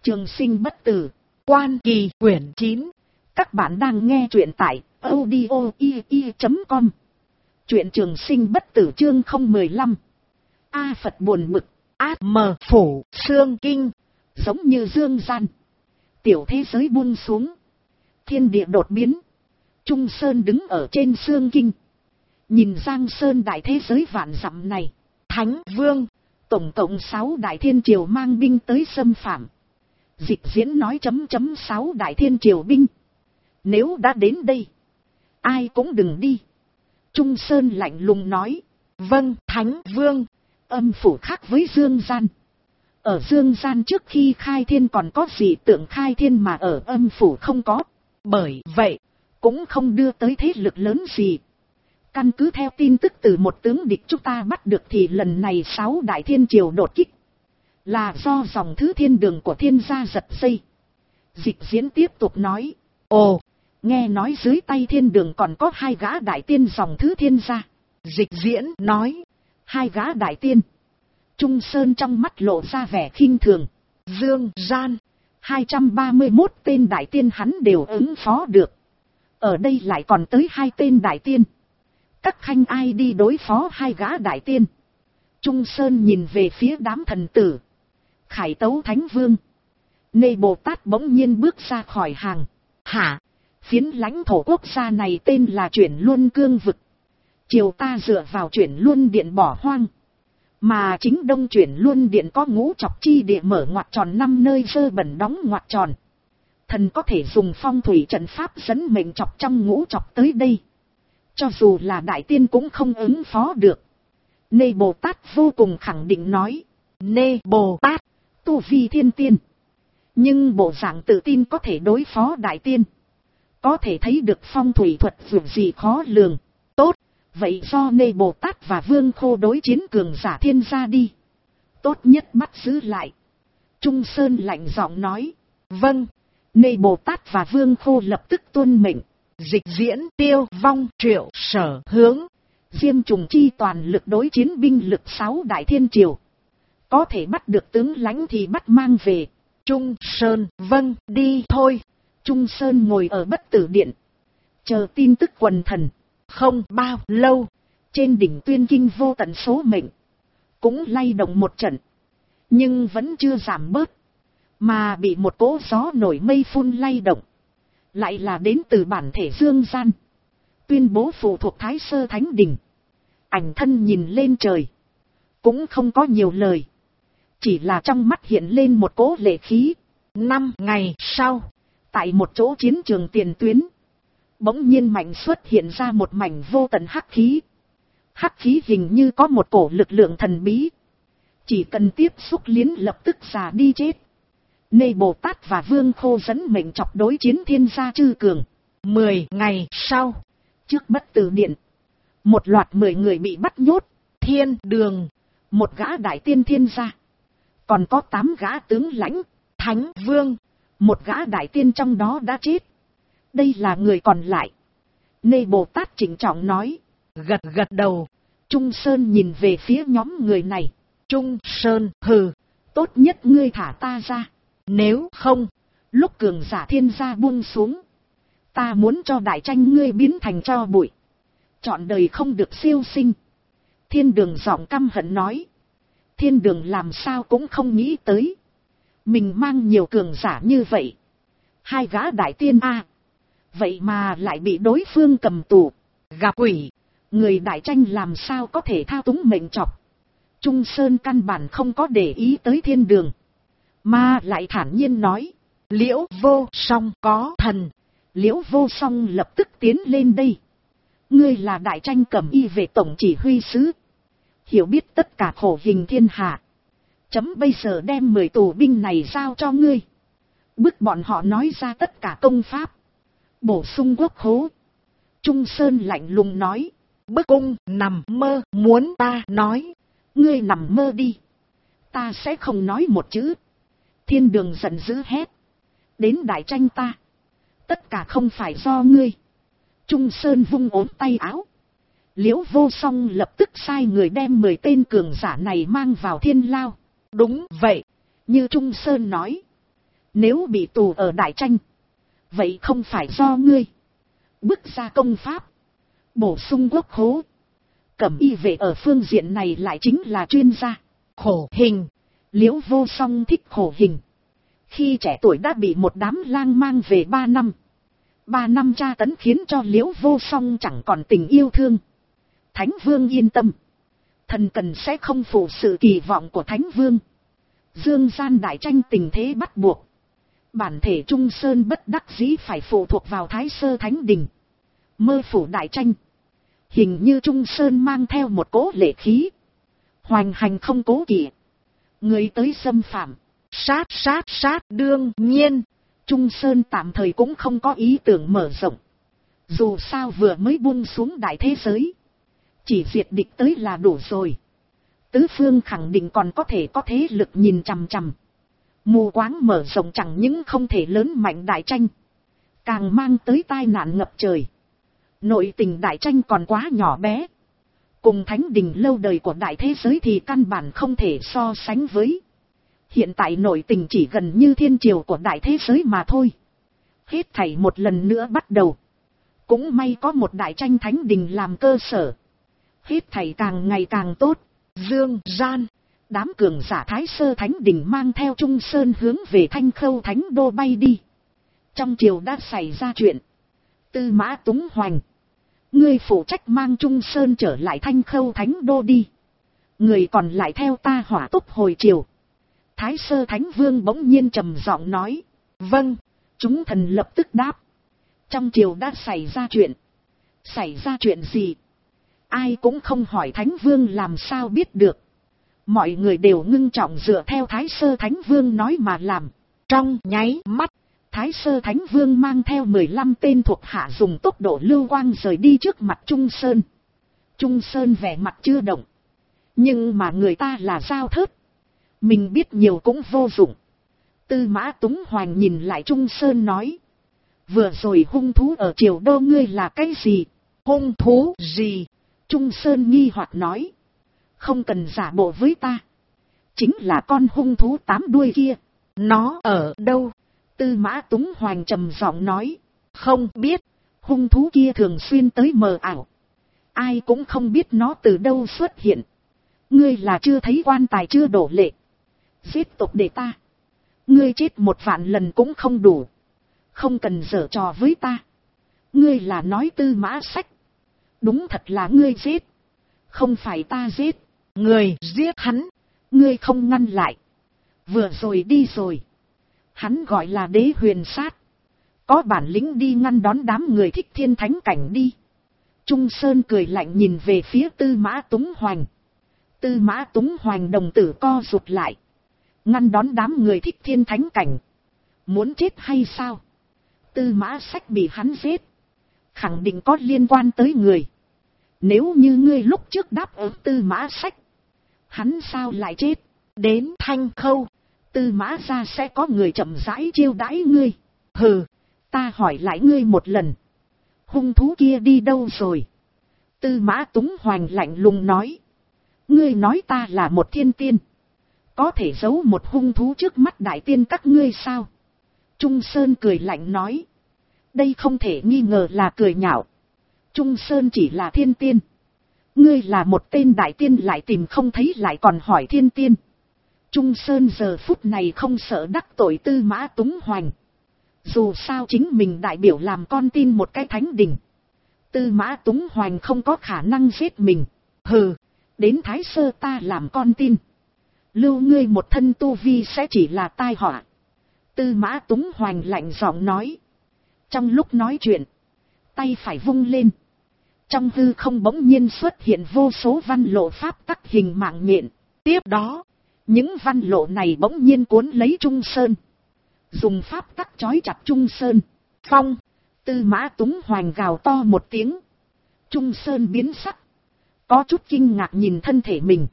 Trường sinh bất tử, Quan Kỳ quyển 9. Các bạn đang nghe truyện tại audio.com. Truyện Trường sinh bất tử chương 015. A Phật buồn bực, át mờ phủ, xương kinh. Giống như dương gian. Tiểu thế giới buông xuống. Thiên địa đột biến. Trung Sơn đứng ở trên xương kinh. Nhìn Giang Sơn đại thế giới vạn dặm này. Thánh Vương, tổng cộng 6 đại thiên triều mang binh tới xâm phạm. Dịch diễn nói chấm 6 đại thiên triều binh. Nếu đã đến đây, ai cũng đừng đi. Trung Sơn lạnh lùng nói. Vâng, Thánh Vương. Âm phủ khác với dương gian. Ở dương gian trước khi khai thiên còn có dị tượng khai thiên mà ở âm phủ không có. Bởi vậy, cũng không đưa tới thế lực lớn gì. Căn cứ theo tin tức từ một tướng địch chúng ta bắt được thì lần này 6 đại thiên triều đột kích. Là do dòng thứ thiên đường của thiên gia giật dây. Dịch diễn tiếp tục nói. Ồ, nghe nói dưới tay thiên đường còn có 2 gã đại tiên dòng thứ thiên gia. Dịch diễn nói. 2 gã đại tiên. Trung Sơn trong mắt lộ ra vẻ khinh thường. Dương gian, 231 tên đại tiên hắn đều ứng phó được. Ở đây lại còn tới 2 tên đại tiên. Các khanh ai đi đối phó 2 gã đại tiên? Trung Sơn nhìn về phía đám thần tử. Khải Tấu Thánh Vương. Nê Bồ Tát bỗng nhiên bước ra khỏi hàng. Hả? Phiến lãnh thổ quốc gia này tên là Chuyển Luân Cương Vực. Triều ta dựa vào Chuyển Luân Điện bỏ hoang. Mà chính Đông Chuyển Luân Điện có ngũ chọc chi địa mở ngoặt tròn 5 nơi dơ bẩn đóng ngoặt tròn. Thần có thể dùng phong thủy trận pháp dẫn mệnh chọc trong ngũ chọc tới đây. Cho dù là đại tiên cũng không ứng phó được. Nê Bồ Tát vô cùng khẳng định nói. Nê Bồ Tát, tu vi thiên tiên. Nhưng bộ dạng tự tin có thể đối phó đại tiên. Có thể thấy được phong thủy thuật dù gì khó lường. Tốt, vậy do Nê Bồ Tát và Vương Khô đối chiến cường giả thiên gia đi. Tốt nhất bắt giữ lại. Trung Sơn lạnh giọng nói. Vâng, Nê Bồ Tát và Vương Khô lập tức tuân mệnh. Dịch diễn Tiêu Vong Triệu Sở Hướng. Diêm Trùng Chi toàn lực đối chiến binh lực 6 đại thiên triều. Có thể bắt được tướng lãnh thì bắt mang về. Trung Sơn, vâng, đi thôi. Trung Sơn ngồi ở Bất Tử Điện. Chờ tin tức quần thần. Không bao lâu, trên đỉnh Tuyên Kinh vô tận số mệnh. Cũng lay động một trận. Nhưng vẫn chưa giảm bớt. Mà bị một cỗ gió nổi mây phun lay động. Lại là đến từ bản thể dương gian. Tuyên bố phụ thuộc Thái Sơ Thánh Đình. Ảnh thân nhìn lên trời. Cũng không có nhiều lời. Chỉ là trong mắt hiện lên một cỗ lệ khí. 5 ngày sau, tại một chỗ chiến trường tiền tuyến. Bỗng nhiên mạnh xuất hiện ra một mảnh vô tận hắc khí. Hắc khí hình như có một cổ lực lượng thần bí. Chỉ cần tiếp xúc liến lập tức già đi chết. Nê Bồ Tát và Vương Khô dẫn mệnh chọc đối chiến thiên gia chư cường. 10 ngày sau, trước Bất Tử Điện, một loạt 10 người bị bắt nhốt. Thiên đường, một gã đại tiên thiên gia. Còn có 8 gã tướng lãnh, Thánh Vương, một gã đại tiên trong đó đã chết. Đây là người còn lại. Nê Bồ Tát trịnh trọng nói. Gật đầu. Trung Sơn nhìn về phía nhóm người này. Trung Sơn, hừ, tốt nhất ngươi thả ta ra. Nếu không, lúc cường giả thiên gia buông xuống, ta muốn cho đại tranh ngươi biến thành tro bụi. Chọn đời không được siêu sinh. Thiên đường giọng căm hận nói. Thiên đường làm sao cũng không nghĩ tới. Mình mang nhiều cường giả như vậy. 2 gã đại tiên a, vậy mà lại bị đối phương cầm tù. Gặp quỷ, người đại tranh làm sao có thể thao túng mệnh chọc. Trung Sơn căn bản không có để ý tới thiên đường. Mà lại thản nhiên nói. Liễu Vô Song có thần. Liễu Vô Song lập tức tiến lên đây. Ngươi là đại tranh cầm y về tổng chỉ huy sứ. Hiểu biết tất cả khổ hình thiên hạ. Chấm bây giờ đem 10 tù binh này giao cho ngươi. Bức bọn họ nói ra tất cả công pháp. Bổ sung quốc khố. Trung Sơn lạnh lùng nói. Bức cung nằm mơ muốn ta nói. Ngươi nằm mơ đi. Ta sẽ không nói một chữ. Thiên đường giận dữ hét. Đến đại tranh ta. Tất cả không phải do ngươi. Trung Sơn vung ốm tay áo. Liễu Vô Song lập tức sai người đem 10 tên cường giả này mang vào thiên lao. Đúng vậy. Như Trung Sơn nói. Nếu bị tù ở Đại Tranh, vậy không phải do ngươi. Bức ra công pháp, bổ sung quốc khố. Cẩm y vệ ở phương diện này lại chính là chuyên gia. Khổ hình, Liễu Vô Song thích khổ hình. Khi trẻ tuổi đã bị một đám lang mang về 3 năm. 3 năm tra tấn khiến cho Liễu Vô Song chẳng còn tình yêu thương. Thánh Vương yên tâm, thần cần sẽ không phụ sự kỳ vọng của Thánh Vương. Dương gian Đại Tranh tình thế bắt buộc. Bản thể Trung Sơn bất đắc dĩ phải phụ thuộc vào Thái Sơ Thánh Đình. Mơ phủ Đại Tranh, hình như Trung Sơn mang theo một cỗ lệ khí, hoành hành không cố kỵ. Người tới xâm phạm, sát. Đương nhiên, Trung Sơn tạm thời cũng không có ý tưởng mở rộng. Dù sao vừa mới buông xuống đại thế giới, chỉ diệt địch tới là đủ rồi. Tứ phương khẳng định còn có thể có thế lực nhìn chằm chằm. Mù quáng mở rộng chẳng những không thể lớn mạnh Đại Tranh, càng mang tới tai nạn ngập trời. Nội tình Đại Tranh còn quá nhỏ bé, cùng Thánh Đình lâu đời của đại thế giới thì căn bản không thể so sánh với. Hiện tại nội tình chỉ gần như thiên triều của đại thế giới mà thôi. Hết thảy một lần nữa bắt đầu. Cũng may có một Đại Tranh Thánh Đình làm cơ sở. Hết thảy càng ngày càng tốt. Dương gian, đám cường giả Thái Sơ Thánh Đình mang theo Trung Sơn hướng về Thanh Khâu Thánh Đô bay đi. Trong triều đã xảy ra chuyện. Tư Mã Túng Hoành, ngươi phụ trách mang Trung Sơn trở lại Thanh Khâu Thánh Đô đi. Người còn lại theo ta hỏa tốc hồi triều. Thái Sơ Thánh Vương bỗng nhiên trầm giọng nói. Vâng, chúng thần lập tức đáp. Trong triều đã xảy ra chuyện. Xảy ra chuyện gì? Ai cũng không hỏi Thánh Vương làm sao biết được. Mọi người đều ngưng trọng dựa theo Thái Sơ Thánh Vương nói mà làm. Trong nháy mắt, Thái Sơ Thánh Vương mang theo 15 tên thuộc hạ dùng tốc độ lưu quang rời đi trước mặt Trung Sơn. Trung Sơn vẻ mặt chưa động. Nhưng mà người ta là Giao Thớt. Mình biết nhiều cũng vô dụng. Tư Mã Túng Hoành nhìn lại Trung Sơn nói. Vừa rồi hung thú ở triều đô ngươi là cái gì? Hung thú gì? Trung Sơn nghi hoặc nói. Không cần giả bộ với ta. Chính là con hung thú 8 đuôi kia. Nó ở đâu? Tư Mã Túng Hoành trầm giọng nói. Không biết. Hung thú kia thường xuyên tới mờ ảo. Ai cũng không biết nó từ đâu xuất hiện. Ngươi là chưa thấy quan tài chưa đổ lệ. Giết tộc để ta. Ngươi chết 1 vạn lần cũng không đủ. Không cần giở trò với ta. Ngươi là nói Tư Mã Sách. Đúng thật là ngươi giết. Không phải ta giết. Người giết hắn. Ngươi không ngăn lại. Vừa rồi đi rồi. Hắn gọi là Đế Huyền Sát. Có bản lĩnh đi ngăn đón đám người thích thiên thánh cảnh đi. Trung Sơn cười lạnh nhìn về phía Tư Mã Túng Hoành. Tư Mã Túng Hoành đồng tử co rụt lại. Ngăn đón đám người thích thiên thánh cảnh. Muốn chết hay sao? Tư Mã Sách bị hắn giết. Khẳng định có liên quan tới người. Nếu như ngươi lúc trước đáp ứng Tư Mã Sách. Hắn sao lại chết? Đến Thanh Khâu. Tư Mã gia sẽ có người chậm rãi chiêu đãi ngươi. Hừ, ta hỏi lại ngươi một lần. Hung thú kia đi đâu rồi? Tư Mã Túng Hoành lạnh lùng nói. Ngươi nói ta là một thiên tiên. Có thể giấu một hung thú trước mắt đại tiên các ngươi sao? Trung Sơn cười lạnh nói. Đây không thể nghi ngờ là cười nhạo. Trung Sơn chỉ là thiên tiên. Ngươi là một tên đại tiên lại tìm không thấy lại còn hỏi thiên tiên. Trung Sơn giờ phút này không sợ đắc tội Tư Mã Túng Hoành. Dù sao chính mình đại biểu làm con tin một cái thánh đình. Tư Mã Túng Hoành không có khả năng giết mình. Hừ, đến Thái Sơ ta làm con tin. Lưu ngươi một thân tu vi sẽ chỉ là tai họa. Tư Mã Túng Hoành lạnh giọng nói. Trong lúc nói chuyện, tay phải vung lên. Trong hư không bỗng nhiên xuất hiện vô số văn lộ pháp tắc hình mạng nhện. Tiếp đó, những văn lộ này bỗng nhiên cuốn lấy Trung Sơn. Dùng pháp tắc trói chặt Trung Sơn. Phong, Tư Mã Túng Hoành gào to một tiếng. Trung Sơn biến sắc. Có chút kinh ngạc nhìn thân thể mình.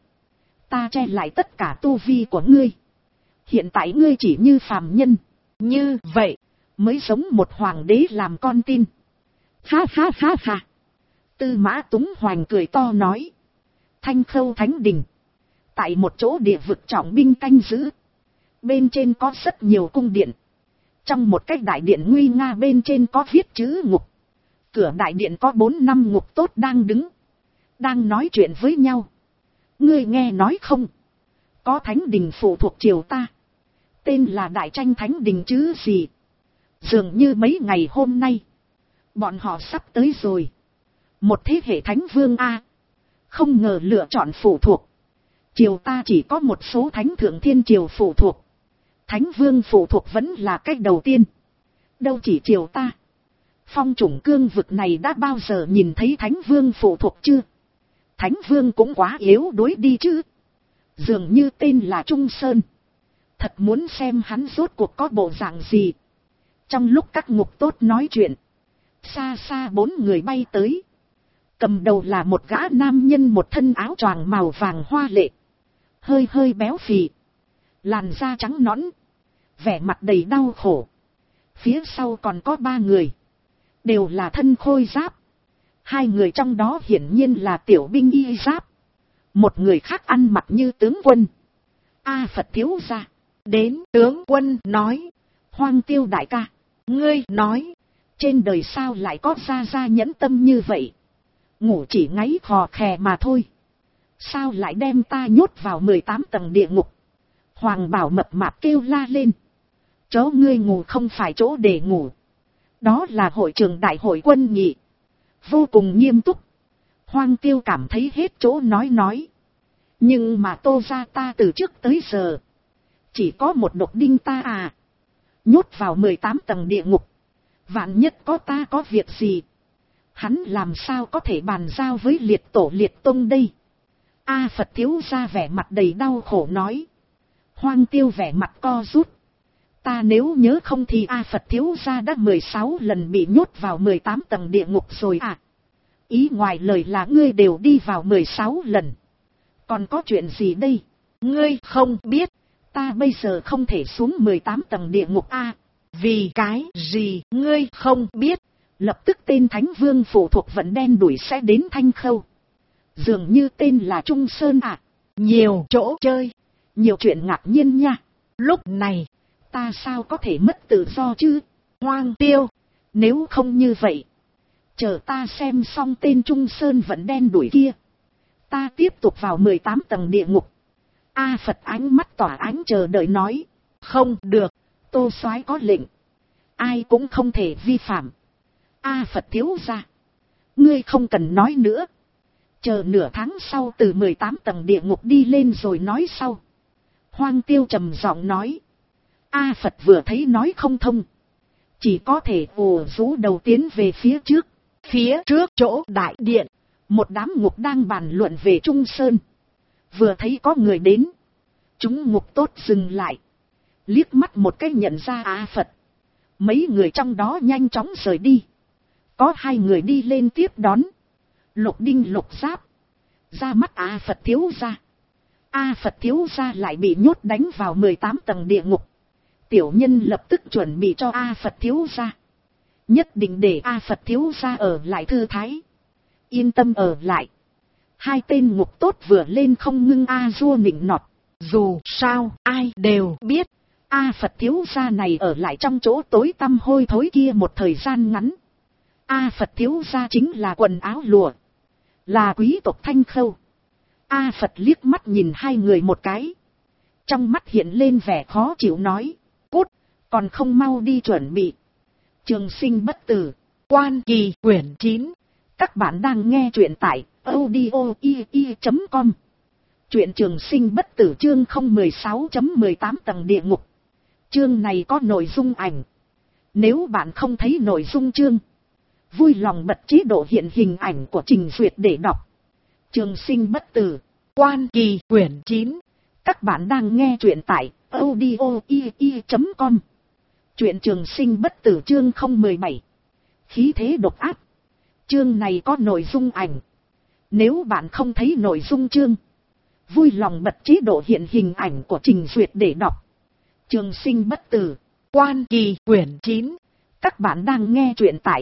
Ta che lại tất cả tu vi của ngươi. Hiện tại ngươi chỉ như phàm nhân. Như vậy, mới giống một hoàng đế làm con tin. Ha ha ha ha. Tư Mã Túng Hoành cười to nói. Thanh Khâu Thánh Đình. Tại một chỗ địa vực trọng binh canh giữ. Bên trên có rất nhiều cung điện. Trong một cái đại điện nguy nga bên trên có viết chữ ngục. Cửa đại điện có 4-5 ngục tốt đang đứng. Đang nói chuyện với nhau. Ngươi nghe nói không? Có thánh đình phụ thuộc triều ta. Tên là Đại Tranh Thánh Đình chứ gì. Dường như mấy ngày hôm nay. Bọn họ sắp tới rồi. Một thế hệ thánh vương A. Không ngờ lựa chọn phụ thuộc. Triều ta chỉ có một số thánh thượng thiên triều phụ thuộc. Thánh vương phụ thuộc vẫn là cách đầu tiên. Đâu chỉ triều ta. Phong chủng cương vực này đã bao giờ nhìn thấy thánh vương phụ thuộc chưa? Thánh vương cũng quá yếu đuối đi chứ. Dường như tên là Trung Sơn. Thật muốn xem hắn rốt cuộc có bộ dạng gì. Trong lúc các ngục tốt nói chuyện. Xa xa 4 người bay tới. Cầm đầu là một gã nam nhân một thân áo choàng màu vàng hoa lệ. Hơi hơi béo phì. Làn da trắng nõn. Vẻ mặt đầy đau khổ. Phía sau còn có 3 người. Đều là thân khôi giáp. 2 người trong đó hiển nhiên là tiểu binh y giáp. Một người khác ăn mặc như tướng quân. A Phật thiếu gia. Đến tướng quân nói. Hoang Tiêu đại ca. Ngươi nói. Trên đời sao lại có gia nhẫn tâm như vậy. Ngủ chỉ ngáy khò khè mà thôi. Sao lại đem ta nhốt vào 18 tầng địa ngục. Hoàng Bảo mập mạp kêu la lên. Chỗ ngươi ngủ không phải chỗ để ngủ. Đó là hội trường đại hội quân nghị. Vô cùng nghiêm túc. Hoang Tiêu cảm thấy hết chỗ nói. Nhưng mà Tô gia ta từ trước tới giờ. Chỉ có một độc đinh ta à. Nhốt vào 18 tầng địa ngục. Vạn nhất có ta có việc gì. Hắn làm sao có thể bàn giao với liệt tổ liệt tông đây. A Phật thiếu gia vẻ mặt đầy đau khổ nói. Hoang Tiêu vẻ mặt co rút. Ta nếu nhớ không thì A Phật thiếu gia đã 16 lần bị nhốt vào 18 tầng địa ngục rồi à. Ý ngoài lời là ngươi đều đi vào 16 lần. Còn có chuyện gì đây? Ngươi không biết. Ta bây giờ không thể xuống 18 tầng địa ngục a. Vì cái gì ngươi không biết? Lập tức tên Thánh Vương phụ thuộc vận đen đuổi sẽ đến Thanh Khâu. Dường như tên là Trung Sơn à. Nhiều chỗ chơi. Nhiều chuyện ngạc nhiên nha. Lúc này. Ta sao có thể mất tự do chứ? Hoang Tiêu. Nếu không như vậy. Chờ ta xem xong tên Trung Sơn vận đen đuổi kia. Ta tiếp tục vào 18 tầng địa ngục. A Phật ánh mắt tỏa ánh chờ đợi nói. Không được. Tô soái có lệnh. Ai cũng không thể vi phạm. A Phật thiếu gia. Ngươi không cần nói nữa. Chờ nửa tháng sau từ 18 tầng địa ngục đi lên rồi nói sau. Hoang Tiêu trầm giọng nói. A Phật vừa thấy nói không thông. Chỉ có thể ồ rú đầu tiến về phía trước. Phía trước chỗ đại điện. Một đám ngục đang bàn luận về Trung Sơn. Vừa thấy có người đến. Chúng ngục tốt dừng lại. Liếc mắt một cái nhận ra A Phật. Mấy người trong đó nhanh chóng rời đi. Có 2 người đi lên tiếp đón. Lục Đinh Lục Giáp. Ra mắt A Phật thiếu gia. A Phật thiếu gia lại bị nhốt đánh vào 18 tầng địa ngục. Tiểu nhân lập tức chuẩn bị cho A Phật thiếu gia. Nhất định để A Phật thiếu gia ở lại thư thái. Yên tâm ở lại. 2 tên ngục tốt vừa lên không ngưng A Dua nịnh nọt. Dù sao ai đều biết. A Phật thiếu gia này ở lại trong chỗ tối tăm hôi thối kia một thời gian ngắn. A Phật thiếu gia chính là quần áo lụa. Là quý tộc Thanh Khâu. A Phật liếc mắt nhìn 2 người một cái. Trong mắt hiện lên vẻ khó chịu nói. Cút, còn không mau đi chuẩn bị. Trường Sinh bất tử. Quan Kỳ quyển 9. Các bạn đang nghe truyện tại audio.com. Truyện Trường Sinh bất tử chương 016.18 tầng địa ngục. Chương này có nội dung ảnh. Nếu bạn không thấy nội dung chương, vui lòng bật chế độ hiện hình ảnh của trình duyệt để đọc. Trường Sinh bất tử. Quan Kỳ quyển 9. Các bạn đang nghe truyện tại audio.com. Truyện Trường Sinh bất tử chương 017. Khí thế độc áp. Chương này có nội dung ảnh. Nếu bạn không thấy nội dung chương, vui lòng bật chế độ hiện hình ảnh của trình duyệt để đọc. Trường Sinh bất tử. Quan Kỳ quyển 9. Các bạn đang nghe truyện tại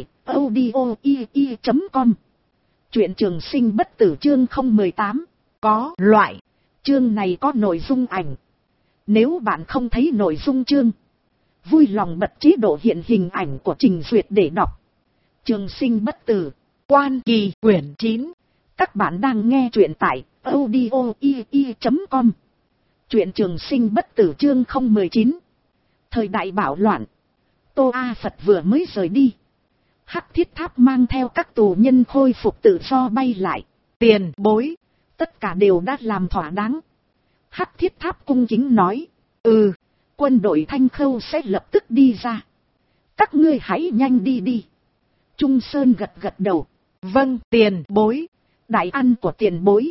audio.com. Truyện Trường Sinh bất tử chương 018. Có loại. Chương này có nội dung ảnh. Nếu bạn không thấy nội dung chương, Vui lòng bật chế độ hiện hình ảnh của Trình Duyệt để đọc. Trường sinh bất tử, Quan Kỳ, quyển 9. Các bạn đang nghe truyện tại audio.com. Truyện Trường sinh bất tử chương 019. Thời đại bạo loạn. Tô A Phật vừa mới rời đi. Hắc Thiết Tháp mang theo các tù nhân khôi phục tự do bay lại. Tiền bối, tất cả đều đã làm thỏa đáng. Hắc Thiết Tháp cung kính nói. Quân đội Thanh Khâu sẽ lập tức đi ra. Các ngươi hãy nhanh đi đi. Trung Sơn gật gật đầu. Vâng, tiền bối. Đại ăn của tiền bối,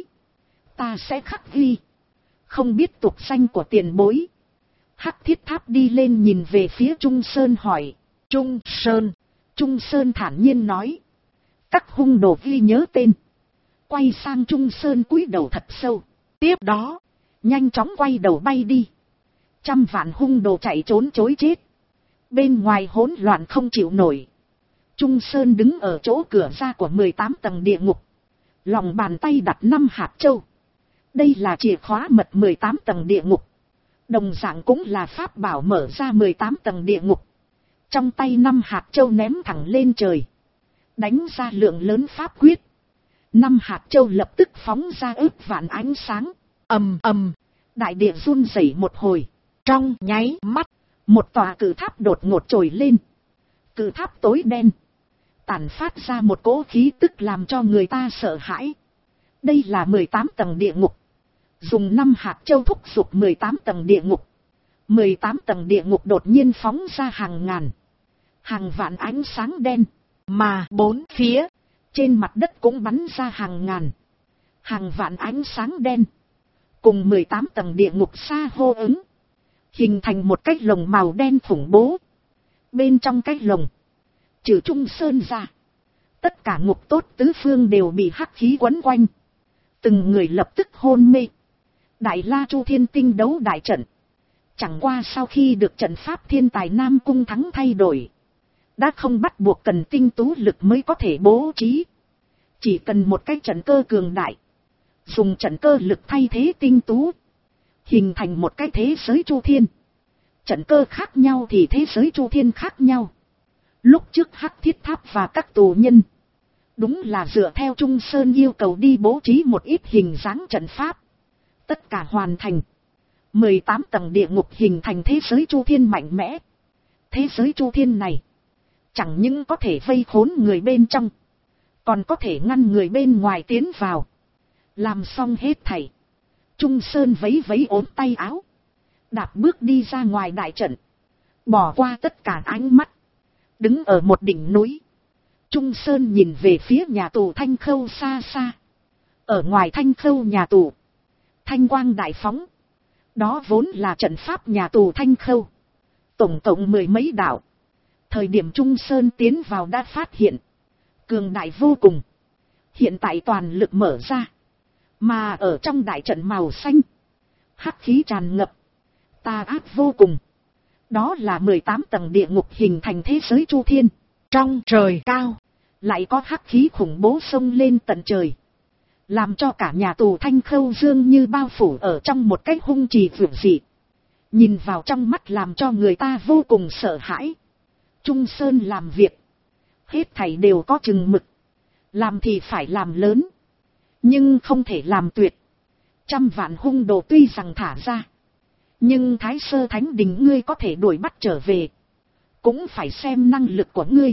ta sẽ khắc ghi. Không biết tục danh của tiền bối. Hắc Thiết Tháp đi lên nhìn về phía Trung Sơn hỏi. Trung Sơn. Trung Sơn thản nhiên nói. Các hung đồ ghi nhớ tên. Quay sang Trung Sơn cúi đầu thật sâu. Tiếp đó, nhanh chóng quay đầu bay đi. Trăm vạn hung đồ chạy trốn chối chết. Bên ngoài hỗn loạn không chịu nổi. Trung Sơn đứng ở chỗ cửa ra của 18 tầng địa ngục. Lòng bàn tay đặt 5 hạt châu. Đây là chìa khóa mật 18 tầng địa ngục. Đồng dạng cũng là pháp bảo mở ra 18 tầng địa ngục. Trong tay 5 hạt châu ném thẳng lên trời. Đánh ra lượng lớn pháp quyết. 5 hạt châu lập tức phóng ra ước vạn ánh sáng. Ầm ầm, đại địa run rẩy một hồi. Trong nháy mắt, một tòa cự tháp đột ngột trồi lên. Cự tháp tối đen, tản phát ra một cỗ khí tức làm cho người ta sợ hãi. Đây là 18 tầng địa ngục. Dùng 5 hạt châu thúc giục 18 tầng địa ngục. 18 tầng địa ngục đột nhiên phóng ra hàng ngàn, hàng vạn ánh sáng đen. Mà bốn phía, trên mặt đất cũng bắn ra hàng ngàn, hàng vạn ánh sáng đen. Cùng 18 tầng địa ngục xa hô ứng. Hình thành một cái lồng màu đen khủng bố. Bên trong cái lồng, trừ Trung Sơn ra, tất cả ngục tốt tứ phương đều bị hắc khí quấn quanh. Từng người lập tức hôn mê. Đại La Chu Thiên Tinh đấu đại trận. Chẳng qua sau khi được trận pháp thiên tài Nam Cung Thắng thay đổi, đã không bắt buộc cần tinh tú lực mới có thể bố trí. Chỉ cần một cái trận cơ cường đại. Dùng trận cơ lực thay thế tinh tú. Hình thành một cái thế giới Chu Thiên. Trận cơ khác nhau thì thế giới Chu Thiên khác nhau. Lúc trước Hắc Thiết Tháp và các tù nhân, đúng là dựa theo Trung Sơn yêu cầu đi bố trí một ít hình dáng trận pháp. Tất cả hoàn thành. 18 tầng địa ngục hình thành thế giới Chu Thiên mạnh mẽ. Thế giới Chu Thiên này, chẳng những có thể vây khốn người bên trong, còn có thể ngăn người bên ngoài tiến vào. Làm xong hết thảy, Trung Sơn vấy vấy ốm tay áo, đạp bước đi ra ngoài đại trận. Bỏ qua tất cả ánh mắt, đứng ở một đỉnh núi. Trung Sơn nhìn về phía nhà tù Thanh Khâu xa xa. Ở ngoài Thanh Khâu nhà tù, thanh quang đại phóng. Đó vốn là trận pháp nhà tù Thanh Khâu. Tổng cộng 10 mấy đạo. Thời điểm Trung Sơn tiến vào đã phát hiện. Cường đại vô cùng. Hiện tại toàn lực mở ra. Mà ở trong đại trận màu xanh, hắc khí tràn ngập, tà ác vô cùng. Đó là 18 tầng địa ngục hình thành thế giới Chu Thiên. Trong trời cao, lại có hắc khí khủng bố xông lên tận trời. Làm cho cả nhà tù Thanh Khâu dường như bao phủ ở trong một cái hung trì vượt dị. Nhìn vào trong mắt làm cho người ta vô cùng sợ hãi. Trung Sơn làm việc, hết thảy đều có chừng mực. Làm thì phải làm lớn, nhưng không thể làm tuyệt. Trăm vạn hung đồ tuy rằng thả ra, nhưng Thái Sơ Thánh Đình ngươi có thể đuổi bắt trở về, cũng phải xem năng lực của ngươi.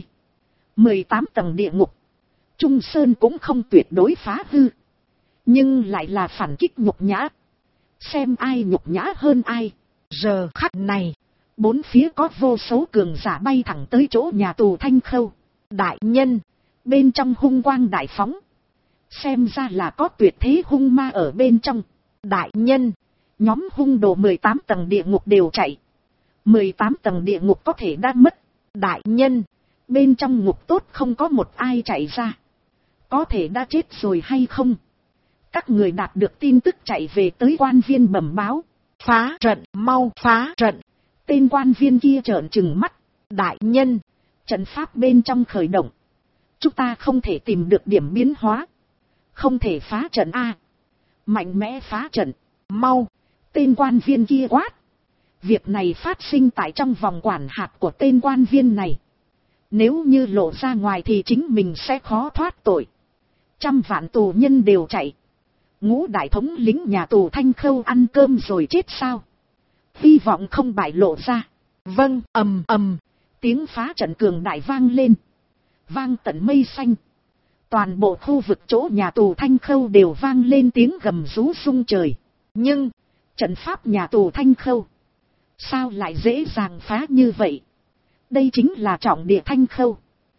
18 tầng địa ngục, Trung Sơn cũng không tuyệt đối phá hư, nhưng lại là phản kích nhục nhã. Xem ai nhục nhã hơn ai. Giờ khắc này, bốn phía có vô số cường giả bay thẳng tới chỗ nhà tù Thanh Khâu. Đại nhân, bên trong hung quang đại phóng. Xem ra là có tuyệt thế hung ma ở bên trong. Đại nhân, nhóm hung đồ 18 tầng địa ngục đều chạy. 18 tầng địa ngục có thể đã mất. Đại nhân, bên trong ngục tốt không có một ai chạy ra. Có thể đã chết rồi hay không? Các người đạt được tin tức chạy về tới quan viên bẩm báo. Phá trận, mau phá trận. Tên quan viên kia trợn trừng mắt. Đại nhân, trận pháp bên trong khởi động. Chúng ta không thể tìm được điểm biến hóa. Không thể phá trận a. Mạnh mẽ phá trận, mau. Tên quan viên kia quát. Việc này phát sinh tại trong vòng quản hạt của tên quan viên này. Nếu như lộ ra ngoài thì chính mình sẽ khó thoát tội. Trăm vạn tù nhân đều chạy. Ngũ đại thống lính nhà tù Thanh Khâu ăn cơm rồi chết sao? Hy vọng không bại lộ ra. Vâng, ầm ầm, tiếng phá trận cường đại vang lên. Vang tận mây xanh. Toàn bộ khu vực chỗ nhà tù Thanh Khâu đều vang lên tiếng gầm rú rung trời. Nhưng, trận pháp nhà tù Thanh Khâu, sao lại dễ dàng phá như vậy? Đây chính là trọng địa Thanh Khâu.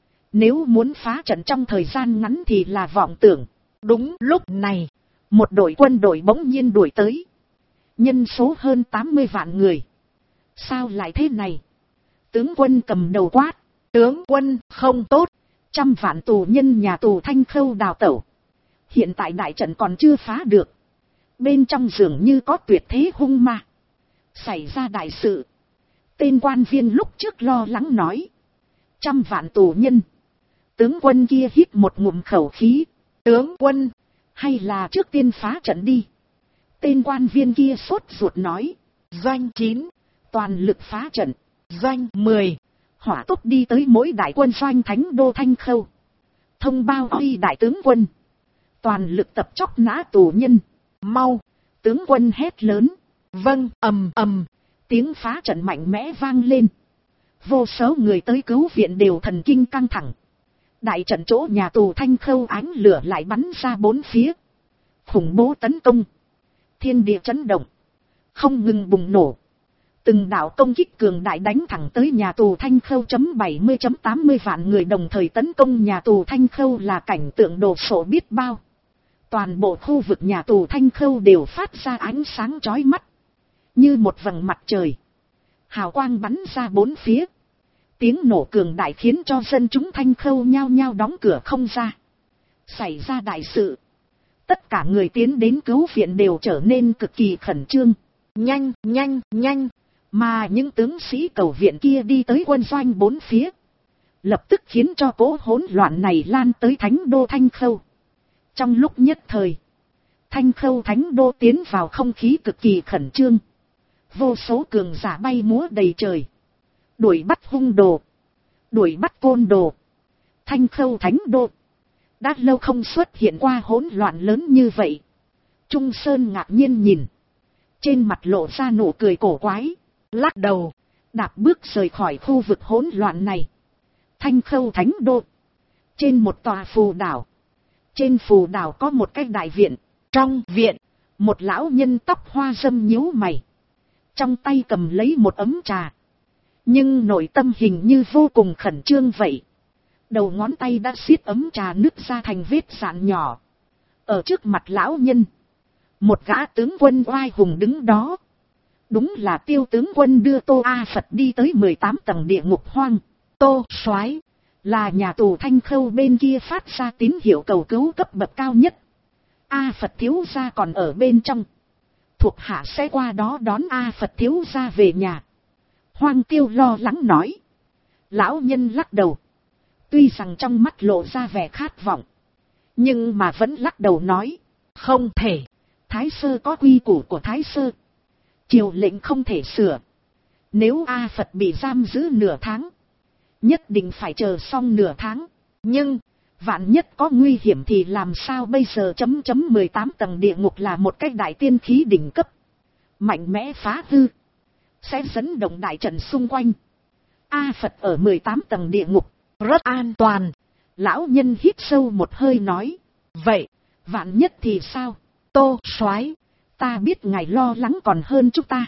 Nếu muốn phá trận trong thời gian ngắn thì là vọng tưởng. Đúng lúc này, một đội quân đội bỗng nhiên đuổi tới. Nhân số hơn 80 vạn người. Sao lại thế này? Tướng quân cầm đầu quát. Tướng quân không tốt. Trăm vạn tù nhân nhà tù Thanh Khâu đào tẩu. Hiện tại đại trận còn chưa phá được. Bên trong dường như có tuyệt thế hung ma. Xảy ra đại sự. Tên quan viên lúc trước lo lắng nói. Trăm vạn tù nhân. Tướng quân kia hít một ngụm khẩu khí. Tướng quân, hay là trước tiên phá trận đi. Tên quan viên kia sốt ruột nói. Doanh 9, toàn lực phá trận. Doanh 10, hỏa tốc đi tới mỗi đại quân doanh thánh đô Thanh Khâu. Thông báo uy đại tướng quân. Toàn lực tập chóc nã tù nhân. Mau, tướng quân hét lớn. Vâng, ầm ầm, tiếng phá trận mạnh mẽ vang lên. Vô số người tới cứu viện đều thần kinh căng thẳng. Đại trận chỗ nhà tù Thanh Khâu ánh lửa lại bắn ra bốn phía. Khủng bố tấn công. Thiên địa chấn động. Không ngừng bùng nổ. Từng đạo công kích cường đại đánh thẳng tới nhà tù Thanh Khâu. 70.80 vạn người đồng thời tấn công nhà tù Thanh Khâu là cảnh tượng đồ sộ biết bao. Toàn bộ khu vực nhà tù Thanh Khâu đều phát ra ánh sáng chói mắt. Như một vầng mặt trời. Hào quang bắn ra bốn phía. Tiếng nổ cường đại khiến cho dân chúng Thanh Khâu nhao nhao đóng cửa không ra. Xảy ra đại sự. Tất cả người tiến đến cứu viện đều trở nên cực kỳ khẩn trương. Nhanh, nhanh, nhanh. Mà những tướng sĩ cầu viện kia đi tới quân doanh bốn phía. Lập tức khiến cho cỗ hỗn loạn này lan tới thánh đô Thanh Khâu. Trong lúc nhất thời, Thanh Khâu thánh đô tiến vào không khí cực kỳ khẩn trương. Vô số cường giả bay múa đầy trời. Đuổi bắt hung đồ. Đuổi bắt côn đồ. Thanh Khâu thánh đô. Đã lâu không xuất hiện qua hỗn loạn lớn như vậy. Trung Sơn ngạc nhiên nhìn. Trên mặt lộ ra nụ cười cổ quái. Lắc đầu. Đạp bước rời khỏi khu vực hỗn loạn này. Thanh Khâu thánh đô. Trên một tòa phù đảo. Trên phù đảo có một cái đại viện. Trong viện, một lão nhân tóc hoa râm nhíu mày. Trong tay cầm lấy một ấm trà. Nhưng nội tâm hình như vô cùng khẩn trương vậy. Đầu ngón tay đã xiết ấm trà nứt ra thành vết rạn nhỏ. Ở trước mặt lão nhân, một gã tướng quân oai hùng đứng đó. Đúng là Tiêu tướng quân đưa Tô A Phật đi tới 18 tầng địa ngục hoang. Tô Soái là nhà tù Thanh Khâu bên kia phát ra tín hiệu cầu cứu cấp bậc cao nhất. A Phật thiếu gia còn ở bên trong. Thuộc hạ sẽ qua đó đón A Phật thiếu gia về nhà. Hoang Tiêu lo lắng nói. Lão nhân lắc đầu. Tuy rằng trong mắt lộ ra vẻ khát vọng. Nhưng mà vẫn lắc đầu nói. Không thể. Thái Sơ có quy củ của Thái Sơ. Triều lệnh không thể sửa. Nếu A Phật bị giam giữ nửa tháng. Nhất định phải chờ xong nửa tháng. Nhưng, vạn nhất có nguy hiểm thì làm sao bây giờ? 18 tầng địa ngục là một cái đại tiên khí đỉnh cấp. Mạnh mẽ phá hư. Sẽ dẫn động đại trận xung quanh. A Phật ở 18 tầng địa ngục. Rất an toàn. Lão nhân hít sâu một hơi nói. Vậy, vạn nhất thì sao? Tô Soái, ta biết ngài lo lắng còn hơn chúng ta.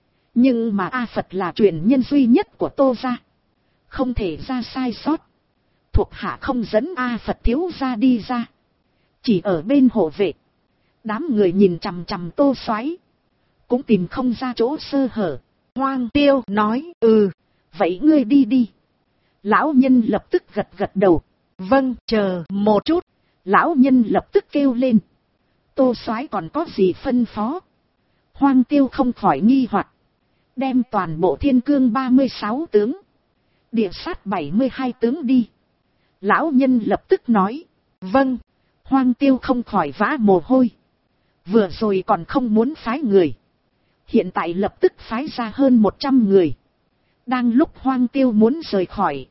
Nhưng mà A Phật là truyền nhân duy nhất của Tô gia. Không thể ra sai sót. Thuộc hạ không dẫn A Phật thiếu gia đi ra. Chỉ ở bên hộ vệ. Đám người nhìn chằm chằm Tô Soái, cũng tìm không ra chỗ sơ hở. Hoang Tiêu nói. Vậy ngươi đi đi. Lão nhân lập tức gật gật đầu. Vâng, chờ một chút. Lão nhân lập tức kêu lên. Tô Soái còn có gì phân phó? Hoang Tiêu không khỏi nghi hoặc. Đem toàn bộ Thiên Cương 36 tướng. Địa sát 72 tướng đi. Lão nhân lập tức nói. Vâng. Hoang Tiêu không khỏi vã mồ hôi. Vừa rồi còn không muốn phái người. hiện tại lập tức phái ra hơn 100 người. Đang lúc Hoang Tiêu muốn rời khỏi,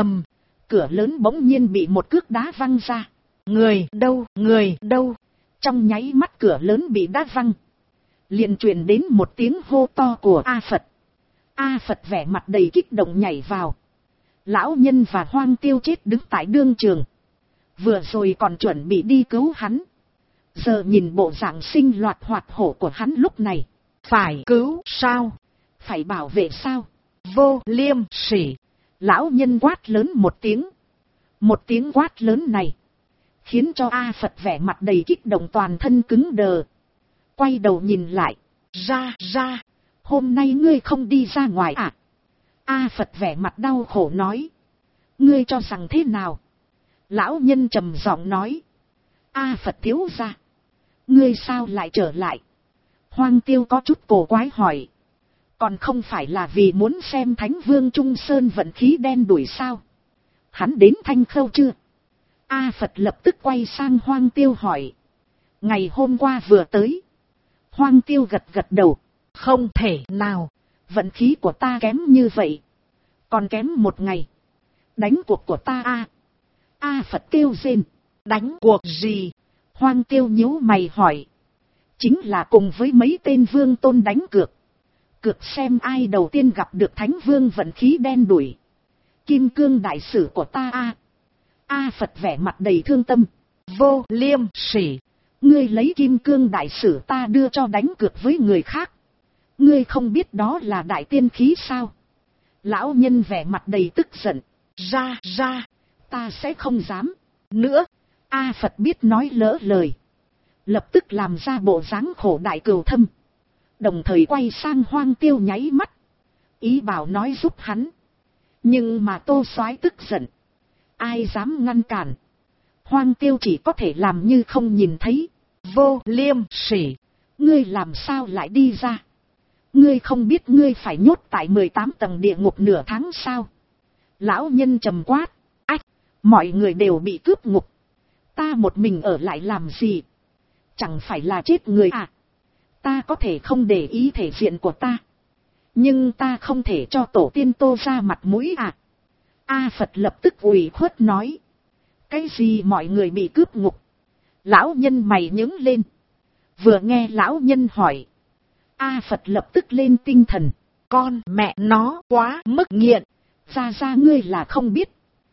cửa lớn bỗng nhiên bị một cước đá văng ra. Người đâu, trong nháy mắt cửa lớn bị đá văng, liền truyền đến một tiếng hô to của A Phật. A Phật vẻ mặt đầy kích động nhảy vào. Lão nhân và Hoang Tiêu chết đứng tại đương trường, vừa rồi còn chuẩn bị đi cứu hắn, giờ nhìn bộ dạng sinh loạt hoạt hổ của hắn lúc này, phải cứu sao, phải bảo vệ sao, vô liêm sỉ. Lão nhân quát lớn một tiếng quát lớn này khiến cho A Phật vẻ mặt đầy kích động toàn thân cứng đờ, quay đầu nhìn lại. Ra, hôm nay ngươi không đi ra ngoài à? A Phật vẻ mặt đau khổ nói. Ngươi cho rằng thế nào? Lão nhân trầm giọng nói. A Phật thiếu gia, ngươi sao lại trở lại? Hoang Tiêu có chút cổ quái hỏi. Còn không phải là vì muốn xem Thánh Vương Trung Sơn vận khí đen đuổi sao? Hắn đến Thanh Khâu chưa? A Phật lập tức quay sang Hoang Tiêu hỏi. Ngày hôm qua vừa tới. Hoang Tiêu gật gật đầu. Không thể nào, vận khí của ta kém như vậy. Còn kém một ngày. Đánh cuộc của ta a. A Phật kêu rên. Đánh cuộc gì? Hoang Tiêu nhíu mày hỏi. Chính là cùng với mấy tên vương tôn đánh cược. Cược xem ai đầu tiên gặp được Thánh Vương vận khí đen đuổi. Kim Cương đại sử của ta a. A Phật vẻ mặt đầy thương tâm. Vô liêm sỉ. Ngươi lấy Kim Cương đại sử ta đưa cho đánh cược với người khác. Ngươi không biết đó là đại tiên khí sao? Lão nhân vẻ mặt đầy tức giận. Ra, ta sẽ không dám nữa. A Phật biết nói lỡ lời, lập tức làm ra bộ dáng khổ đại cừu thâm, đồng thời quay sang Hoang Tiêu nháy mắt, ý bảo nói giúp hắn. Nhưng mà Tô Soái tức giận, ai dám ngăn cản. Hoang Tiêu chỉ có thể làm như không nhìn thấy. Vô liêm sỉ, ngươi làm sao lại đi ra? Ngươi không biết ngươi phải nhốt tại 18 tầng địa ngục nửa tháng sao? Lão nhân trầm quát. Ách, mọi người đều bị cướp ngục, ta một mình ở lại làm gì? Chẳng phải là chết người à? Ta có thể không để ý thể diện của ta, nhưng ta không thể cho tổ tiên Tô ra mặt mũi à? A Phật lập tức ủy khuất nói. Cái gì mọi người bị cướp ngục? Lão nhân mày nhướng lên. Vừa nghe lão nhân hỏi, A Phật lập tức lên tinh thần. Con mẹ nó quá mức nghiện. Ra ngươi là không biết.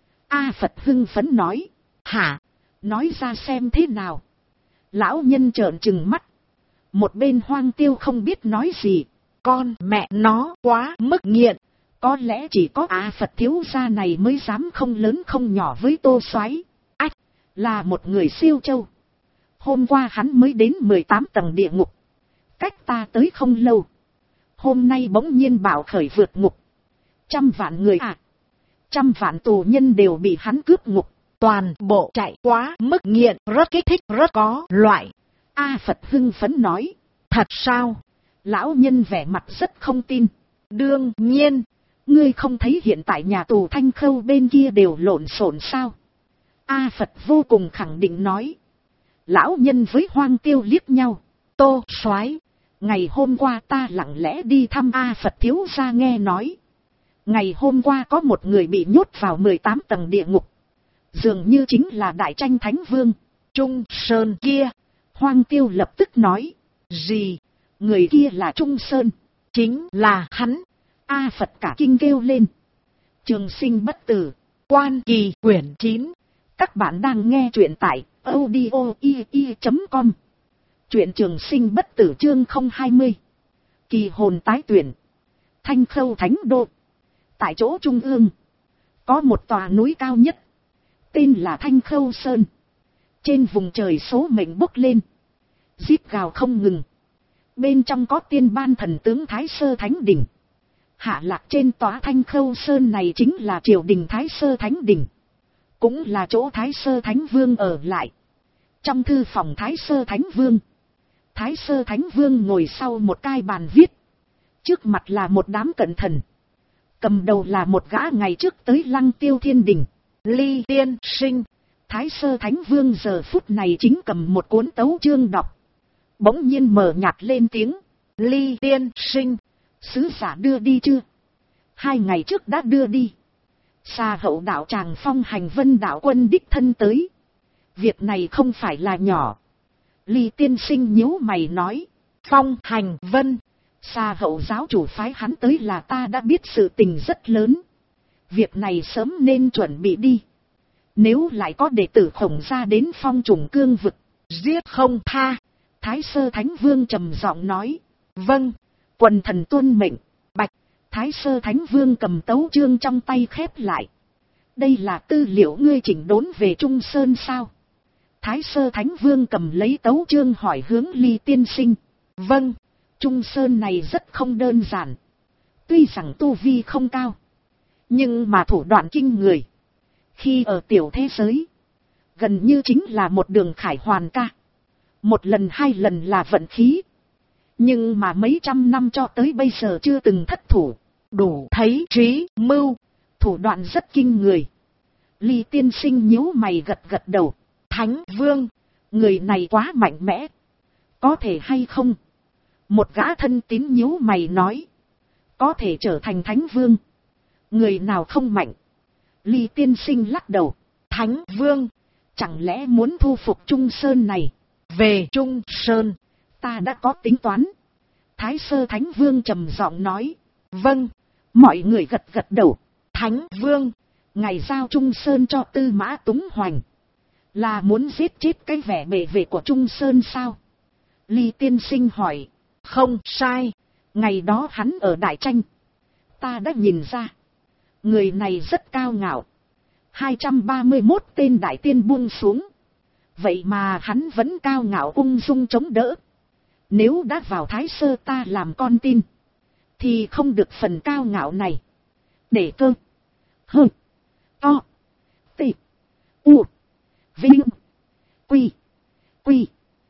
A Phật hưng phấn nói. Hả? Nói ra xem thế nào. Lão nhân trợn trừng mắt. Một bên Hoang Tiêu không biết nói gì. Con mẹ nó quá mức nghiện. Có lẽ chỉ có A Phật thiếu gia này mới dám không lớn không nhỏ với Tô Soái. Ách, là một người siêu châu. Hôm qua hắn mới đến 18 tầng địa ngục, cách ta tới không lâu. Hôm nay bỗng nhiên bảo khởi vượt ngục. 100 vạn người à? 100 vạn tù nhân đều bị hắn cướp ngục. Toàn bộ chạy quá mức nghiện, rất kích thích, rất có loại. A Phật hưng phấn nói. Thật sao? Lão nhân vẻ mặt rất không tin. Đương nhiên. Ngươi không thấy hiện tại nhà tù Thanh Khâu bên kia đều lộn xộn sao? A Phật vô cùng khẳng định nói. Lão nhân với Hoang Tiêu liếc nhau. Tô Soái, ngày hôm qua ta lặng lẽ đi thăm A Phật thiếu gia nghe nói. Ngày hôm qua có một người bị nhốt vào 18 tầng địa ngục. Dường như chính là Đại Tranh Thánh Vương Trung Sơn kia. Hoang Tiêu lập tức nói. Gì? Người kia là Trung Sơn? Chính là hắn. A Phật cả kinh kêu lên. Trường Sinh Bất Tử, Quan Kỳ quyển 9. Các bạn đang nghe truyện tại audio.com. Truyện Trường Sinh Bất Tử chương 020. Kỳ hồn tái tuyển. Thanh Khâu Thánh Đô. Tại chỗ trung ương có một tòa núi cao nhất, tên là Thanh Khâu Sơn. Trên vùng trời số mệnh bốc lên, rít gào không ngừng. Bên trong có tiên ban thần tướng Thái Sơ Thánh Đỉnh. Hạ lạc trên tòa Thanh Khâu Sơn này chính là triều đình Thái Sơ Thánh Đỉnh, cũng là chỗ Thái Sơ Thánh Vương ở lại. Trong thư phòng Thái Sơ Thánh Vương, Thái Sơ Thánh Vương ngồi sau một cái bàn viết. Trước mặt là một đám cận thần, cầm đầu là một gã ngày trước tới Lăng Tiêu Thiên Đình, Ly Tiên Sinh. Thái Sơ Thánh Vương giờ phút này chính cầm một cuốn tấu chương đọc. Bỗng nhiên mờ nhạt lên tiếng. Ly tiên sinh, sứ giả đưa đi chưa? 2 ngày trước đã đưa đi. Xa hậu đạo tràng phong hành Vân đạo quân đích thân tới. Việc này không phải là nhỏ. Ly tiên sinh nhíu mày nói. Phong hành Vân, Xa hậu giáo chủ phái hắn tới là ta đã biết sự tình rất lớn. Việc này sớm nên chuẩn bị đi. Nếu lại có đệ tử Khổng Gia đến phong trùng cương vực, giết không tha. Thái Sơ Thánh Vương trầm giọng nói. Vâng, quần thần tuân mệnh. Bạch. Thái Sơ Thánh Vương cầm tấu chương trong tay khép lại. Đây là tư liệu ngươi chỉnh đốn về Trung Sơn sao? Thái Sơ Thánh Vương cầm lấy tấu chương hỏi hướng Ly tiên sinh. Vâng, Trung Sơn này rất không đơn giản. Tuy rằng tu vi không cao, nhưng mà thủ đoạn kinh người. Khi ở tiểu thế giới, gần như chính là một đường khải hoàn ca. 1 lần 2 lần là vận khí. Nhưng mà mấy trăm năm cho tới bây giờ chưa từng thất thủ. Đủ thấy trí mưu, thủ đoạn rất kinh người. Ly tiên sinh nhíu mày gật gật đầu. Thánh Vương, người này quá mạnh mẽ. Có thể hay không? Một gã thân tín nhíu mày nói. Có thể trở thành Thánh Vương. Người nào không mạnh? Ly tiên sinh lắc đầu. Thánh Vương, chẳng lẽ muốn thu phục Trung Sơn này? Về Trung Sơn, ta đã có tính toán. Thái Sơ Thánh Vương trầm giọng nói. Vâng, mọi người gật gật đầu. Thánh Vương, ngài giao Trung Sơn cho Tư Mã Túng Hoành. Là muốn giết chết cái vẻ bề vệ của Trung Sơn sao? Ly tiên sinh hỏi. Không sai, ngày đó hắn ở Đại Tranh. Ta đã nhìn ra. Người này rất cao ngạo. 231 tên đại tiên buông xuống. Vậy mà hắn vẫn cao ngạo ung dung chống đỡ. Nếu đã vào Thái Sơ ta làm con tin, thì không được phần cao ngạo này. Để cơ. Hơ. To. Tị. U. Vinh. Quy. Quy.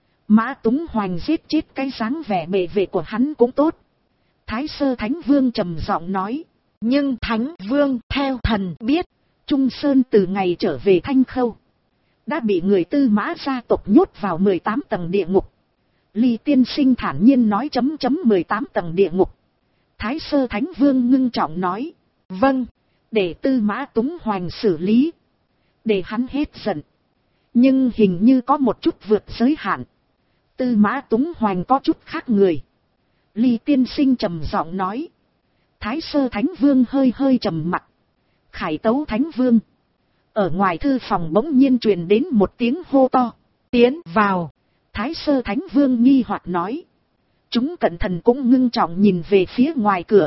Mã Túng Hoành giết chết cái dáng vẻ bề vệ của hắn cũng tốt. Thái Sơ Thánh Vương trầm giọng nói. Nhưng Thánh Vương theo thần biết, Trung Sơn từ ngày trở về Thanh Khâu, đã bị người Tư Mã gia tộc nhốt vào 18 tầng địa ngục. Ly tiên sinh thản nhiên nói 18 tầng địa ngục. Thái Sơ Thánh Vương ngưng trọng nói. Vâng, để Tư Mã Túng Hoành xử lý. Để hắn hết giận. Nhưng hình như có một chút vượt giới hạn. Tư Mã Túng Hoành có chút khác người. Ly tiên sinh trầm giọng nói. Thái Sơ Thánh Vương hơi hơi trầm mặt. Khải Tấu Thánh Vương. Ở ngoài thư phòng bỗng nhiên truyền đến một tiếng hô to. Tiến vào. Thái Sơ Thánh Vương nghi hoặc nói. Chúng cẩn thận cũng ngưng trọng nhìn về phía ngoài cửa.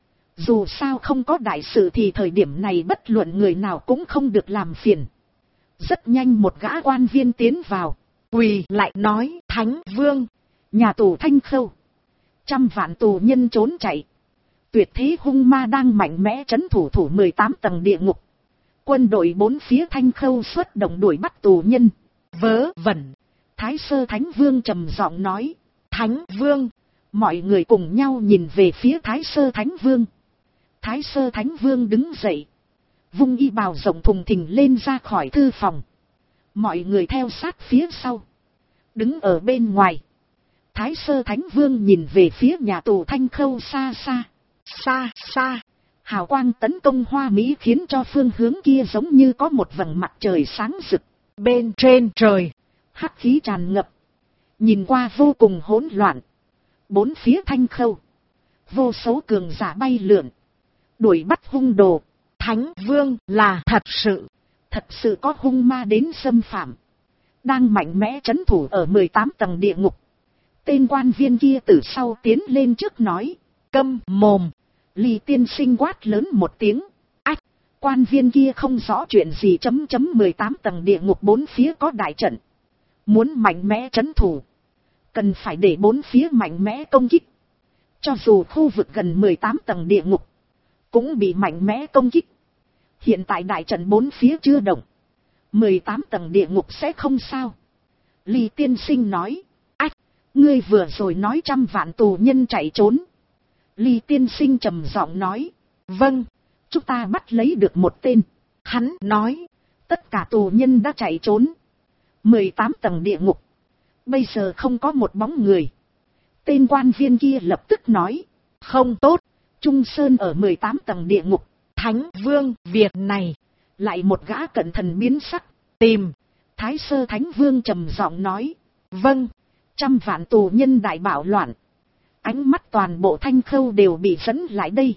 Dù sao không có đại sự thì thời điểm này bất luận người nào cũng không được làm phiền. Rất nhanh một gã quan viên tiến vào. Quỳ lại nói. Thánh Vương, nhà tù Thanh Khâu, 100 vạn tù nhân trốn chạy. Tuyệt thế hung ma đang mạnh mẽ trấn thủ 18 tầng địa ngục. Quân đội 4 phía Thanh Khâu xuất động đuổi bắt tù nhân. Vớ vẩn. Thái Sơ Thánh Vương trầm giọng nói. Thánh Vương, mọi người cùng nhau nhìn về phía Thái Sơ Thánh Vương. Thái Sơ Thánh Vương đứng dậy, vung y bào rộng thùng thình lên ra khỏi thư phòng. Mọi người theo sát phía sau, đứng ở bên ngoài. Thái Sơ Thánh Vương nhìn về phía nhà tù Thanh Khâu xa xa. Xa xa, hào quang tấn công hoa mỹ khiến cho phương hướng kia giống như có một vầng mặt trời sáng rực. Bên trên trời, hắc khí tràn ngập, nhìn qua vô cùng hỗn loạn. 4 phía Thanh Khâu, vô số cường giả bay lượn, đuổi bắt hung đồ. Thánh Vương là thật sự có hung ma đến xâm phạm, đang mạnh mẽ trấn thủ ở 18 tầng địa ngục. Tên quan viên kia từ sau tiến lên trước nói. Câm mồm. Ly tiên sinh quát lớn một tiếng. Ách, quan viên kia không rõ chuyện gì. 18 tầng địa ngục 4 phía có đại trận. Muốn mạnh mẽ trấn thủ, cần phải để 4 phía mạnh mẽ công kích. Cho dù khu vực gần 18 tầng địa ngục, cũng bị mạnh mẽ công kích. Hiện tại đại trận 4 phía chưa động, 18 tầng địa ngục sẽ không sao. Ly tiên sinh nói. Ách, ngươi vừa rồi nói 100 vạn tù nhân chạy trốn. Ly tiên sinh trầm giọng nói. Vâng, chúng ta bắt lấy được một tên. Hắn nói, tất cả tù nhân đã chạy trốn. 18 tầng địa ngục, bây giờ không có một bóng người. Tên quan viên kia lập tức nói, không tốt, Trung Sơn ở 18 tầng địa ngục. Thánh Vương, việc này, lại một gã cận thần biến sắc, tìm. Thái Sơ Thánh Vương trầm giọng nói, vâng, 100 vạn tù nhân đại bạo loạn. Ánh mắt toàn bộ Thanh Khâu đều bị dẫn lại đây.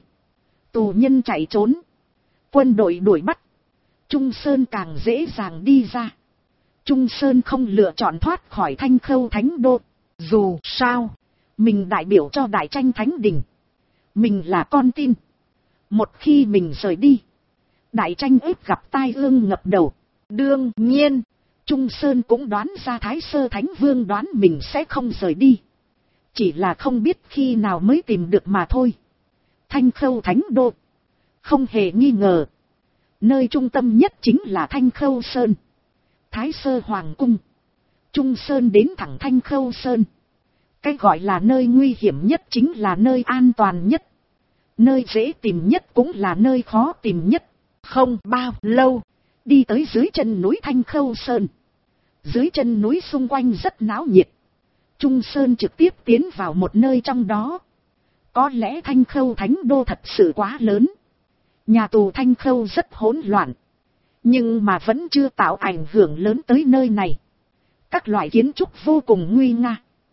Tù nhân chạy trốn, quân đội đuổi bắt, Trung Sơn càng dễ dàng đi ra. Trung Sơn không lựa chọn thoát khỏi Thanh Khâu Thánh Đô. Dù sao, mình đại biểu cho Đại Tranh Thánh Đình. Mình là con tin. Một khi mình rời đi, Đại Tranh ếp gặp tai ương ngập đầu. Đương nhiên, Trung Sơn cũng đoán ra Thái Sơ Thánh Vương đoán mình sẽ không rời đi. Chỉ là không biết khi nào mới tìm được mà thôi. Thanh Khâu Thánh Đô, không hề nghi ngờ, nơi trung tâm nhất chính là Thanh Khâu Sơn. Thái Sơ Hoàng Cung, Trung Sơn đến thẳng Thanh Khâu Sơn. Cái gọi là nơi nguy hiểm nhất chính là nơi an toàn nhất. Nơi dễ tìm nhất cũng là nơi khó tìm nhất. Không bao lâu, đi tới dưới chân núi Thanh Khâu Sơn. Dưới chân núi xung quanh rất náo nhiệt. Trung Sơn trực tiếp tiến vào một nơi trong đó. Có lẽ Thanh Khâu Thánh Đô thật sự quá lớn. Nhà tù Thanh Khâu rất hỗn loạn. Nhưng mà vẫn chưa tạo ảnh hưởng lớn tới nơi này. Các loại kiến trúc vô cùng nguy nga,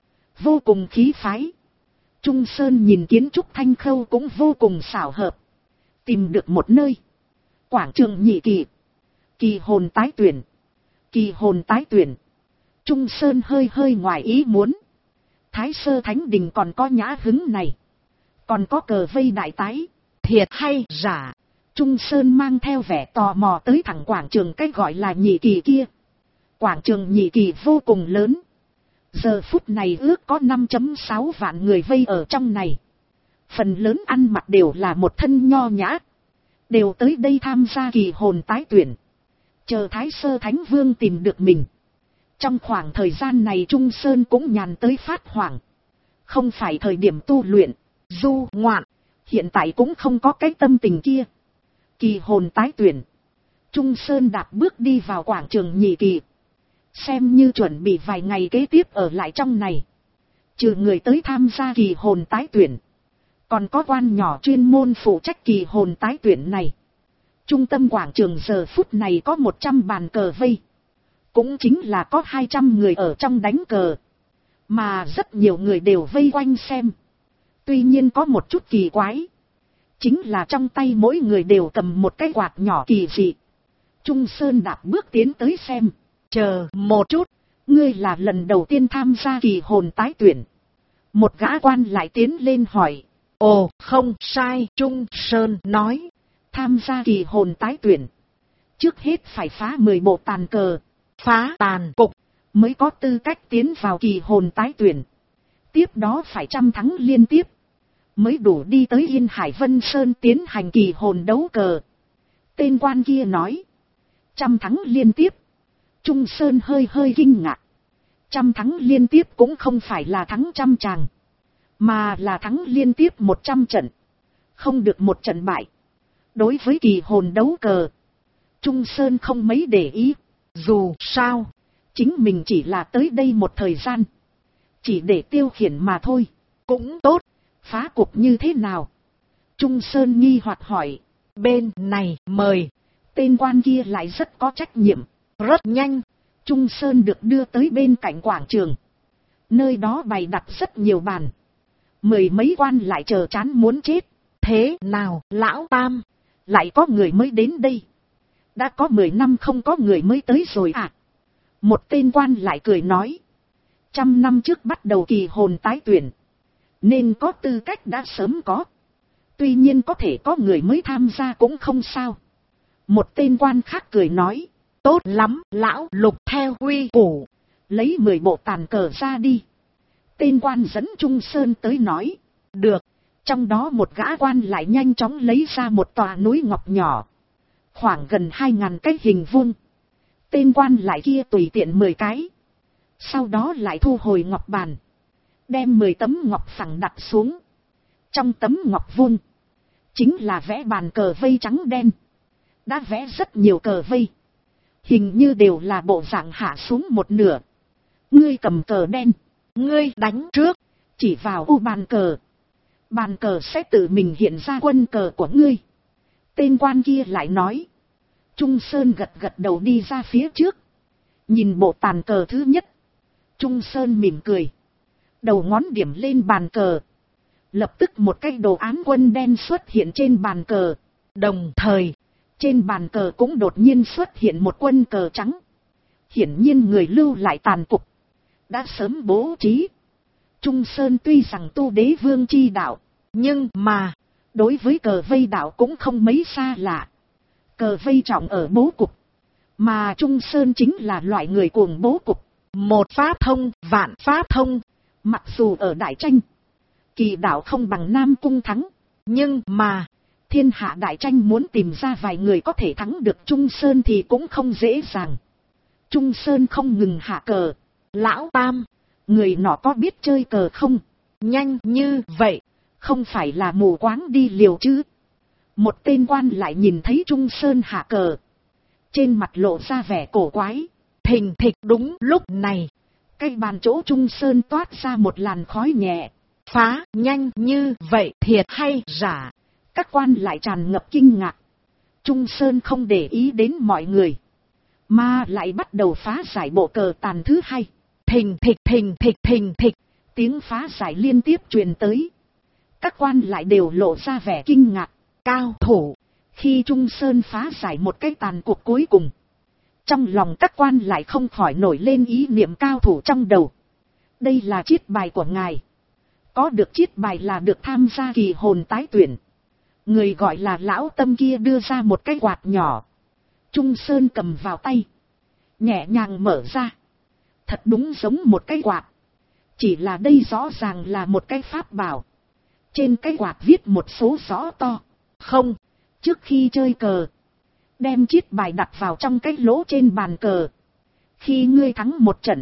vô cùng khí phái. Trung Sơn nhìn kiến trúc Thanh Khâu cũng vô cùng xảo hợp. Tìm được một nơi. Quảng trường nhị kỳ. Kỳ hồn tái tuyển. Kỳ hồn tái tuyển. Trung Sơn hơi ngoài ý muốn. Thái Sơ Thánh Đình còn có nhã hứng này. Còn có cờ vây đại tái. Thiệt hay giả? Trung Sơn mang theo vẻ tò mò tới thẳng quảng trường cách gọi là nhị kỳ kia. Quảng trường nhị kỳ vô cùng lớn. Giờ phút này ước có 5.6 vạn người vây ở trong này. Phần lớn ăn mặc đều là một thân nho nhã. Đều tới đây tham gia kỳ hồn tái tuyển. Chờ Thái Sơ Thánh Vương tìm được mình. Trong khoảng thời gian này Trung Sơn cũng nhàn tới phát hoảng. Không phải thời điểm tu luyện, du ngoạn. Hiện tại cũng không có cái tâm tình kia. Kỳ hồn tái tuyển. Trung Sơn đạp bước đi vào quảng trường nhị kỳ. Xem như chuẩn bị vài ngày kế tiếp ở lại trong này. Trừ người tới tham gia kỳ hồn tái tuyển, còn có quan nhỏ chuyên môn phụ trách kỳ hồn tái tuyển này. Trung tâm quảng trường giờ phút này có 100 bàn cờ vây. Cũng chính là có 200 người ở trong đánh cờ. Mà rất nhiều người đều vây quanh xem. Tuy nhiên có một chút kỳ quái. Chính là trong tay mỗi người đều cầm một cái quạt nhỏ kỳ dị. Trung Sơn đạp bước tiến tới xem. Chờ một chút, ngươi là lần đầu tiên tham gia kỳ hồn tái tuyển. Một gã quan lại tiến lên hỏi. Ồ, không sai, Trung Sơn nói. Tham gia kỳ hồn tái tuyển, trước hết phải phá 10 bộ tàn cờ, phá tàn cục, mới có tư cách tiến vào kỳ hồn tái tuyển. Tiếp đó phải 100 thắng liên tiếp, mới đủ đi tới Yên Hải Vân Sơn tiến hành kỳ hồn đấu cờ. Tên quan kia nói. 100 thắng liên tiếp. Trung Sơn hơi kinh ngạc. 100 thắng liên tiếp cũng không phải là thắng 100 tràng, mà là thắng liên tiếp 100 trận. Không được một trận bại. Đối với kỳ hồn đấu cờ, Trung Sơn không mấy để ý. Dù sao, chính mình chỉ là tới đây một thời gian, chỉ để tiêu khiển mà thôi. Cũng tốt, phá cục như thế nào? Trung Sơn nghi hoặc hỏi. Bên này mời. Tên quan kia lại rất có trách nhiệm. Rất nhanh, Trung Sơn được đưa tới bên cạnh quảng trường. Nơi đó bày đặt rất nhiều bàn. 10 mấy quan lại chờ chán muốn chết. Thế nào, lão Tam? Lại có người mới đến đây. Đã có 10 năm không có người mới tới rồi à? Một tên quan lại cười nói. 100 năm trước bắt đầu kỳ hồn tái tuyển, nên có tư cách đã sớm có. Tuy nhiên có thể có người mới tham gia cũng không sao. Một tên quan khác cười nói. Tốt lắm, lão Lục, theo quy củ, lấy 10 bộ tàn cờ ra đi. Tên quan dẫn Trung Sơn tới nói. Được. Trong đó một gã quan lại nhanh chóng lấy ra một tòa núi ngọc nhỏ, khoảng gần 2000 cái hình vuông. Tên quan lại kia tùy tiện 10 cái. Sau đó lại thu hồi ngọc bàn, đem 10 tấm ngọc phẳng đặt xuống. Trong tấm ngọc vuông chính là vẽ bàn cờ vây trắng đen. Đã vẽ rất nhiều cờ vây, hình như đều là bộ dạng hạ xuống một nửa. Ngươi cầm cờ đen, ngươi đánh trước. Chỉ vào ô bàn cờ. Bàn cờ sẽ tự mình hiện ra quân cờ của ngươi. Tên quan kia lại nói. Trung Sơn gật gật đầu đi ra phía trước. Nhìn bộ tàn cờ thứ nhất. Trung Sơn mỉm cười. Đầu ngón điểm lên bàn cờ. Lập tức một cái đồ án quân đen xuất hiện trên bàn cờ. Đồng thời, trên bàn cờ cũng đột nhiên xuất hiện một quân cờ trắng. Hiển nhiên người lưu lại tàn cục. Đã sớm bố trí. Trung Sơn tuy rằng tu đế vương chi đạo. Nhưng mà, đối với cờ vây đạo cũng không mấy xa lạ. Cờ vây trọng ở bố cục. Mà Trung Sơn chính là loại người cuồng bố cục. Một pháp thông, vạn pháp thông. Mặc dù ở đại tranh, kỳ đạo không bằng Nam Cung thắng. Nhưng mà, thiên hạ đại tranh muốn tìm ra vài người có thể thắng được Trung Sơn thì cũng không dễ dàng. Trung Sơn không ngừng hạ cờ. Lão Tam, người nọ có biết chơi cờ không? Nhanh như vậy, không phải là mù quáng đi liều chứ? Một tên quan lại nhìn thấy Trung Sơn hạ cờ. Trên mặt lộ ra vẻ cổ quái. Thình thịch đúng lúc này. Cái bàn chỗ Trung Sơn toát ra một làn khói nhẹ. Phá nhanh như vậy thiệt hay giả? Các quan lại tràn ngập kinh ngạc. Trung Sơn không để ý đến mọi người. Mà lại bắt đầu phá giải bộ cờ tàn thứ hai. Thình thịch thình thịch thình thịch. Tiếng phá giải liên tiếp truyền tới. Các quan lại đều lộ ra vẻ kinh ngạc. Cao thủ. Khi Trung Sơn phá giải một cái tàn cuộc cuối cùng. Trong lòng các quan lại không khỏi nổi lên ý niệm cao thủ trong đầu. Đây là chiết bài của ngài. Có được chiết bài là được tham gia kỳ hồn tái tuyển. Người gọi là lão Tâm kia đưa ra một cái quạt nhỏ. Trung Sơn cầm vào tay. Nhẹ nhàng mở ra. Thật đúng giống một cái quạt. Chỉ là đây rõ ràng là một cái pháp bảo. Trên cái quạt viết một số rõ to. Không, trước khi chơi cờ, đem chiết bài đặt vào trong cái lỗ trên bàn cờ. Khi ngươi thắng một trận,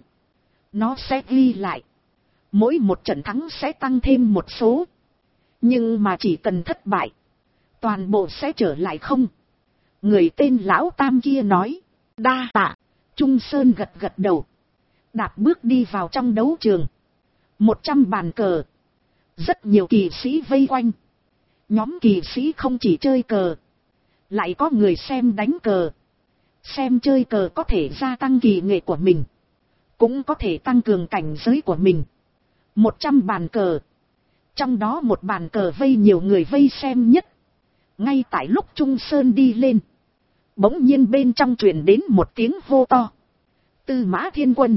nó sẽ ghi lại. Mỗi một trận thắng sẽ tăng thêm một số. Nhưng mà chỉ cần thất bại, toàn bộ sẽ trở lại không. Người tên Lão Tam kia nói. Đa tạ. Trung Sơn gật gật đầu. Đạp bước đi vào trong đấu trường. 100 bàn cờ. Rất nhiều kỳ sĩ vây quanh. Nhóm kỳ sĩ không chỉ chơi cờ, lại có người xem đánh cờ. Xem chơi cờ có thể gia tăng kỳ nghệ của mình, cũng có thể tăng cường cảnh giới của mình. 100 bàn cờ. Trong đó một bàn cờ vây nhiều người vây xem nhất. Ngay tại lúc Trung Sơn đi lên, bỗng nhiên bên trong truyền đến một tiếng hô to. Tư Mã Thiên Quân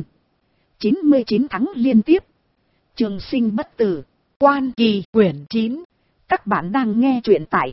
99 thắng liên tiếp. Trường sinh bất tử. Quan Kỳ quyển 9. Các bạn đang nghe truyện tại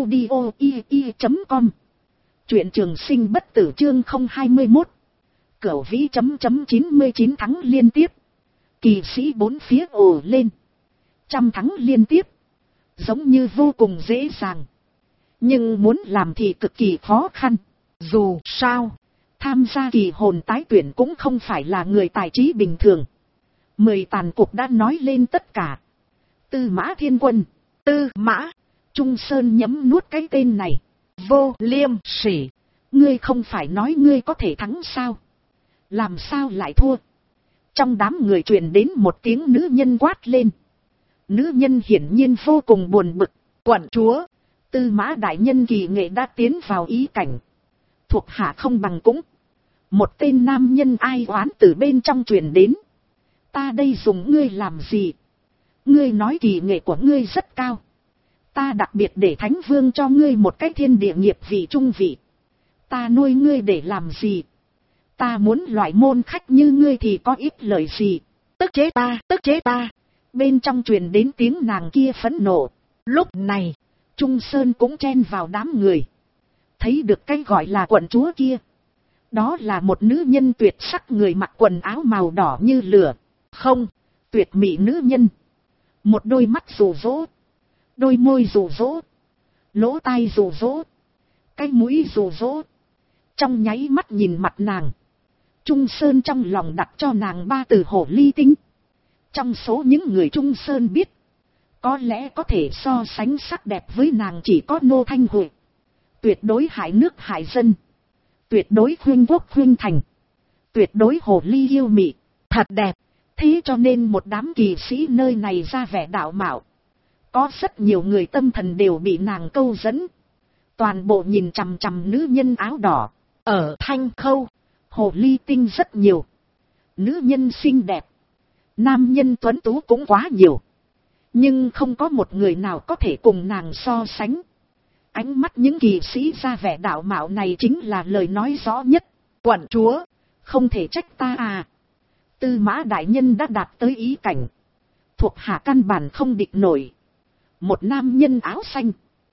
audio.com. Truyện Trường sinh bất tử chương 021. Cửu vĩ chấm 99 thắng liên tiếp. Kỳ sĩ bốn phía ồ lên. 100 thắng liên tiếp. Giống như vô cùng dễ dàng. Nhưng muốn làm thì cực kỳ khó khăn. Dù sao, tham gia kỳ hồn tái tuyển cũng không phải là người tài trí bình thường. 10 tàn cục đã nói lên tất cả. Tư Mã Thiên Quân. Tư Mã. Trung Sơn nhấm nuốt cái tên này. Vô liêm sỉ. Ngươi không phải nói ngươi có thể thắng sao? Làm sao lại thua? Trong đám người truyền đến một tiếng nữ nhân quát lên. Nữ nhân hiển nhiên vô cùng buồn bực. Quận chúa, Tư Mã đại nhân kỳ nghệ đã tiến vào ý cảnh. Thuộc hạ không bằng cũng. Một tên nam nhân ai oán từ bên trong truyền đến. Ta đây dùng ngươi làm gì? Ngươi nói kỳ nghệ của ngươi rất cao. Ta đặc biệt để Thánh Vương cho ngươi một cái thiên địa nghiệp vị trung vị. Ta nuôi ngươi để làm gì? Ta muốn loại môn khách như ngươi thì có ít lời gì? Tức chế ta, tức chế ta. Bên trong truyền đến tiếng nàng kia phẫn nộ. Lúc này, Trung Sơn cũng chen vào đám người. Thấy được cái gọi là quận chúa kia. Đó là một nữ nhân tuyệt sắc, người mặc quần áo màu đỏ như lửa. Không, tuyệt mỹ nữ nhân. Một đôi mắt rủ rỗ. Đôi môi rủ rỗ. Lỗ tai rủ rỗ. Cái mũi rủ rỗ. Trong nháy mắt nhìn mặt nàng, Trung Sơn trong lòng đặt cho nàng 3 từ hồ ly tinh. Trong số những người Trung Sơn biết, có lẽ có thể so sánh sắc đẹp với nàng chỉ có Nô Thanh Huệ. Tuyệt đối hại nước hại dân. Tuyệt đối khuyên quốc khuyên thành. Tuyệt đối hồ ly yêu mị. Thật đẹp. Thế cho nên một đám kỳ sĩ nơi này ra vẻ đạo mạo. Có rất nhiều người tâm thần đều bị nàng câu dẫn. Toàn bộ nhìn chằm chằm nữ nhân áo đỏ. Ở Thanh Khâu, hồ ly tinh rất nhiều. Nữ nhân xinh đẹp. Nam nhân tuấn tú cũng quá nhiều. Nhưng không có một người nào có thể cùng nàng so sánh. Ánh mắt những kỳ sĩ ra vẻ đạo mạo này chính là lời nói rõ nhất. Quận chúa, không thể trách ta à. Tư Mã đại nhân đã đạt tới ý cảnh. Thuộc hạ căn bản không địch nổi. Một nam nhân áo xanh,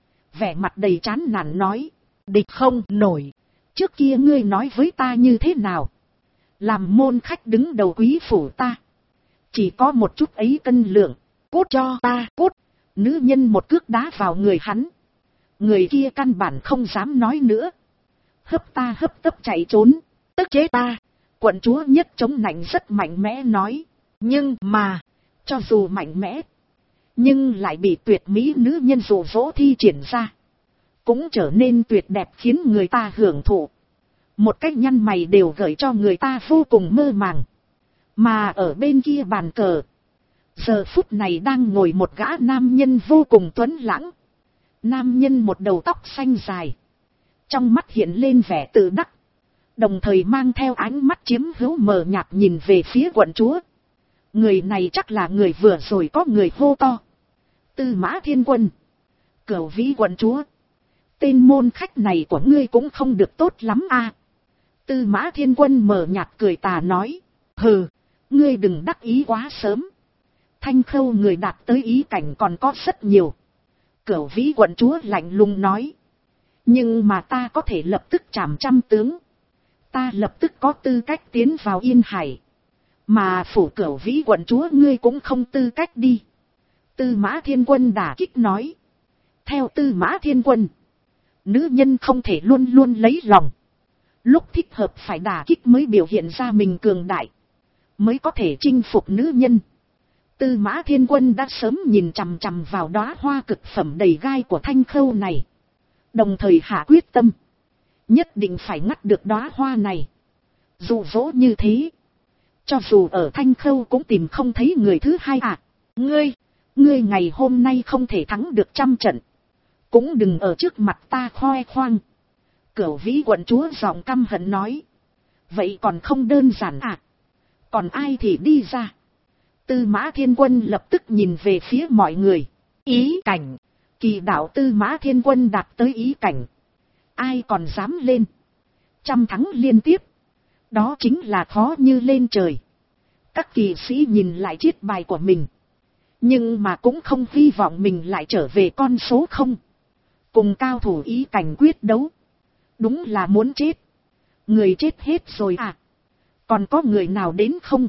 vẻ mặt đầy chán nản nói. Địch không nổi. Trước kia ngươi nói với ta như thế nào? Làm môn khách đứng đầu quý phủ ta. Chỉ có một chút ấy cân lượng. Cút cho ta, cút. Nữ nhân một cước đá vào người hắn. Người kia căn bản không dám nói nữa. Hấp ta hấp tấp chạy trốn. Tức chế ta. Quận chúa nhất chống nạnh rất mạnh mẽ nói. Nhưng mà, cho dù mạnh mẽ, nhưng lại bị tuyệt mỹ nữ nhân dụ dỗ thi triển ra. Cũng trở nên tuyệt đẹp khiến người ta hưởng thụ. Một cách nhăn mày đều gợi cho người ta vô cùng mơ màng. Mà ở bên kia bàn cờ, giờ phút này đang ngồi một gã nam nhân vô cùng tuấn lãng. Nam nhân một đầu tóc xanh dài. Trong mắt hiện lên vẻ tự đắc. Đồng thời mang theo ánh mắt chiếm hữu mờ nhạt nhìn về phía quận chúa. Người này chắc là người vừa rồi có người hô to. Tư Mã Thiên Quân. Cửu Vĩ quận chúa. Tên môn khách này của ngươi cũng không được tốt lắm à. Tư Mã Thiên Quân mờ nhạt cười tà nói. Hừ, ngươi đừng đắc ý quá sớm. Thanh Khâu người đạt tới ý cảnh còn có rất nhiều. Cửu Vĩ quận chúa lạnh lùng nói. Nhưng mà ta có thể lập tức trảm trăm tướng. Ta lập tức có tư cách tiến vào Yên Hải. Mà phủ Cửu Vĩ quận chúa ngươi cũng không tư cách đi. Tư Mã Thiên Quân đả kích nói. Theo Tư Mã Thiên Quân, nữ nhân không thể luôn luôn lấy lòng. Lúc thích hợp phải đả kích mới biểu hiện ra mình cường đại, mới có thể chinh phục nữ nhân. Tư Mã Thiên Quân đã sớm nhìn chằm chằm vào đóa hoa cực phẩm đầy gai của Thanh Khâu này. Đồng thời hạ quyết tâm, nhất định phải ngắt được đóa hoa này. Dụ dỗ như thế, cho dù ở Thanh Khâu cũng tìm không thấy người thứ hai à. Ngươi ngày hôm nay không thể thắng được trăm trận, cũng đừng ở trước mặt ta khoe khoang. Cửu Vĩ quận chúa giọng căm hận nói. Vậy còn không đơn giản à? Còn ai thì đi ra. Tư Mã Thiên Quân lập tức nhìn về phía mọi người. Ý cảnh. Kỳ đạo Tư Mã Thiên Quân đạt tới ý cảnh. Ai còn dám lên? Trăm thắng liên tiếp. Đó chính là khó như lên trời. Các kỳ sĩ nhìn lại chiết bài của mình. Nhưng mà cũng không hy vọng mình lại trở về con số không. Cùng cao thủ ý cảnh quyết đấu. Đúng là muốn chết. Người chết hết rồi à? Còn có người nào đến không?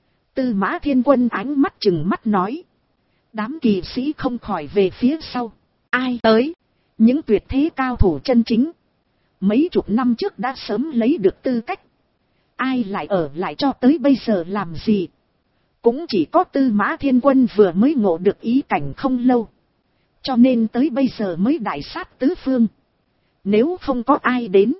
Tư Mã Thiên Quân ánh mắt trừng mắt nói. Đám kỳ sĩ không khỏi về phía sau. Ai tới? Những tuyệt thế cao thủ chân chính. Mấy chục năm trước đã sớm lấy được tư cách. Ai lại ở lại cho tới bây giờ làm gì? Cũng chỉ có Tư Mã Thiên Quân vừa mới ngộ được ý cảnh không lâu. Cho nên tới bây giờ mới đại sát tứ phương. Nếu không có ai đến,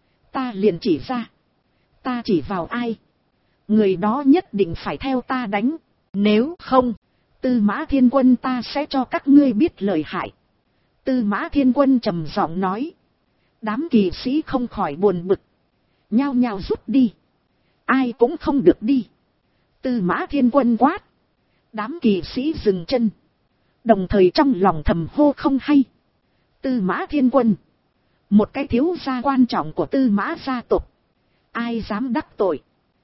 ta liền chỉ ra. Ta chỉ vào ai, người đó nhất định phải theo ta đánh. Nếu không, Tư Mã Thiên Quân ta sẽ cho các ngươi biết lợi hại. Tư Mã Thiên Quân trầm giọng nói. Đám kỳ sĩ không khỏi buồn bực, nhao nhao rút đi. Ai cũng không được đi. Tư Mã Thiên Quân quát. Đám kỳ sĩ dừng chân, đồng thời trong lòng thầm hô không hay. Tư Mã Thiên Quân, một cái thiếu gia quan trọng của Tư Mã gia tộc, ai dám đắc tội.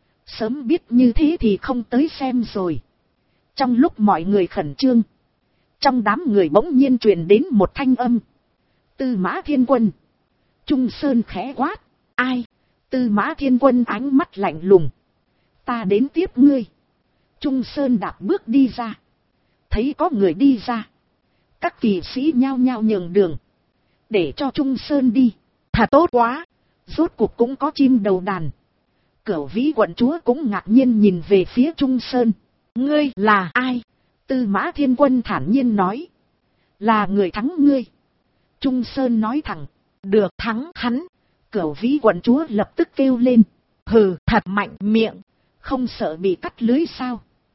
Sớm biết như thế thì không tới xem rồi. Trong lúc mọi người khẩn trương, trong đám người bỗng nhiên truyền đến một thanh âm. Tư Mã Thiên Quân. Trung Sơn khẽ quát. Ai? Tư Mã Thiên Quân ánh mắt lạnh lùng. Ta đến tiếp ngươi. Trung Sơn đạp bước đi ra. Thấy có người đi ra, các kỳ sĩ nhao nhao nhường đường, để cho Trung Sơn đi. Thà tốt quá, rốt cuộc cũng có chim đầu đàn. Cửu Vĩ quận chúa cũng ngạc nhiên nhìn về phía Trung Sơn. Ngươi là ai? Tư Mã Thiên Quân thản nhiên nói. Là người thắng ngươi. Trung Sơn nói thẳng. Được, thắng hắn. Cửu Vĩ quận chúa lập tức kêu lên. Hừ, thật mạnh miệng. Không sợ bị cắt lưới sao?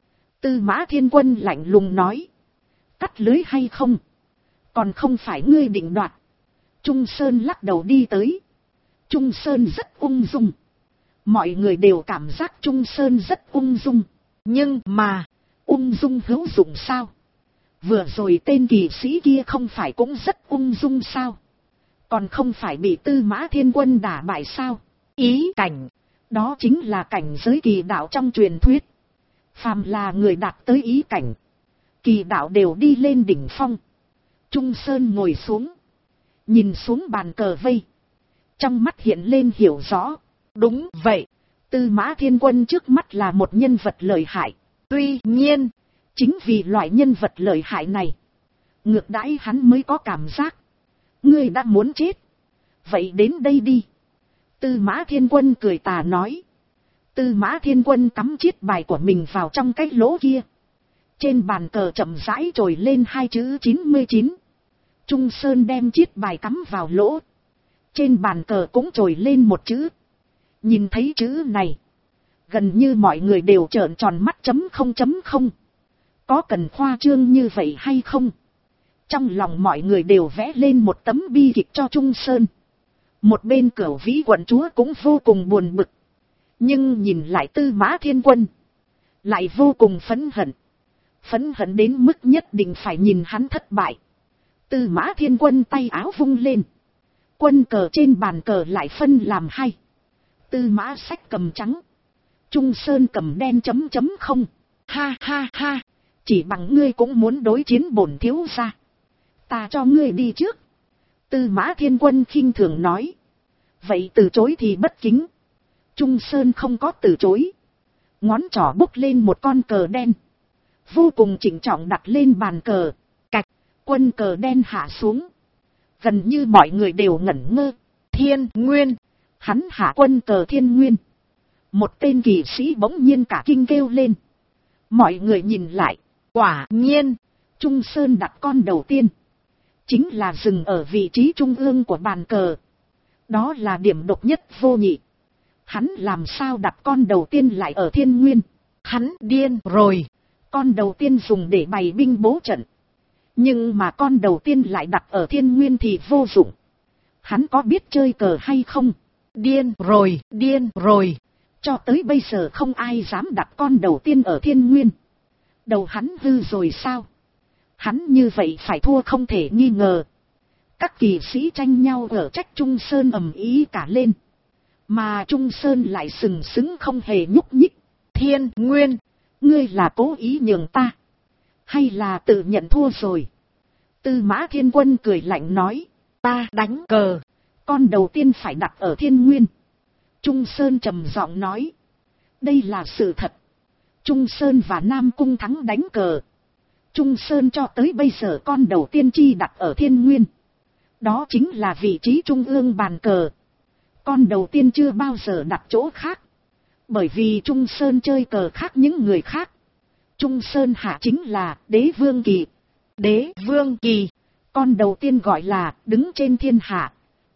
Tư Mã Thiên Quân lạnh lùng nói. Cắt lưới hay không? Còn không phải ngươi định đoạt. Trung Sơn lắc đầu đi tới. Trung Sơn rất ung dung. Mọi người đều cảm giác Trung Sơn rất ung dung. Nhưng mà, ung dung hữu dụng sao? Vừa rồi tên kỳ sĩ kia không phải cũng rất ung dung sao? Còn không phải bị Tư Mã Thiên Quân đả bại sao? Ý cảnh, đó chính là cảnh giới kỳ đạo trong truyền thuyết. Phàm là người đạt tới ý cảnh, kỳ đạo đều đi lên đỉnh phong. Trung Sơn ngồi xuống, nhìn xuống bàn cờ vây. Trong mắt hiện lên hiểu rõ. Đúng vậy, Tư Mã Thiên Quân trước mắt là một nhân vật lợi hại. Tuy nhiên, chính vì loại nhân vật lợi hại này, ngược đãi hắn mới có cảm giác. Ngươi đã muốn chết. Vậy đến đây đi. Tư Mã Thiên Quân cười tà nói. Tư Mã Thiên Quân cắm chiết bài của mình vào trong cái lỗ kia. Trên bàn cờ chậm rãi trồi lên hai chữ 99. Trung Sơn đem chiết bài cắm vào lỗ. Trên bàn cờ cũng trồi lên một chữ. Nhìn thấy chữ này, gần như mọi người đều trợn tròn mắt chấm không. Có cần khoa trương như vậy hay không? Trong lòng mọi người đều vẽ lên một tấm bi kịch cho Trung Sơn. Một bên Cửu Vĩ quận chúa cũng vô cùng buồn bực. Nhưng nhìn lại Tư Mã Thiên Quân, lại vô cùng phẫn hận. Phẫn hận đến mức nhất định phải nhìn hắn thất bại. Tư Mã Thiên Quân tay áo vung lên. Quân cờ trên bàn cờ lại phân làm hai. Tư Mã Sách cầm trắng, Trung Sơn cầm đen không. Ha ha ha, chỉ bằng ngươi cũng muốn đối chiến bổn thiếu gia. Ta cho ngươi đi trước. Tư Mã Thiên Quân khinh thường nói. Vậy từ chối thì bất kính. Trung Sơn không có từ chối. Ngón trỏ bốc lên một con cờ đen. Vô cùng chỉnh trọng đặt lên bàn cờ. Cạch, quân cờ đen hạ xuống. Gần như mọi người đều ngẩn ngơ. Thiên Nguyên. Hắn hạ quân cờ Thiên Nguyên. Một tên kỳ sĩ bỗng nhiên cả kinh kêu lên. Mọi người nhìn lại. Quả nhiên, Trung Sơn đặt con đầu tiên. Chính là dừng ở vị trí trung ương của bàn cờ. Đó là điểm độc nhất vô nhị. Hắn làm sao đặt con đầu tiên lại ở Thiên Nguyên? Hắn điên rồi. Con đầu tiên dùng để bày binh bố trận. Nhưng mà con đầu tiên lại đặt ở Thiên Nguyên thì vô dụng. Hắn có biết chơi cờ hay không? Điên rồi, điên rồi. Cho tới bây giờ không ai dám đặt con đầu tiên ở Thiên Nguyên. Đầu hắn hư rồi sao? Hắn như vậy phải thua không thể nghi ngờ. Các kỳ sĩ tranh nhau ở trách Trung Sơn ầm ĩ cả lên. Mà Trung Sơn lại sừng sững không hề nhúc nhích. Thiên Nguyên, ngươi là cố ý nhường ta, hay là tự nhận thua rồi? Tư Mã Thiên Quân cười lạnh nói. Ta đánh cờ, con đầu tiên phải đặt ở Thiên Nguyên. Trung Sơn trầm giọng nói. Đây là sự thật. Trung Sơn và Nam Cung Thắng đánh cờ. Trung Sơn cho tới bây giờ con đầu tiên chi đặt ở Thiên Nguyên. Đó chính là vị trí trung ương bàn cờ. Con đầu tiên chưa bao giờ đặt chỗ khác. Bởi vì Trung Sơn chơi cờ khác những người khác. Trung Sơn hạ chính là Đế Vương Kỳ. Đế Vương Kỳ, con đầu tiên gọi là đứng trên thiên hạ.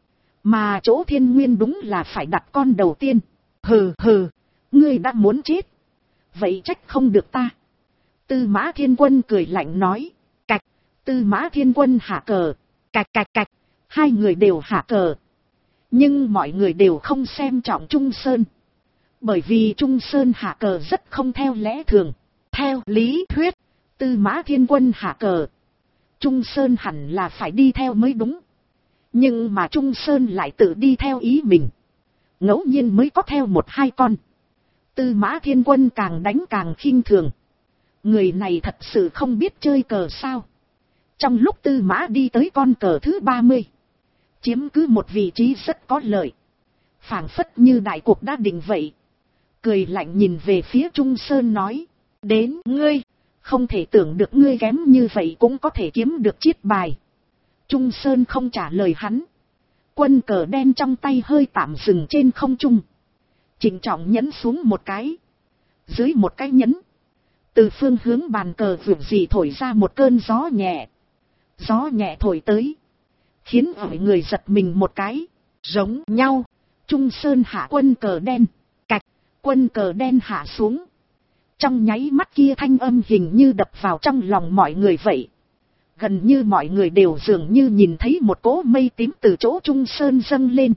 Mà chỗ Thiên Nguyên đúng là phải đặt con đầu tiên. Hừ hừ, ngươi đã muốn chết. Vậy trách không được ta. Tư Mã Thiên Quân cười lạnh nói. Cạch, Tư Mã Thiên Quân hạ cờ. Cạch cạch cạch, hai người đều hạ cờ. Nhưng mọi người đều không xem trọng Trung Sơn. Bởi vì Trung Sơn hạ cờ rất không theo lẽ thường. Theo lý thuyết, Tư Mã Thiên Quân hạ cờ, Trung Sơn hẳn là phải đi theo mới đúng. Nhưng mà Trung Sơn lại tự đi theo ý mình. Ngẫu nhiên mới có theo một hai con. Tư Mã Thiên Quân càng đánh càng khinh thường. Người này thật sự không biết chơi cờ sao. Trong lúc Tư Mã đi tới con cờ thứ 30, chiếm cứ một vị trí rất có lợi, phảng phất như đại cuộc đã định vậy. Cười lạnh nhìn về phía Trung Sơn nói. Đến ngươi, không thể tưởng được ngươi kém như vậy cũng có thể kiếm được chiết bài. Trung Sơn không trả lời hắn. Quân cờ đen trong tay hơi tạm dừng trên không trung. Trịnh trọng nhấn xuống một cái. Dưới một cái nhấn, từ phương hướng bàn cờ vượt gì thổi ra một cơn gió nhẹ. Gió nhẹ thổi tới, khiến mọi người giật mình một cái. Giống nhau, Trung Sơn hạ quân cờ đen. Cạch, quân cờ đen hạ xuống. Trong nháy mắt kia thanh âm hình như đập vào trong lòng mọi người vậy. Gần như mọi người đều dường như nhìn thấy một cỗ mây tím từ chỗ Trung Sơn dâng lên.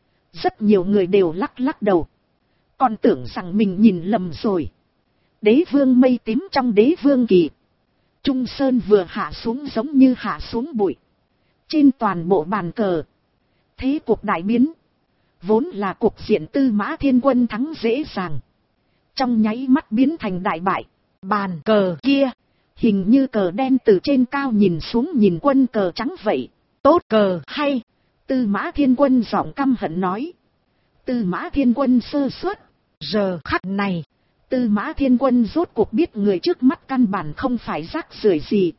Rất nhiều người đều lắc lắc đầu. Còn tưởng rằng mình nhìn lầm rồi. Đế vương mây tím trong đế vương kỳ. Trung Sơn vừa hạ xuống giống như hạ xuống bụi. Trên toàn bộ bàn cờ. Thế cuộc đại biến. Vốn là cục diện Tư Mã Thiên Quân thắng dễ dàng. Trong nháy mắt biến thành đại bại. Bàn cờ kia. Hình như cờ đen từ trên cao nhìn xuống nhìn quân cờ trắng vậy. Tốt cờ hay. Tư Mã Thiên Quân giọng căm hận nói. Tư Mã Thiên Quân sơ suất. Giờ khắc này. Tư Mã Thiên Quân rốt cuộc biết người trước mắt căn bản không phải rác rưởi gì.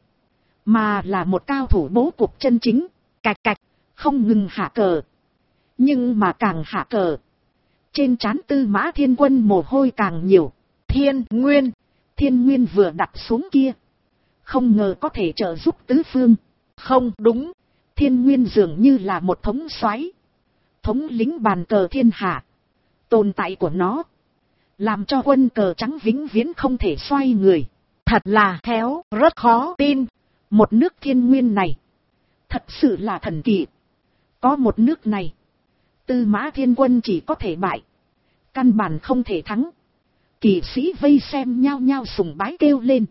Mà là một cao thủ bố cục chân chính. Cạch cạch. Không ngừng hạ cờ. Nhưng mà càng hạ cờ. Trên trán Tư Mã Thiên Quân mồ hôi càng nhiều. Thiên Nguyên vừa đặt xuống kia. Không ngờ có thể trợ giúp tứ phương. Không đúng. Thiên Nguyên dường như là một thống soái. Thống lĩnh bàn cờ thiên hạ. Tồn tại của nó. Làm cho quân cờ trắng vĩnh viễn không thể xoay người. Thật là khéo, rất khó tin. Một nước Thiên Nguyên này. Thật sự là thần kỳ. Có một nước này. Tư Mã Thiên Quân chỉ có thể bại. Căn bản không thể thắng. Kỵ sĩ vây xem nhao nhao sùng bái kêu lên.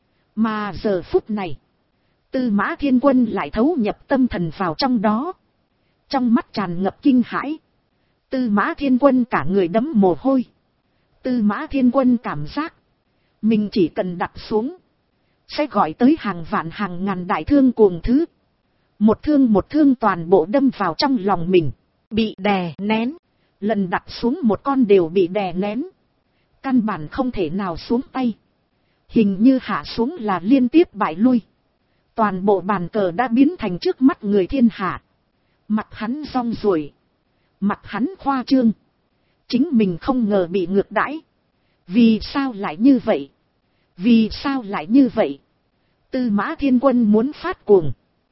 Mà giờ phút này. Tư Mã Thiên Quân lại thấu nhập tâm thần vào trong đó. Trong mắt tràn ngập kinh hãi. Tư Mã Thiên Quân cả người đẫm mồ hôi. Tư Mã Thiên Quân cảm giác. Mình chỉ cần đặt xuống. Sẽ gọi tới hàng vạn hàng ngàn đại thương cuồng thứ. Một thương toàn bộ đâm vào trong lòng mình. Bị đè nén. Lần đặt xuống một con đều bị đè nén. Căn bản không thể nào xuống tay. Hình như hạ xuống là liên tiếp bại lui. Toàn bộ bàn cờ đã biến thành trước mắt người thiên hạ. Mặt hắn rong ruổi. Mặt hắn khoa trương. Chính mình không ngờ bị ngược đãi. Vì sao lại như vậy? Vì sao lại như vậy? Tư Mã Thiên Quân muốn phát cuồng.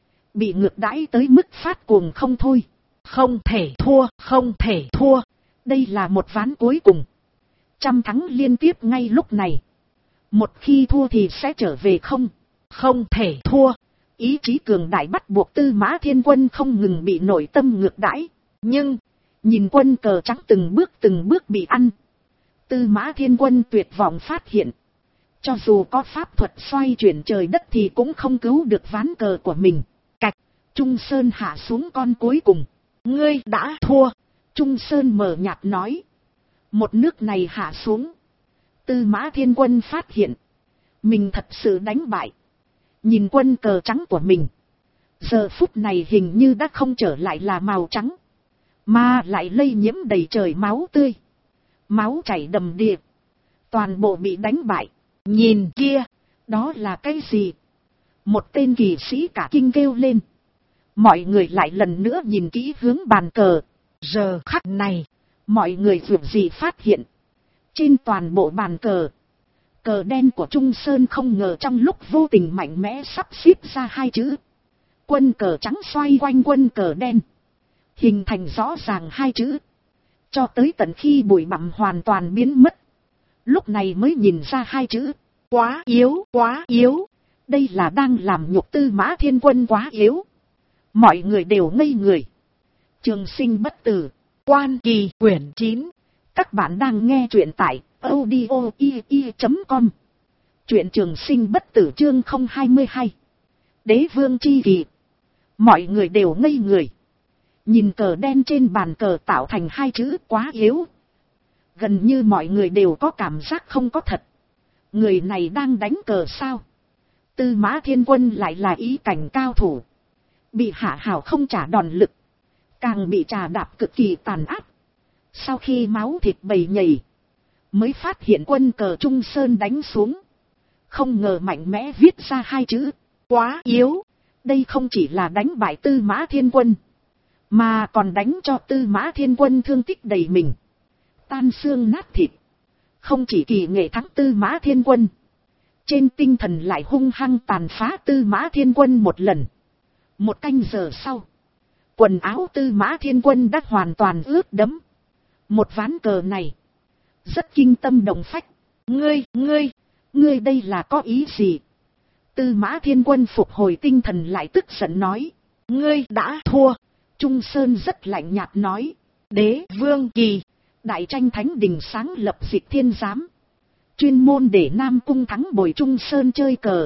Bị ngược đãi tới mức phát cuồng không thôi. Không thể thua, không thể thua. Đây là một ván cuối cùng. Trăm thắng liên tiếp ngay lúc này. Một khi thua thì sẽ trở về không thể thua. Ý chí cường đại bắt buộc Tư Mã Thiên Quân không ngừng bị nội tâm ngược đãi. Nhưng, nhìn quân cờ trắng từng bước bị ăn. Tư Mã Thiên Quân tuyệt vọng phát hiện. Cho dù có pháp thuật xoay chuyển trời đất thì cũng không cứu được ván cờ của mình. Cạch, Trung Sơn hạ xuống con cuối cùng. Ngươi đã thua. Trung Sơn mờ nhạt nói. Một nước này hạ xuống. Tư Mã Thiên Quân phát hiện. Mình thật sự đánh bại. Nhìn quân cờ trắng của mình. Giờ phút này hình như đã không trở lại là màu trắng. Mà lại lây nhiễm đầy trời máu tươi. Máu chảy đầm đìa. Toàn bộ bị đánh bại. Nhìn kia. Đó là cái gì? Một tên kỵ sĩ cả kinh kêu lên. Mọi người lại lần nữa nhìn kỹ hướng bàn cờ. Giờ khắc này. Mọi người dường gì phát hiện. Trên toàn bộ bàn cờ. Cờ đen của Trung Sơn không ngờ trong lúc vô tình mạnh mẽ sắp xếp ra hai chữ. Quân cờ trắng xoay quanh quân cờ đen. Hình thành rõ ràng hai chữ. Cho tới tận khi bụi bặm hoàn toàn biến mất. Lúc này mới nhìn ra hai chữ. Quá yếu, quá yếu. Đây là đang làm nhục Tư Mã Thiên Quân quá yếu. Mọi người đều ngây người. Trường sinh bất tử. Quan Kỳ quyển 9. Các bạn đang nghe truyện tại audio.com. Truyện Trường Sinh bất tử chương 022. Đế vương chi kỳ. Mọi người đều ngây người. Nhìn cờ đen trên bàn cờ tạo thành hai chữ quá yếu. Gần như mọi người đều có cảm giác không có thật. Người này đang đánh cờ sao? Tư Mã Thiên Quân lại là ý cảnh cao thủ. Bị hạ hảo không trả đòn lực. Càng bị trà đạp cực kỳ tàn ác. Sau khi máu thịt bầy nhầy. Mới phát hiện quân cờ Trung Sơn đánh xuống. Không ngờ mạnh mẽ viết ra hai chữ. Quá yếu. Đây không chỉ là đánh bại Tư Mã Thiên Quân. Mà còn đánh cho Tư Mã Thiên Quân thương tích đầy mình. Tan xương nát thịt. Không chỉ kỳ nghệ thắng Tư Mã Thiên Quân. Trên tinh thần lại hung hăng tàn phá Tư Mã Thiên Quân một lần. Một canh giờ sau. Quần áo Tư Mã Thiên Quân đã hoàn toàn ướt đẫm. Một ván cờ này. Rất kinh tâm động phách. Ngươi. Ngươi đây là có ý gì? Tư Mã Thiên Quân phục hồi tinh thần lại tức giận nói. Ngươi đã thua. Trung Sơn rất lạnh nhạt nói. Đế Vương Kỳ, Đại Tranh Thánh Đình sáng lập Dịch Thiên Giám. Chuyên môn để Nam Cung Thắng bồi Trung Sơn chơi cờ.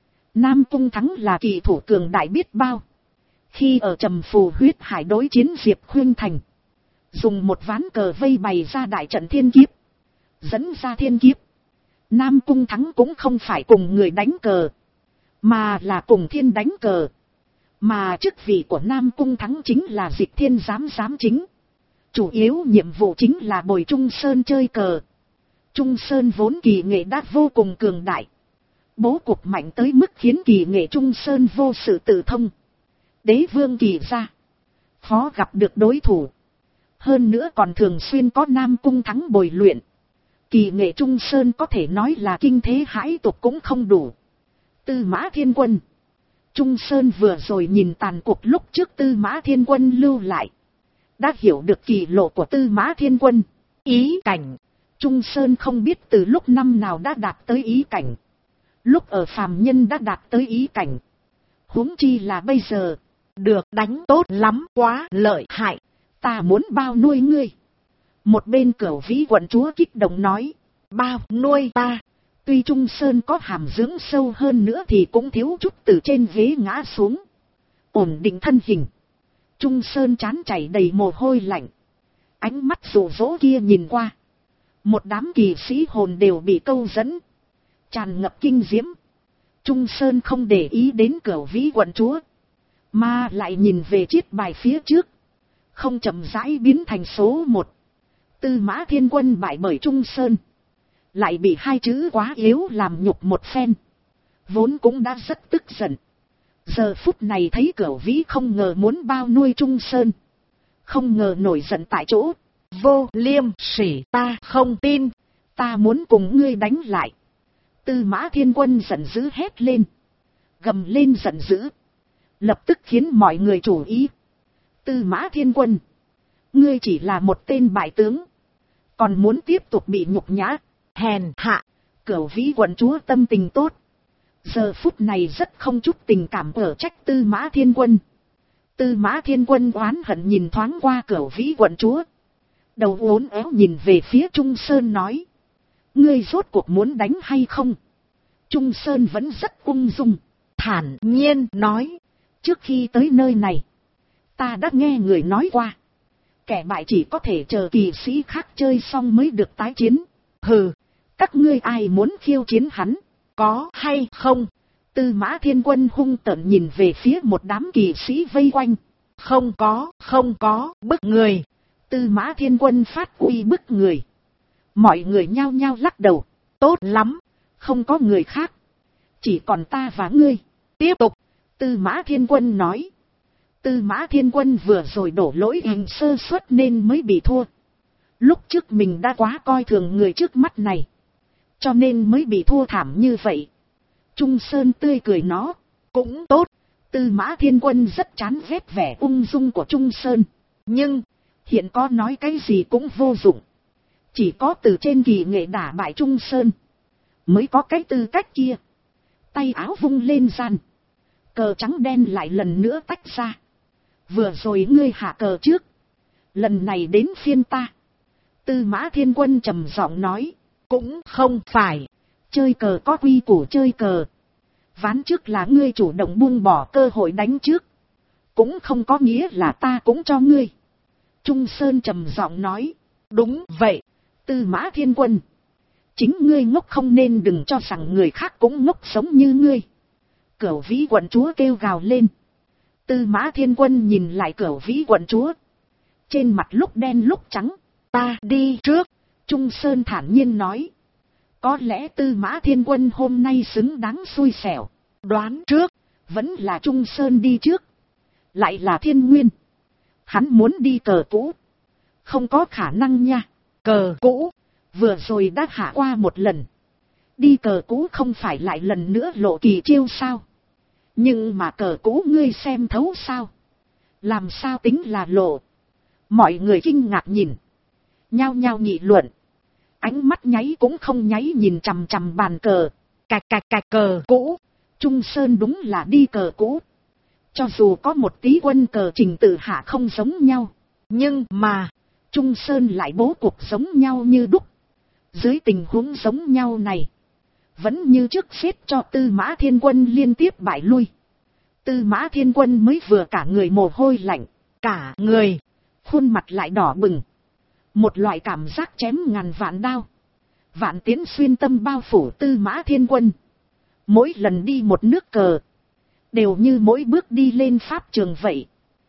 Nam Cung Thắng là kỳ thủ cường đại biết bao. Khi ở Trầm Phù Huyết Hải đối chiến Diệp Khuyên Thành, dùng một ván cờ vây bày ra đại trận thiên kiếp, dẫn ra thiên kiếp. Nam Cung Thắng cũng không phải cùng người đánh cờ, mà là cùng thiên đánh cờ. Mà chức vị của Nam Cung Thắng chính là Dịch Thiên Giám giám chính. Chủ yếu nhiệm vụ chính là bồi Trung Sơn chơi cờ. Trung Sơn vốn kỳ nghệ đã vô cùng cường đại. Bố cục mạnh tới mức khiến kỳ nghệ Trung Sơn vô sự tự thông. Đế Vương Kỳ ra, khó gặp được đối thủ. Hơn nữa còn thường xuyên có Nam Cung Thắng bồi luyện. Kỳ nghệ Trung Sơn có thể nói là kinh thế hãi tục cũng không đủ. Tư Mã Thiên Quân. Trung Sơn vừa rồi nhìn tàn cuộc lúc trước Tư Mã Thiên Quân lưu lại, đã hiểu được kỳ lộ của Tư Mã Thiên Quân. Ý cảnh. Trung Sơn không biết từ lúc năm nào đã đạt tới ý cảnh. Lúc ở phàm nhân đã đạt tới ý cảnh, huống chi là bây giờ. Được, đánh tốt lắm, quá lợi hại. Ta muốn bao nuôi ngươi. Một bên Cửu Vĩ quận chúa kích động nói. Bao nuôi ta? Tuy Trung Sơn có hàm dưỡng sâu hơn nữa thì cũng thiếu chút từ trên ghế ngã xuống. Ổn định thân hình, Trung Sơn trán chảy đầy mồ hôi lạnh. Ánh mắt dụ dỗ kia nhìn qua, một đám kỳ sĩ hồn đều bị câu dẫn, tràn ngập kinh diễm. Trung Sơn không để ý đến Cửu Vĩ quận chúa, mà lại nhìn về chiếc bài phía trước, không chậm rãi biến thành số 1. Tư Mã Thiên Quân bại bởi Trung Sơn, lại bị hai chữ quá yếu làm nhục một phen, vốn cũng đã rất tức giận. Giờ phút này thấy Cửu Vĩ không ngờ muốn bao nuôi Trung Sơn, không ngờ nổi giận tại chỗ. Vô liêm sỉ, ta không tin, ta muốn cùng ngươi đánh lại. Tư Mã Thiên Quân giận dữ hét lên, gầm lên giận dữ, lập tức khiến mọi người chú ý. Tư Mã Thiên Quân, ngươi chỉ là một tên bại tướng, còn muốn tiếp tục bị nhục nhã, hèn hạ. Cửu Vĩ quận chúa tâm tình tốt, giờ phút này rất không chút tình cảm ở trách Tư Mã Thiên Quân. Tư Mã Thiên Quân oán hận nhìn thoáng qua Cửu Vĩ quận chúa, đầu uốn éo nhìn về phía Trung Sơn nói. Ngươi rốt cuộc muốn đánh hay không? Trung Sơn vẫn rất ung dung, thản nhiên nói. Trước khi tới nơi này, ta đã nghe người nói qua, kẻ bại chỉ có thể chờ kỳ sĩ khác chơi xong mới được tái chiến. Hừ, các ngươi ai muốn khiêu chiến hắn, có hay không? Tư Mã Thiên Quân hung tợn nhìn về phía một đám kỳ sĩ vây quanh. Không có, bức người. Tư Mã Thiên Quân phát uy bức người. Mọi người nhao nhao lắc đầu. Tốt lắm, không có người khác, chỉ còn ta và ngươi. Tiếp tục, Tư Mã Thiên Quân nói. Tư Mã Thiên Quân vừa rồi đổ lỗi hành sơ suất nên mới bị thua. Lúc trước mình đã quá coi thường người trước mắt này, cho nên mới bị thua thảm như vậy. Trung Sơn tươi cười nó. Cũng tốt. Tư Mã Thiên Quân rất chán ghét vẻ ung dung của Trung Sơn. Nhưng, hiện có nói cái gì cũng vô dụng. Chỉ có từ trên kỳ nghệ đả bại Trung Sơn, mới có cái tư cách kia. Tay áo vung lên gian, cờ trắng đen lại lần nữa tách ra. Vừa rồi ngươi hạ cờ trước, lần này đến phiên ta. Tư Mã Thiên Quân trầm giọng nói. Cũng không phải, chơi cờ có quy củ chơi cờ. Ván trước là ngươi chủ động buông bỏ cơ hội đánh trước, cũng không có nghĩa là ta cũng cho ngươi. Trung Sơn trầm giọng nói. Đúng vậy, Tư Mã Thiên Quân, chính ngươi ngốc không nên đừng cho rằng người khác cũng ngốc giống như ngươi. Cửu Vĩ quận chúa kêu gào lên. Tư Mã Thiên Quân nhìn lại Cửu Vĩ quận chúa, trên mặt lúc đen lúc trắng. Ta đi trước. Trung Sơn thản nhiên nói. Có lẽ Tư Mã Thiên Quân hôm nay xứng đáng xui xẻo. Đoán trước, vẫn là Trung Sơn đi trước. Lại là Thiên Nguyên. Hắn muốn đi cờ cũ. Không có khả năng nha. Cờ cũ, vừa rồi đã hạ qua một lần. Đi cờ cũ không phải lại lần nữa lộ kỳ chiêu sao? Nhưng mà cờ cũ ngươi xem thấu sao? Làm sao tính là lộ? Mọi người kinh ngạc nhìn, nhao nhao nghị luận. ánh mắt nháy cũng không nháy nhìn chằm chằm bàn cờ. Cạch cờ cũ. Trung Sơn đúng là đi cờ cũ. Cho dù có một tí quân cờ trình tự hạ không giống nhau, nhưng mà Trung Sơn lại bố cục giống nhau như đúc. Dưới tình huống giống nhau này, vẫn như trước xếp cho Tư Mã Thiên Quân liên tiếp bại lui. Tư Mã Thiên Quân mới vừa cả người mồ hôi lạnh, cả người, khuôn mặt lại đỏ bừng. Một loại cảm giác chém ngàn vạn đao, vạn tiến xuyên tâm bao phủ Tư Mã Thiên Quân. Mỗi lần đi một nước cờ, đều như mỗi bước đi lên pháp trường vậy.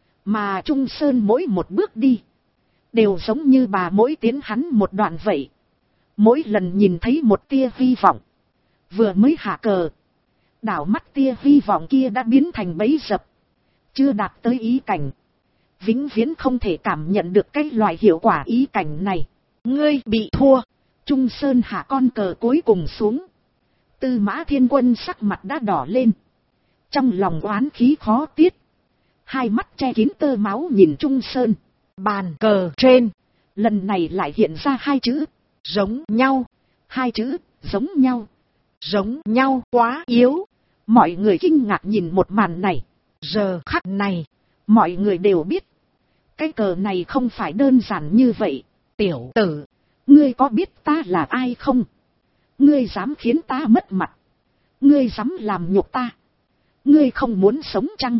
Mà Trung Sơn mỗi một bước đi, đều giống như bà mỗi tiến hắn một đoạn vậy. Mỗi lần nhìn thấy một tia hy vọng, vừa mới hạ cờ, đảo mắt tia hy vọng kia đã biến thành bẫy dập. Chưa đạt tới ý cảnh, vĩnh viễn không thể cảm nhận được cái loại hiệu quả ý cảnh này. Ngươi bị thua. Trung Sơn hạ con cờ cuối cùng xuống. Tư Mã Thiên Quân sắc mặt đã đỏ lên, trong lòng oán khí khó tiết, hai mắt che kín tơ máu nhìn Trung Sơn. Bàn cờ trên, lần này lại hiện ra hai chữ, giống nhau. Hai chữ, giống nhau. Giống nhau quá yếu. Mọi người kinh ngạc nhìn một màn này. Giờ khắc này, mọi người đều biết, cái cờ này không phải đơn giản như vậy. Tiểu tử, ngươi có biết ta là ai không? Ngươi dám khiến ta mất mặt? Ngươi dám làm nhục ta? Ngươi không muốn sống chăng?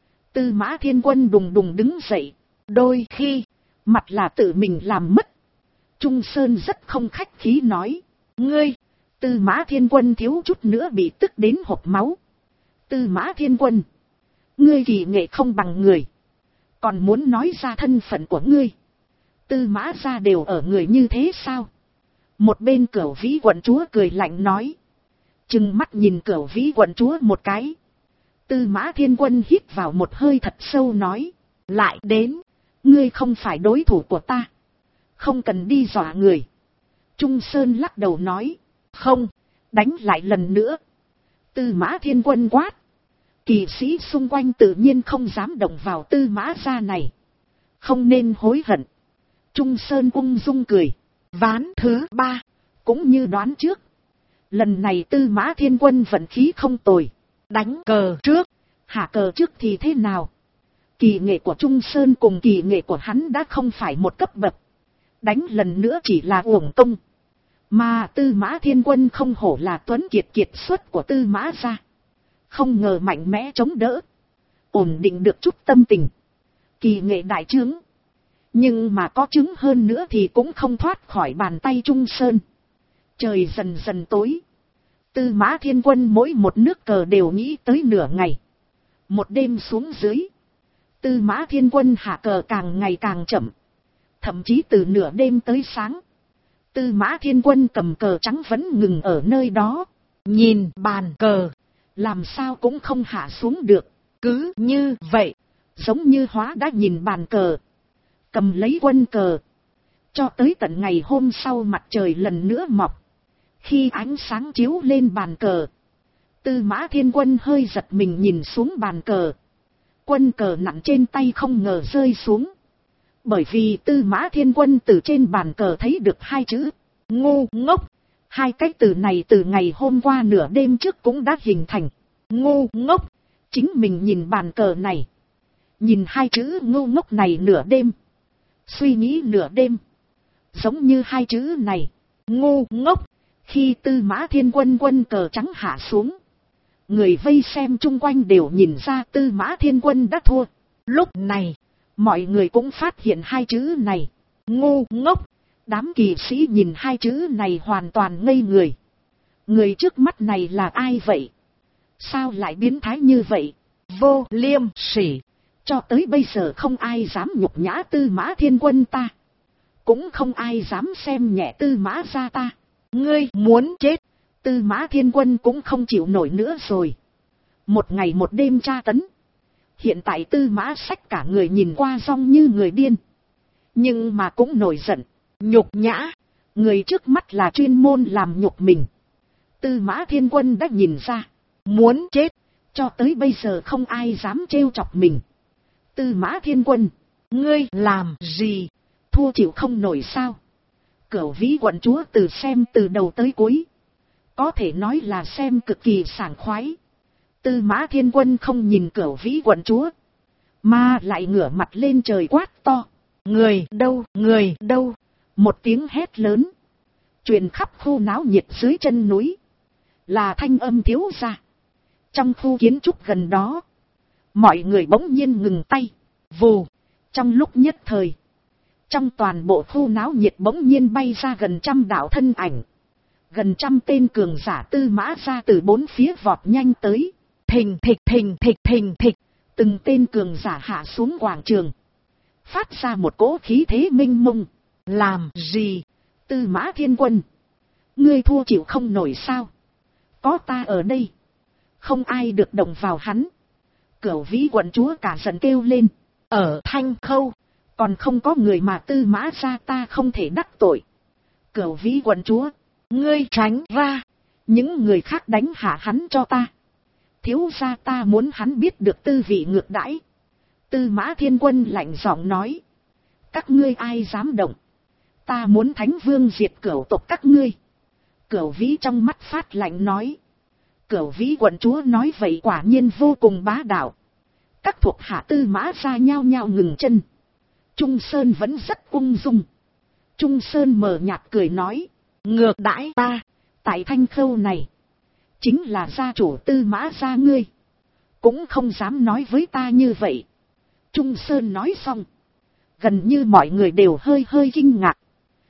Tư Mã Thiên Quân đùng đùng đứng dậy. Đôi khi, mặt là tự mình làm mất. Trung Sơn rất không khách khí nói. Ngươi, Tư Mã Thiên Quân thiếu chút nữa bị tức đến hộc máu. Tư Mã Thiên Quân, ngươi kỳ nghệ không bằng người, còn muốn nói ra thân phận của ngươi. Tư Mã gia đều ở người như thế sao? Một bên Cửu Vĩ quận chúa cười lạnh nói. Trừng mắt nhìn Cửu Vĩ quận chúa một cái. Tư Mã Thiên Quân hít vào một hơi thật sâu nói. Lại đến, ngươi không phải đối thủ của ta, không cần đi dọa người. Trung Sơn lắc đầu nói. Không, đánh lại lần nữa. Tư Mã Thiên Quân quát. Kỳ sĩ xung quanh tự nhiên không dám động vào Tư Mã gia này. Không nên hối hận. Trung Sơn ung dung cười. Ván thứ 3, cũng như đoán trước, lần này Tư Mã Thiên Quân vận khí không tồi. Đánh cờ trước, hạ cờ trước thì thế nào? Kỳ nghệ của Trung Sơn cùng kỳ nghệ của hắn đã không phải một cấp bậc. Đánh lần nữa chỉ là uổng công. Mà Tư Mã Thiên Quân không hổ là tuấn kiệt kiệt xuất của Tư Mã gia. Không ngờ mạnh mẽ chống đỡ, ổn định được chút tâm tình. Kỳ nghệ đại trướng. Nhưng mà có chứng hơn nữa thì cũng không thoát khỏi bàn tay Trung Sơn. Trời dần dần tối. Tư Mã Thiên Quân mỗi một nước cờ đều nghĩ tới nửa ngày. Một đêm xuống dưới, Tư Mã Thiên Quân hạ cờ càng ngày càng chậm. Thậm chí từ nửa đêm tới sáng, Tư Mã Thiên Quân cầm cờ trắng vẫn ngừng ở nơi đó. Nhìn bàn cờ, làm sao cũng không hạ xuống được. Cứ như vậy, giống như hóa đã nhìn bàn cờ, cầm lấy quân cờ. Cho tới tận ngày hôm sau mặt trời lần nữa mọc. Khi ánh sáng chiếu lên bàn cờ, Tư Mã Thiên Quân hơi giật mình nhìn xuống bàn cờ. Quân cờ nặng trên tay không ngờ rơi xuống. Bởi vì Tư Mã Thiên Quân từ trên bàn cờ thấy được hai chữ ngu ngốc. Hai cái từ này từ ngày hôm qua nửa đêm trước cũng đã hình thành. Ngu ngốc. Chính mình nhìn bàn cờ này, nhìn hai chữ ngu ngốc này nửa đêm, suy nghĩ nửa đêm. Giống như hai chữ này, ngu ngốc. Khi Tư Mã Thiên Quân quân cờ trắng hạ xuống, người vây xem chung quanh đều nhìn ra Tư Mã Thiên Quân đã thua. Lúc này, mọi người cũng phát hiện hai chữ này, ngu ngốc. Đám kỳ sĩ nhìn hai chữ này hoàn toàn ngây người. Người trước mắt này là ai vậy? Sao lại biến thái như vậy? Vô liêm sỉ. Cho tới bây giờ không ai dám nhục nhã Tư Mã Thiên Quân ta. Cũng không ai dám xem nhẹ Tư Mã gia ta. Ngươi muốn chết. Tư Mã Thiên Quân cũng không chịu nổi nữa rồi. Một ngày một đêm tra tấn. Hiện tại Tư Mã Sách cả người nhìn qua rong như người điên. Nhưng mà cũng nổi giận. Nhục nhã. Người trước mắt là chuyên môn làm nhục mình. Tư Mã Thiên Quân đã nhìn ra. Muốn chết. Cho tới bây giờ không ai dám trêu chọc mình. Tư Mã Thiên Quân, ngươi làm gì? Thua chịu không nổi sao? Cửu Vĩ quận chúa từ xem từ đầu tới cuối, có thể nói là xem cực kỳ sảng khoái. Tư Mã Thiên Quân không nhìn Cửu Vĩ quận chúa, mà lại ngửa mặt lên trời quát to. Người đâu, người đâu? Một tiếng hét lớn, truyền khắp khu náo nhiệt dưới chân núi, là thanh âm thiếu gia. Trong khu kiến trúc gần đó, mọi người bỗng nhiên ngừng tay. Vù, trong lúc nhất thời, trong toàn bộ khu náo nhiệt bỗng nhiên bay ra gần trăm đạo thân ảnh. Gần trăm tên cường giả Tư Mã ra từ bốn phía vọt nhanh tới. Thình thịch thình thịch thình thịch, từng tên cường giả hạ xuống quảng trường, phát ra một cỗ khí thế minh mông. Làm gì? Tư Mã Thiên Quân, ngươi thua chịu không nổi sao? Có ta ở đây, không ai được động vào hắn. Cửu Vĩ quận chúa cả giận kêu lên. Ở Thanh Khâu, còn không có người mà Tư Mã ra ta không thể đắc tội. Cửu Vĩ quận chúa, ngươi tránh ra, những người khác đánh hạ hắn cho ta. Thiếu gia ta muốn hắn biết được tư vị ngược đãi. Tư Mã Thiên Quân lạnh giọng nói. Các ngươi ai dám động? Ta muốn Thánh Vương diệt cửu tộc các ngươi. Cửu Vĩ trong mắt phát lạnh nói. Cửu Vĩ quận chúa nói vậy quả nhiên vô cùng bá đạo. Các thuộc hạ Tư Mã ra nhao nhao ngừng chân. Trung Sơn vẫn rất ung dung. Trung Sơn mờ nhạt cười nói. Ngược đãi ta, tại Thanh Khâu này, chính là gia chủ Tư Mã gia ngươi, cũng không dám nói với ta như vậy. Trung Sơn nói xong, gần như mọi người đều hơi hơi kinh ngạc,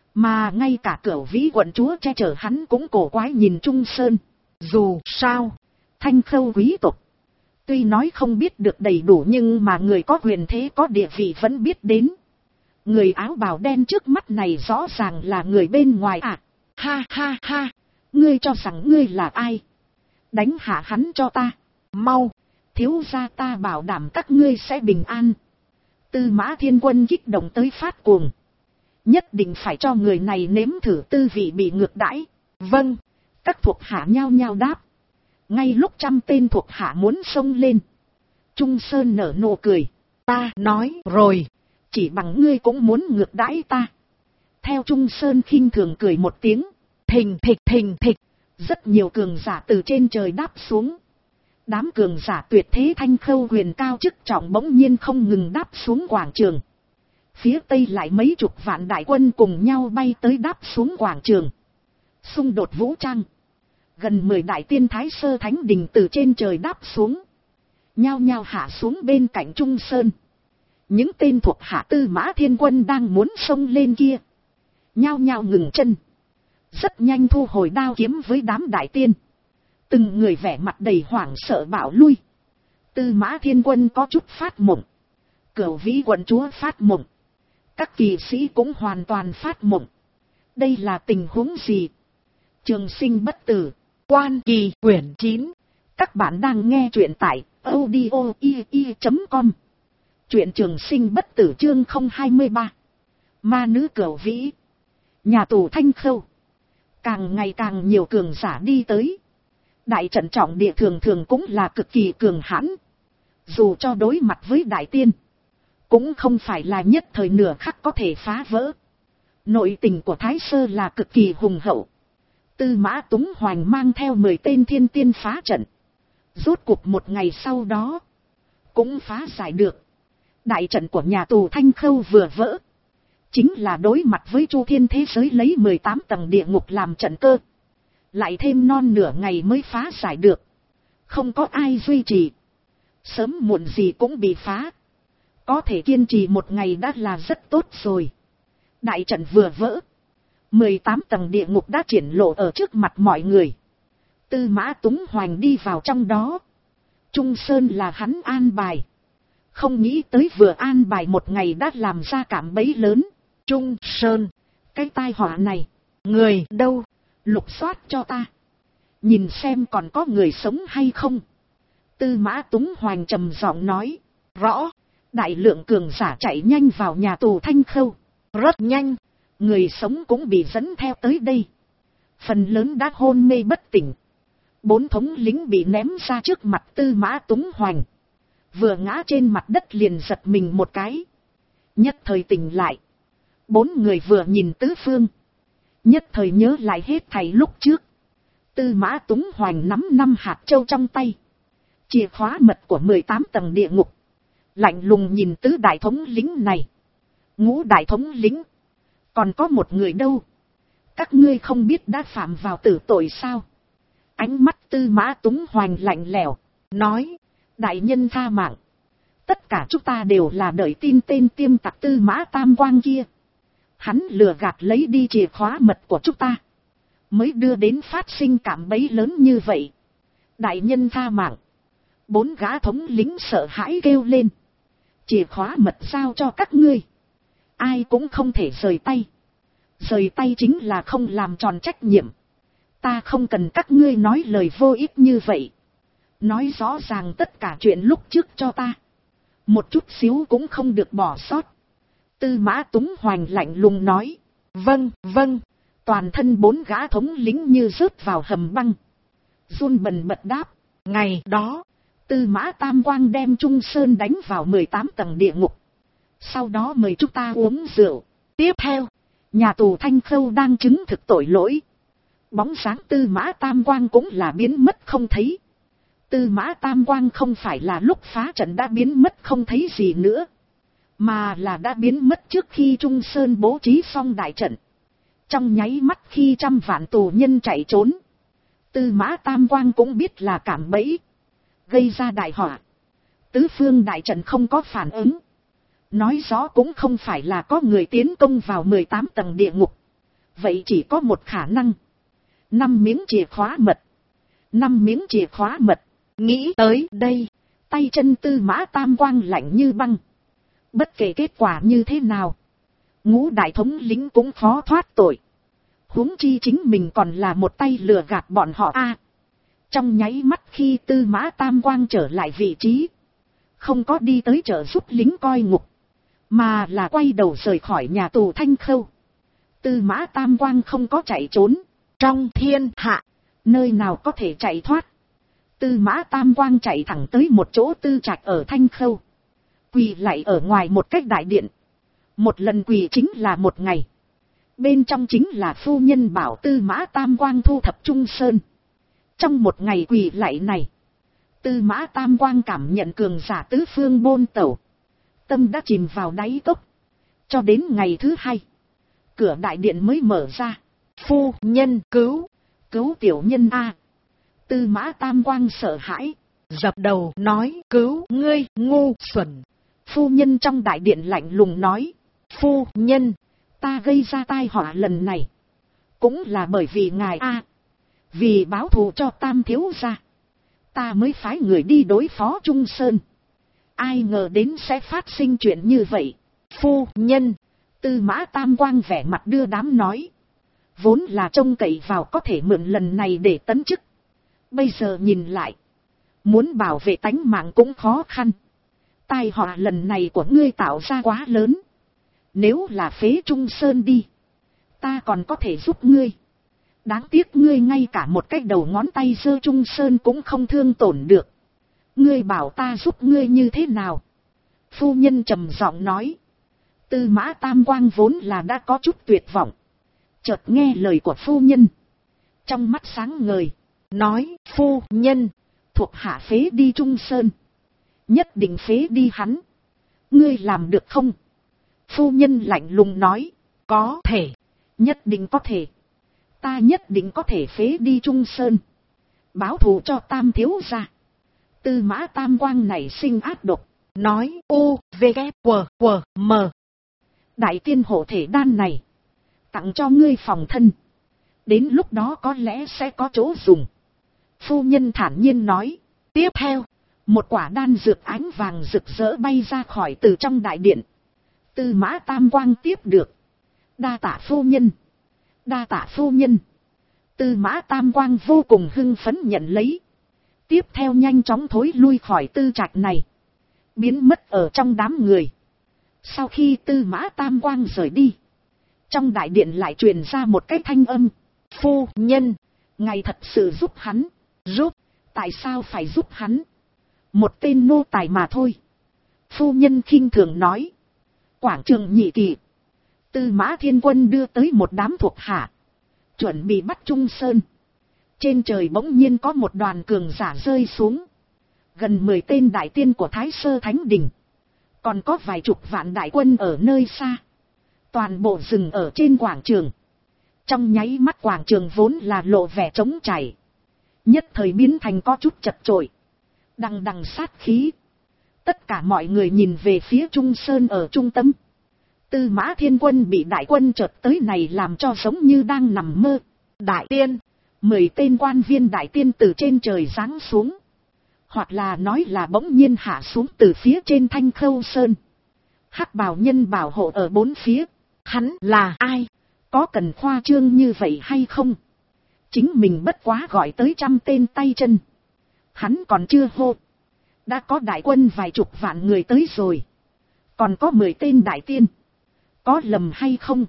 mà ngay cả Cửu Vĩ quận chúa che chở hắn cũng cổ quái nhìn Trung Sơn. Dù sao, Thanh Khâu quý tộc, tuy nói không biết được đầy đủ nhưng mà người có quyền thế có địa vị vẫn biết đến. Người áo bào đen trước mắt này rõ ràng là người bên ngoài à? Ha ha ha, ngươi cho rằng ngươi là ai? Đánh hạ hắn cho ta, mau, thiếu gia ta bảo đảm các ngươi sẽ bình an. Tư Mã Thiên Quân kích động tới phát cuồng, nhất định phải cho người này nếm thử tư vị bị ngược đãi. Vâng, các thuộc hạ nhao nhao đáp. Ngay lúc trăm tên thuộc hạ muốn xông lên, Trung Sơn nở nụ cười. Ta nói rồi, chỉ bằng ngươi cũng muốn ngược đãi ta. Theo Trung Sơn khinh thường cười một tiếng, thình thịch thình thịch, rất nhiều cường giả từ trên trời đáp xuống. Đám cường giả tuyệt thế Thanh Khâu quyền cao chức trọng bỗng nhiên không ngừng đáp xuống quảng trường. Phía tây lại mấy chục vạn đại quân cùng nhau bay tới đáp xuống quảng trường. Xung đột vũ trang. Gần 10 đại tiên thái sơ thánh đình từ trên trời đáp xuống, nhao nhao hạ xuống bên cạnh Trung Sơn. Những tên thuộc hạ Tư Mã Thiên Quân đang muốn xông lên kia, nhao nhao ngừng chân, rất nhanh thu hồi đao kiếm với đám đại tiên. Từng người vẻ mặt đầy hoảng sợ bảo lui. Tư Mã Thiên Quân có chút phát mộng, Cửu Vĩ quận chúa phát mộng, các kỳ sĩ cũng hoàn toàn phát mộng. Đây là tình huống gì? Trường Sinh bất tử, Quan Kỳ quyển 9. Các bạn đang nghe truyện tại audio.com. Truyện Trường Sinh bất tử chương 023. Ma nữ Cửu Vĩ. Nhà tù Thanh Khâu, càng ngày càng nhiều cường giả đi tới. Đại trận trọng địa thường thường cũng là cực kỳ cường hãn. Dù cho đối mặt với đại tiên, cũng không phải là nhất thời nửa khắc có thể phá vỡ. Nội tình của Thái Sơ là cực kỳ hùng hậu. Tư Mã Túng Hoành mang theo 10 tên thiên tiên phá trận. Rốt cuộc một ngày sau đó, cũng phá giải được. Đại trận của nhà tù Thanh Khâu vừa vỡ, chính là đối mặt với Chu Thiên thế giới lấy 18 tầng địa ngục làm trận cơ. Lại thêm non nửa ngày mới phá giải được. Không có ai duy trì, sớm muộn gì cũng bị phá. Có thể kiên trì một ngày đã là rất tốt rồi. Đại trận vừa vỡ, 18 tầng địa ngục đã triển lộ ở trước mặt mọi người. Tư Mã Túng Hoành đi vào trong đó. Trung Sơn là hắn an bài. Không nghĩ tới vừa an bài một ngày đã làm ra cạm bẫy lớn. Trung Sơn, cái tai họa này, người đâu? Lục soát cho ta, nhìn xem còn có người sống hay không. Tư Mã Túng Hoành trầm giọng nói. Rõ. Đại lượng cường giả chạy nhanh vào nhà tù Thanh Khâu. Rất nhanh, người sống cũng bị dẫn theo tới đây. Phần lớn đã hôn mê bất tỉnh. 4 thống lính bị ném ra trước mặt Tư Mã Túng Hoành. Vừa ngã trên mặt đất liền giật mình một cái, nhất thời tỉnh lại. 4 người vừa nhìn tứ phương, Nhất thời nhớ lại hết thảy lúc trước. Tư Mã Túng Hoành nắm 5 hạt châu trong tay. Chìa khóa mật của 18 tầng địa ngục. Lạnh lùng nhìn tứ đại thống lĩnh này. Ngũ đại thống lĩnh. Còn có một người đâu? Các ngươi không biết đã phạm vào tử tội sao? Ánh mắt Tư Mã Túng Hoành lạnh lẽo, nói, đại nhân tha mạng. Tất cả chúng ta đều là đợi tin tên tiêm tặc Tư Mã Tam Quang kia. Hắn lừa gạt lấy đi chìa khóa mật của chúng ta. Mới đưa đến phát sinh cạm bẫy lớn như vậy. Đại nhân tha mạng. 4 gã thống lĩnh sợ hãi kêu lên. Chìa khóa mật giao cho các ngươi. Ai cũng không thể rời tay. Rời tay chính là không làm tròn trách nhiệm. Ta không cần các ngươi nói lời vô ích như vậy. Nói rõ ràng tất cả chuyện lúc trước cho ta. Một chút xíu cũng không được bỏ sót. Tư Mã Túng Hoành lạnh lùng nói. Vâng, vâng. Toàn thân 4 gã thống lĩnh như rớt vào hầm băng. Run bần bật đáp. Ngày đó, Tư Mã Tam Quang đem Trung Sơn đánh vào 18 tầng địa ngục. Sau đó mời chúng ta uống rượu. Tiếp theo, nhà tù Thanh Khâu đang chứng thực tội lỗi. Bóng sáng Tư Mã Tam Quang cũng là biến mất không thấy. Tư Mã Tam Quang không phải là lúc phá trận đã biến mất không thấy gì nữa. Mà là đã biến mất trước khi Trung Sơn bố trí xong đại trận. Trong nháy mắt khi trăm vạn tù nhân chạy trốn. Tư Mã Tam Quang cũng biết là cạm bẫy. Gây ra đại họa. Tứ phương đại trận không có phản ứng. Nói rõ cũng không phải là có người tiến công vào 18 tầng địa ngục. Vậy chỉ có một khả năng. 5 miếng chìa khóa mật. 5 miếng chìa khóa mật. Nghĩ tới đây. Tay chân Tư Mã Tam Quang lạnh như băng. Bất kể kết quả như thế nào. Ngũ đại thống lĩnh cũng khó thoát tội. Huống chi chính mình còn là một tay lừa gạt bọn họ trong nháy mắt khi Tư Mã Tam Quang trở lại vị trí. Không có đi tới trợ giúp lính coi ngục. Mà là quay đầu rời khỏi nhà tù Thanh Khâu. Tư Mã Tam Quang không có chạy trốn. Trong thiên hạ, nơi nào có thể chạy thoát. Tư Mã Tam Quang chạy thẳng tới một chỗ tư trạch ở Thanh Khâu. Quỳ lại ở ngoài một cách đại điện. Một lần quỳ chính là một ngày. Bên trong chính là phu nhân bảo Tư Mã Tam Quang thu thập Trung Sơn. Trong một ngày quỳ lạy này, Tư Mã Tam Quang cảm nhận cường giả tứ phương bôn tẩu. Tâm đã chìm vào đáy cốc. Cho đến ngày thứ 2, cửa đại điện mới mở ra. Phu nhân cứu tiểu nhân a. Tư Mã Tam Quang sợ hãi, dập đầu nói cứu ngươi ngu xuẩn. Phu nhân trong đại điện lạnh lùng nói. Phu nhân, ta gây ra tai họa lần này. Cũng là bởi vì ngài vì báo thù cho Tam thiếu gia. Ta mới phái người đi đối phó Trung Sơn. Ai ngờ đến sẽ phát sinh chuyện như vậy. Phu nhân, Tư Mã Tam Quang vẻ mặt đưa đám nói. Vốn là trông cậy vào có thể mượn lần này để tấn chức. Bây giờ nhìn lại, muốn bảo vệ tánh mạng cũng khó khăn. Tai họa lần này của ngươi tạo ra quá lớn. Nếu là phế Trung Sơn đi, ta còn có thể giúp ngươi. Đáng tiếc ngươi ngay cả một cái đầu ngón tay giơ Trung Sơn cũng không thương tổn được. Ngươi bảo ta giúp ngươi như thế nào? Phu nhân trầm giọng nói. Tư Mã Tam Quang vốn là đã có chút tuyệt vọng. Chợt nghe lời của phu nhân, trong mắt sáng ngời, nói: Phu nhân, thuộc hạ phế đi Trung Sơn. Nhất định phế đi hắn. Ngươi làm được không? Phu nhân lạnh lùng nói: Có thể, nhất định có thể. Ta nhất định có thể phế đi Trung Sơn, báo thù cho Tam thiếu gia. Tư Mã Tam Quang này sinh ác độc, nói: U, V, K, W, M. Đại tiên hộ thể đan này, tặng cho ngươi phòng thân. Đến lúc đó có lẽ sẽ có chỗ dùng. Phu nhân thản nhiên nói. Tiếp theo, một quả đan dược ánh vàng rực rỡ bay ra khỏi từ trong đại điện. Tư Mã Tam Quang tiếp được. Đa tạ phu nhân. Đa tạ phu nhân. Tư Mã Tam Quang vô cùng hưng phấn nhận lấy. Tiếp theo nhanh chóng thối lui khỏi tư trạch này, biến mất ở trong đám người. Sau khi Tư Mã Tam Quang rời đi, trong đại điện lại truyền ra một cái thanh âm. Phu nhân, ngài thật sự giúp hắn. Giúp? Tại sao phải giúp hắn? Một tên nô tài mà thôi. Phu nhân khinh thường nói. Quảng trường Nhị Kỳ, Tư Mã Thiên Quân đưa tới một đám thuộc hạ. chuẩn bị bắt Trung Sơn. Trên trời bỗng nhiên có một đoàn cường giả rơi xuống. Gần 10 tên đại tiên của Thái Sơ Thánh Đình. Còn có vài chục vạn đại quân ở nơi xa. Toàn bộ dừng ở trên quảng trường. Trong nháy mắt quảng trường vốn là lộ vẻ trống trải. Nhất thời biến thành có chút chật chội. Đằng đằng sát khí. Tất cả mọi người nhìn về phía Trung Sơn ở trung tâm. Tư Mã Thiên Quân bị đại quân chợt tới này làm cho giống như đang nằm mơ. Đại tiên, 10 tên quan viên đại tiên từ trên trời giáng xuống. Hoặc là nói là bỗng nhiên hạ xuống từ phía trên Thanh Khâu Sơn. Hắc bào nhân bảo hộ ở bốn phía. Hắn là ai? Có cần khoa trương như vậy hay không? Chính mình bất quá gọi tới 100 tên tay chân. Hắn còn chưa hô. Đã có đại quân vài chục vạn người tới rồi. Còn có 10 tên đại tiên. Có lầm hay không?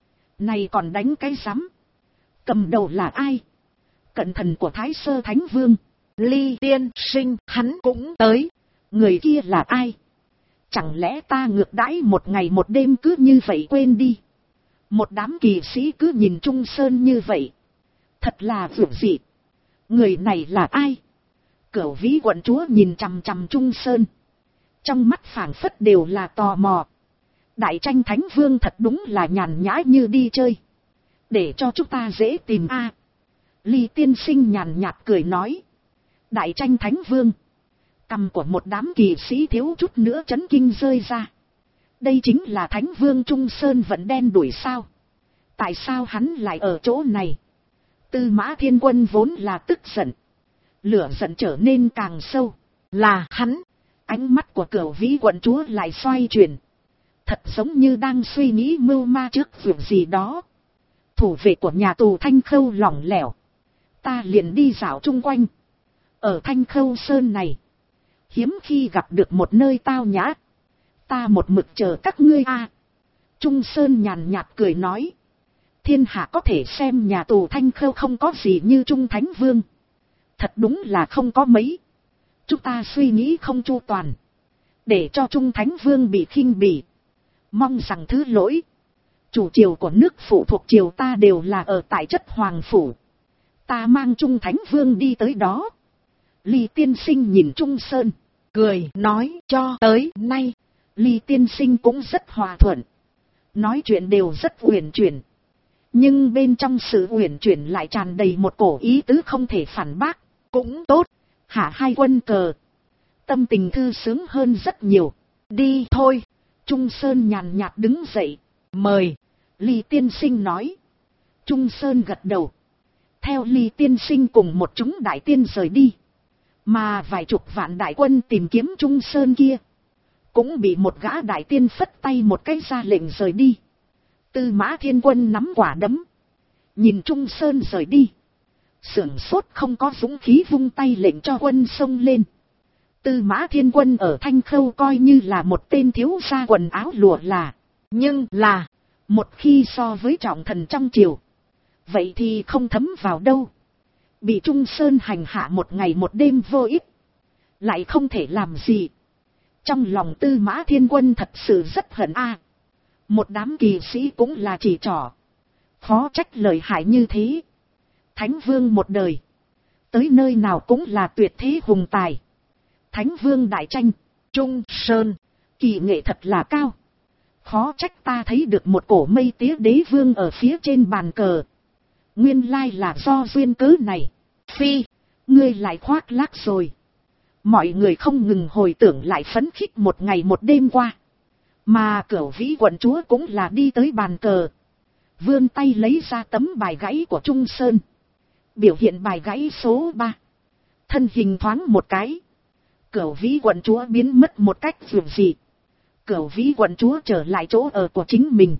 Này còn đánh cái rắm. Cầm đầu là ai? Cận thần của Thái Sơ Thánh Vương. Ly tiên sinh, hắn cũng tới. Người kia là ai? Chẳng lẽ ta ngược đãi một ngày một đêm cứ như vậy quên đi? Một đám kỳ sĩ cứ nhìn Trung Sơn như vậy. Thật là vượt dị. Người này là ai? Cửu Vĩ quận chúa nhìn chằm chằm Trung Sơn. Trong mắt phảng phất đều là tò mò. Đại tranh Thánh Vương thật đúng là nhàn nhã như đi chơi. Để cho chúng ta dễ tìm a. Ly tiên sinh nhàn nhạt cười nói. Đại tranh Thánh Vương. Cằm của một đám kỳ sĩ thiếu chút nữa chấn kinh rơi ra. Đây chính là Thánh Vương Trung Sơn vẫn đen đuổi sao? Tại sao hắn lại ở chỗ này? Tư Mã Thiên Quân vốn là tức giận. Lửa giận trở nên càng sâu. Là hắn. Ánh mắt của Cửu Vĩ quận chúa lại xoay chuyển. Thật giống như đang suy nghĩ mưu ma trước việc gì đó. Thủ vệ của nhà tù Thanh Khâu lỏng lẻo. Ta liền đi dạo chung quanh. Ở Thanh Khâu Sơn này. Hiếm khi gặp được một nơi tao nhã. Ta một mực chờ các ngươi a. Trung Sơn nhàn nhạt cười nói. Thiên hạ có thể xem nhà tù Thanh Khâu không có gì như Trung Thánh Vương. Thật đúng là không có mấy. Chúng ta suy nghĩ không chu toàn. Để cho Trung Thánh Vương bị khinh bỉ. Mong rằng thứ lỗi. Chủ triều của nước phụ thuộc triều ta đều là ở tại chất Hoàng Phủ. Ta mang Trung Thánh Vương đi tới đó. Ly tiên sinh nhìn Trung Sơn. Cười nói cho tới nay. Ly tiên sinh cũng rất hòa thuận. Nói chuyện đều rất uyển chuyển. Nhưng bên trong sự uyển chuyển lại tràn đầy một cổ ý tứ không thể phản bác. Cũng tốt. Hạ hai quân cờ. Tâm tình thư sướng hơn rất nhiều. Đi thôi. Trung Sơn nhàn nhạt đứng dậy. Mời. Ly tiên sinh nói. Trung Sơn gật đầu. Theo Ly tiên sinh cùng một chúng đại tiên rời đi. Mà vài chục vạn đại quân tìm kiếm Trung Sơn kia. Cũng bị một gã đại tiên phất tay một cái ra lệnh rời đi. Tư Mã Thiên Quân nắm quả đấm. Nhìn Trung Sơn rời đi. Sưởng sốt không có dũng khí vung tay lệnh cho quân xông lên. Tư Mã Thiên Quân ở Thanh Khâu coi như là một tên thiếu gia quần áo lụa là. Nhưng là. Một khi so với trọng thần trong triều. Vậy thì không thấm vào đâu. Bị Trung Sơn hành hạ một ngày một đêm vô ích. Lại không thể làm gì. Trong lòng Tư Mã Thiên Quân thật sự rất hận a. Một đám kỳ sĩ cũng là chỉ trỏ. Khó trách lợi hại như thế. Thánh Vương một đời. Tới nơi nào cũng là tuyệt thế hùng tài. Thánh Vương đại tranh. Trung Sơn. Kỳ nghệ thật là cao. Khó trách ta thấy được một cổ mây tía đế vương ở phía trên bàn cờ. Nguyên lai là do duyên cớ này. Phi. Ngươi lại khoác lác rồi. Mọi người không ngừng hồi tưởng lại phấn khích một ngày một đêm qua. Mà Cửu Vĩ quận chúa cũng là đi tới bàn cờ. Vươn tay lấy ra tấm bài gãy của Trung Sơn. Biểu hiện bài gãy số 3. Thân hình thoáng một cái. Cửu Vĩ quận chúa biến mất một cách dường dị. Cửu Vĩ quận chúa trở lại chỗ ở của chính mình.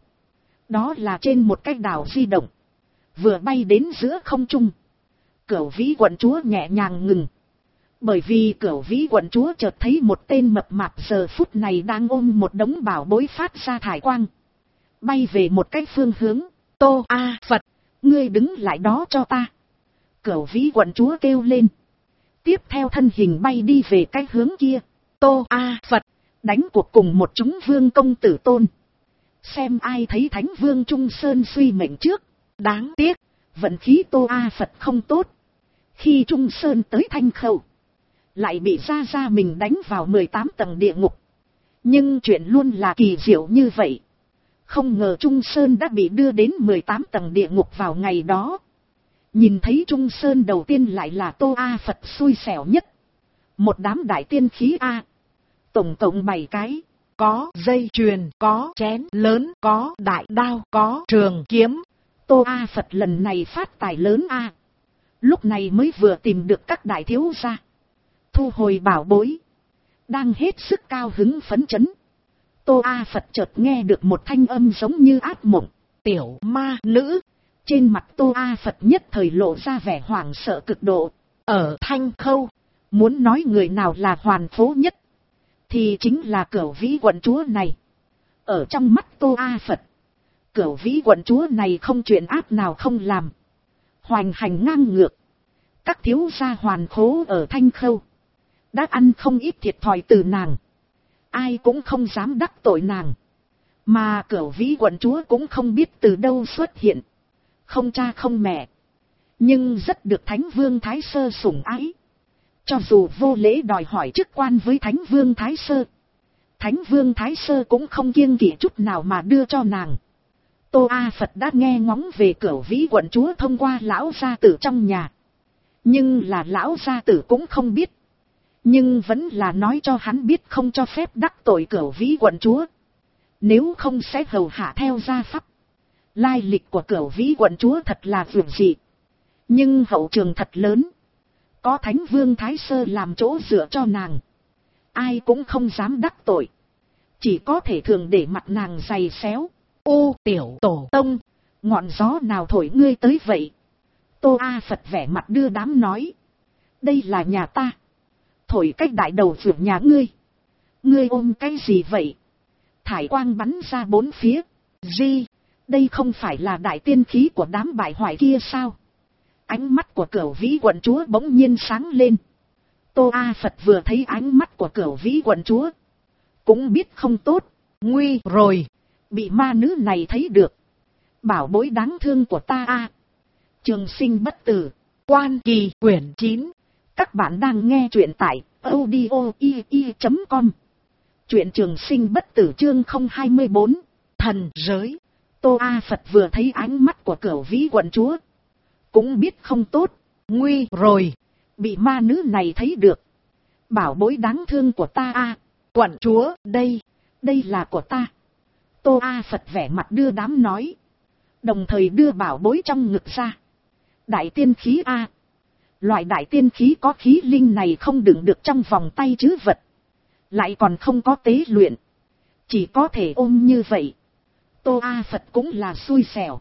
Đó là trên một cái đảo di động. Vừa bay đến giữa không trung. Cửu Vĩ quận chúa nhẹ nhàng ngừng. Bởi vì Cửu Vĩ quận chúa chợt thấy một tên mập mạp giờ phút này đang ôm một đống bảo bối phát ra thải quang. Bay về một cái phương hướng. Tô A Phật, ngươi đứng lại đó cho ta. Cửu Vĩ quận chúa kêu lên. Tiếp theo thân hình bay đi về cái hướng kia. Tô A Phật, đánh cuộc cùng một chúng vương công tử tôn. Xem ai thấy Thánh Vương Trung Sơn suy mệnh trước. Đáng tiếc, Vận khí Tô A Phật không tốt. Khi Trung Sơn tới Thanh Khâu, lại bị gia gia mình đánh vào 18 tầng địa ngục. Nhưng chuyện luôn là kỳ diệu như vậy. Không ngờ Trung Sơn đã bị đưa đến 18 tầng địa ngục vào ngày đó. Nhìn thấy Trung Sơn đầu tiên lại là Tô A Phật xui xẻo nhất. Một đám đại tiên khí A. Tổng cộng 7 cái. Có dây chuyền, có chén lớn, có đại đao, có trường kiếm. Tô A Phật lần này phát tài lớn A. Lúc này mới vừa tìm được các đại thiếu gia. Thu hồi bảo bối. Đang hết sức cao hứng phấn chấn. Tô A Phật chợt nghe được một thanh âm giống như ác mộng. Tiểu ma nữ. Trên mặt Tô A Phật nhất thời lộ ra vẻ hoảng sợ cực độ. Ở Thanh Khâu, muốn nói người nào là hoàn phố nhất, thì chính là Cửu Vĩ quận chúa này. Ở trong mắt Tô A Phật, Cửu Vĩ quận chúa này không chuyện ác nào không làm. Hoành hành ngang ngược. Các thiếu gia hoàn khố ở Thanh Khâu đã ăn không ít thiệt thòi từ nàng. Ai cũng không dám đắc tội nàng. Mà Cửu Vĩ quận chúa cũng không biết từ đâu xuất hiện. Không cha không mẹ. Nhưng rất được Thánh Vương Thái Sơ sủng ái. Cho dù vô lễ đòi hỏi chức quan với Thánh Vương Thái Sơ, Thánh Vương Thái Sơ cũng không kiêng kỵ chút nào mà đưa cho nàng. Tô A Phật đã nghe ngóng về Cửu Vĩ quận chúa thông qua lão gia tử trong nhà. Nhưng là lão gia tử cũng không biết. Nhưng vẫn là nói cho hắn biết không cho phép đắc tội Cửu Vĩ quận chúa. Nếu không sẽ hầu hạ theo gia pháp. Lai lịch của Cửu Vĩ quận chúa thật là vượt dị. Nhưng hậu trường thật lớn. Có Thánh Vương Thái Sơ làm chỗ dựa cho nàng. Ai cũng không dám đắc tội. Chỉ có thể thường để mặt nàng giày xéo. Ô tiểu tổ tông, ngọn gió nào thổi ngươi tới vậy? Tô A Phật vẻ mặt đưa đám nói. Đây là nhà ta. Thổi cách đại đầu vượt nhà ngươi. Ngươi ôm cái gì vậy? Thải quang bắn ra bốn phía. Di, đây không phải là đại tiên khí của đám bại hoại kia sao? Ánh mắt của Cửu Vĩ quận chúa bỗng nhiên sáng lên. Tô A Phật vừa thấy ánh mắt của Cửu Vĩ quận chúa, cũng biết không tốt. Nguy rồi, bị ma nữ này thấy được. Bảo bối đáng thương của ta a. Trường sinh bất tử. Quan Kỳ quyển 9. Các bạn đang nghe truyện tại audio.com. Truyện Trường Sinh bất tử chương 024. Thần giới. Tô A Phật vừa thấy ánh mắt của Cửu Vĩ quận chúa, cũng biết không tốt. Nguy rồi, bị ma nữ này thấy được. Bảo bối đáng thương của ta a. Quận chúa, đây là của ta. Tô A Phật vẻ mặt đưa đám nói. Đồng thời đưa bảo bối trong ngực ra. Đại tiên khí a. Loại đại tiên khí có khí linh này không đựng được trong vòng tay chứ vật. Lại còn không có tế luyện. Chỉ có thể ôm như vậy. Tô A Phật cũng là xui xẻo.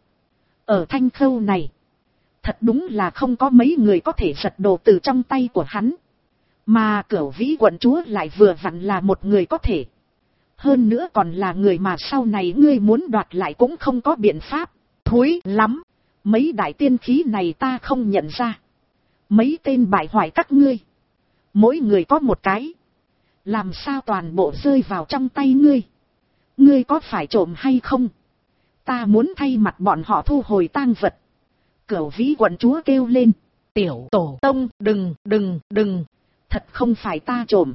Ở Thanh Khâu này, thật đúng là không có mấy người có thể giật đồ từ trong tay của hắn. Mà Cửu Vĩ quận chúa lại vừa vặn là một người có thể. Hơn nữa còn là người mà sau này ngươi muốn đoạt lại cũng không có biện pháp. Thối lắm. Mấy đại tiên khí này ta không nhận ra. Mấy tên bại hoại các ngươi, mỗi người có một cái. Làm sao toàn bộ rơi vào trong tay ngươi? Ngươi có phải trộm hay không? Ta muốn thay mặt bọn họ thu hồi tang vật. Cửu Vĩ quận chúa kêu lên. Tiểu tổ tông, đừng. Thật không phải ta trộm.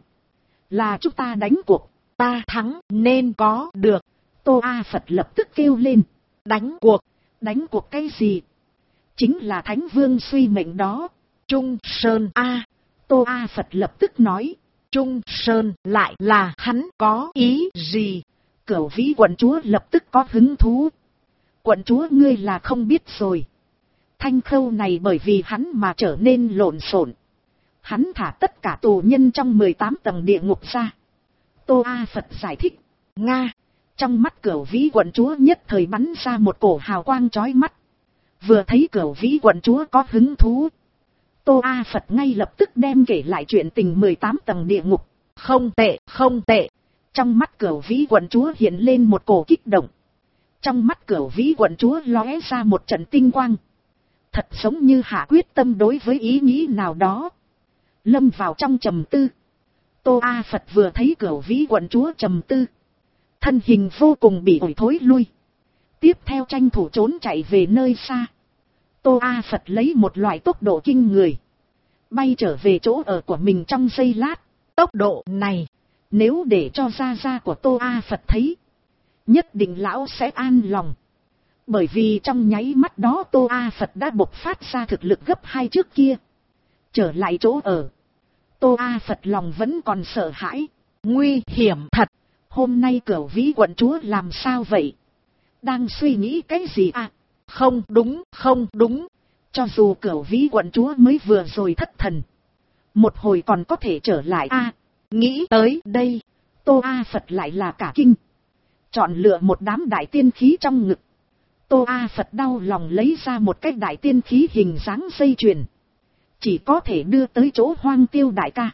Là chúng ta đánh cuộc. Ta thắng nên có được. Tô A Phật lập tức kêu lên. Đánh cuộc? Đánh cuộc cái gì? Chính là Thánh Vương suy mệnh đó. Trung Sơn A. Tô A Phật lập tức nói. Trung Sơn lại là hắn có ý gì? Cửu Vĩ quận chúa lập tức có hứng thú. Quận chúa ngươi là không biết rồi. Thanh Khâu này bởi vì hắn mà trở nên lộn xộn. Hắn thả tất cả tù nhân trong 18 tầng địa ngục ra. Tô A Phật giải thích. Nga. Trong mắt Cửu Vĩ quận chúa nhất thời bắn ra một cổ hào quang chói mắt. Vừa thấy Cửu Vĩ quận chúa có hứng thú, Tô A Phật ngay lập tức đem kể lại chuyện tình 18 tầng địa ngục. Không tệ. Trong mắt Cửu Vĩ quận chúa hiện lên một cổ kích động. Trong mắt Cửu Vĩ quận chúa lóe ra một trận tinh quang. Thật giống như hạ quyết tâm đối với ý nghĩ nào đó. Lâm vào trong trầm tư. Tô A Phật vừa thấy Cửu Vĩ quận chúa trầm tư, thân hình vô cùng bị ổi thối lui. Tiếp theo tranh thủ trốn chạy về nơi xa. Tô A Phật lấy một loại tốc độ kinh người, bay trở về chỗ ở của mình trong giây lát. Tốc độ này, nếu để cho gia gia của Tô A Phật thấy, nhất định lão sẽ an lòng. Bởi vì trong nháy mắt đó Tô A Phật đã bộc phát ra thực lực gấp 2 trước kia. Trở lại chỗ ở, Tô A Phật lòng vẫn còn sợ hãi. Nguy hiểm thật. Hôm nay Cửu Vĩ quận chúa làm sao vậy? Đang suy nghĩ cái gì à? Không đúng, không đúng. Cho dù Cửu Vĩ quận chúa mới vừa rồi thất thần, một hồi còn có thể trở lại à? Nghĩ tới đây, Tô A Phật lại là cả kinh. Chọn lựa một đám đại tiên khí trong ngực. Tô A Phật đau lòng lấy ra một cái đại tiên khí hình dáng dây chuyền. Chỉ có thể đưa tới chỗ Hoang Tiêu đại ca.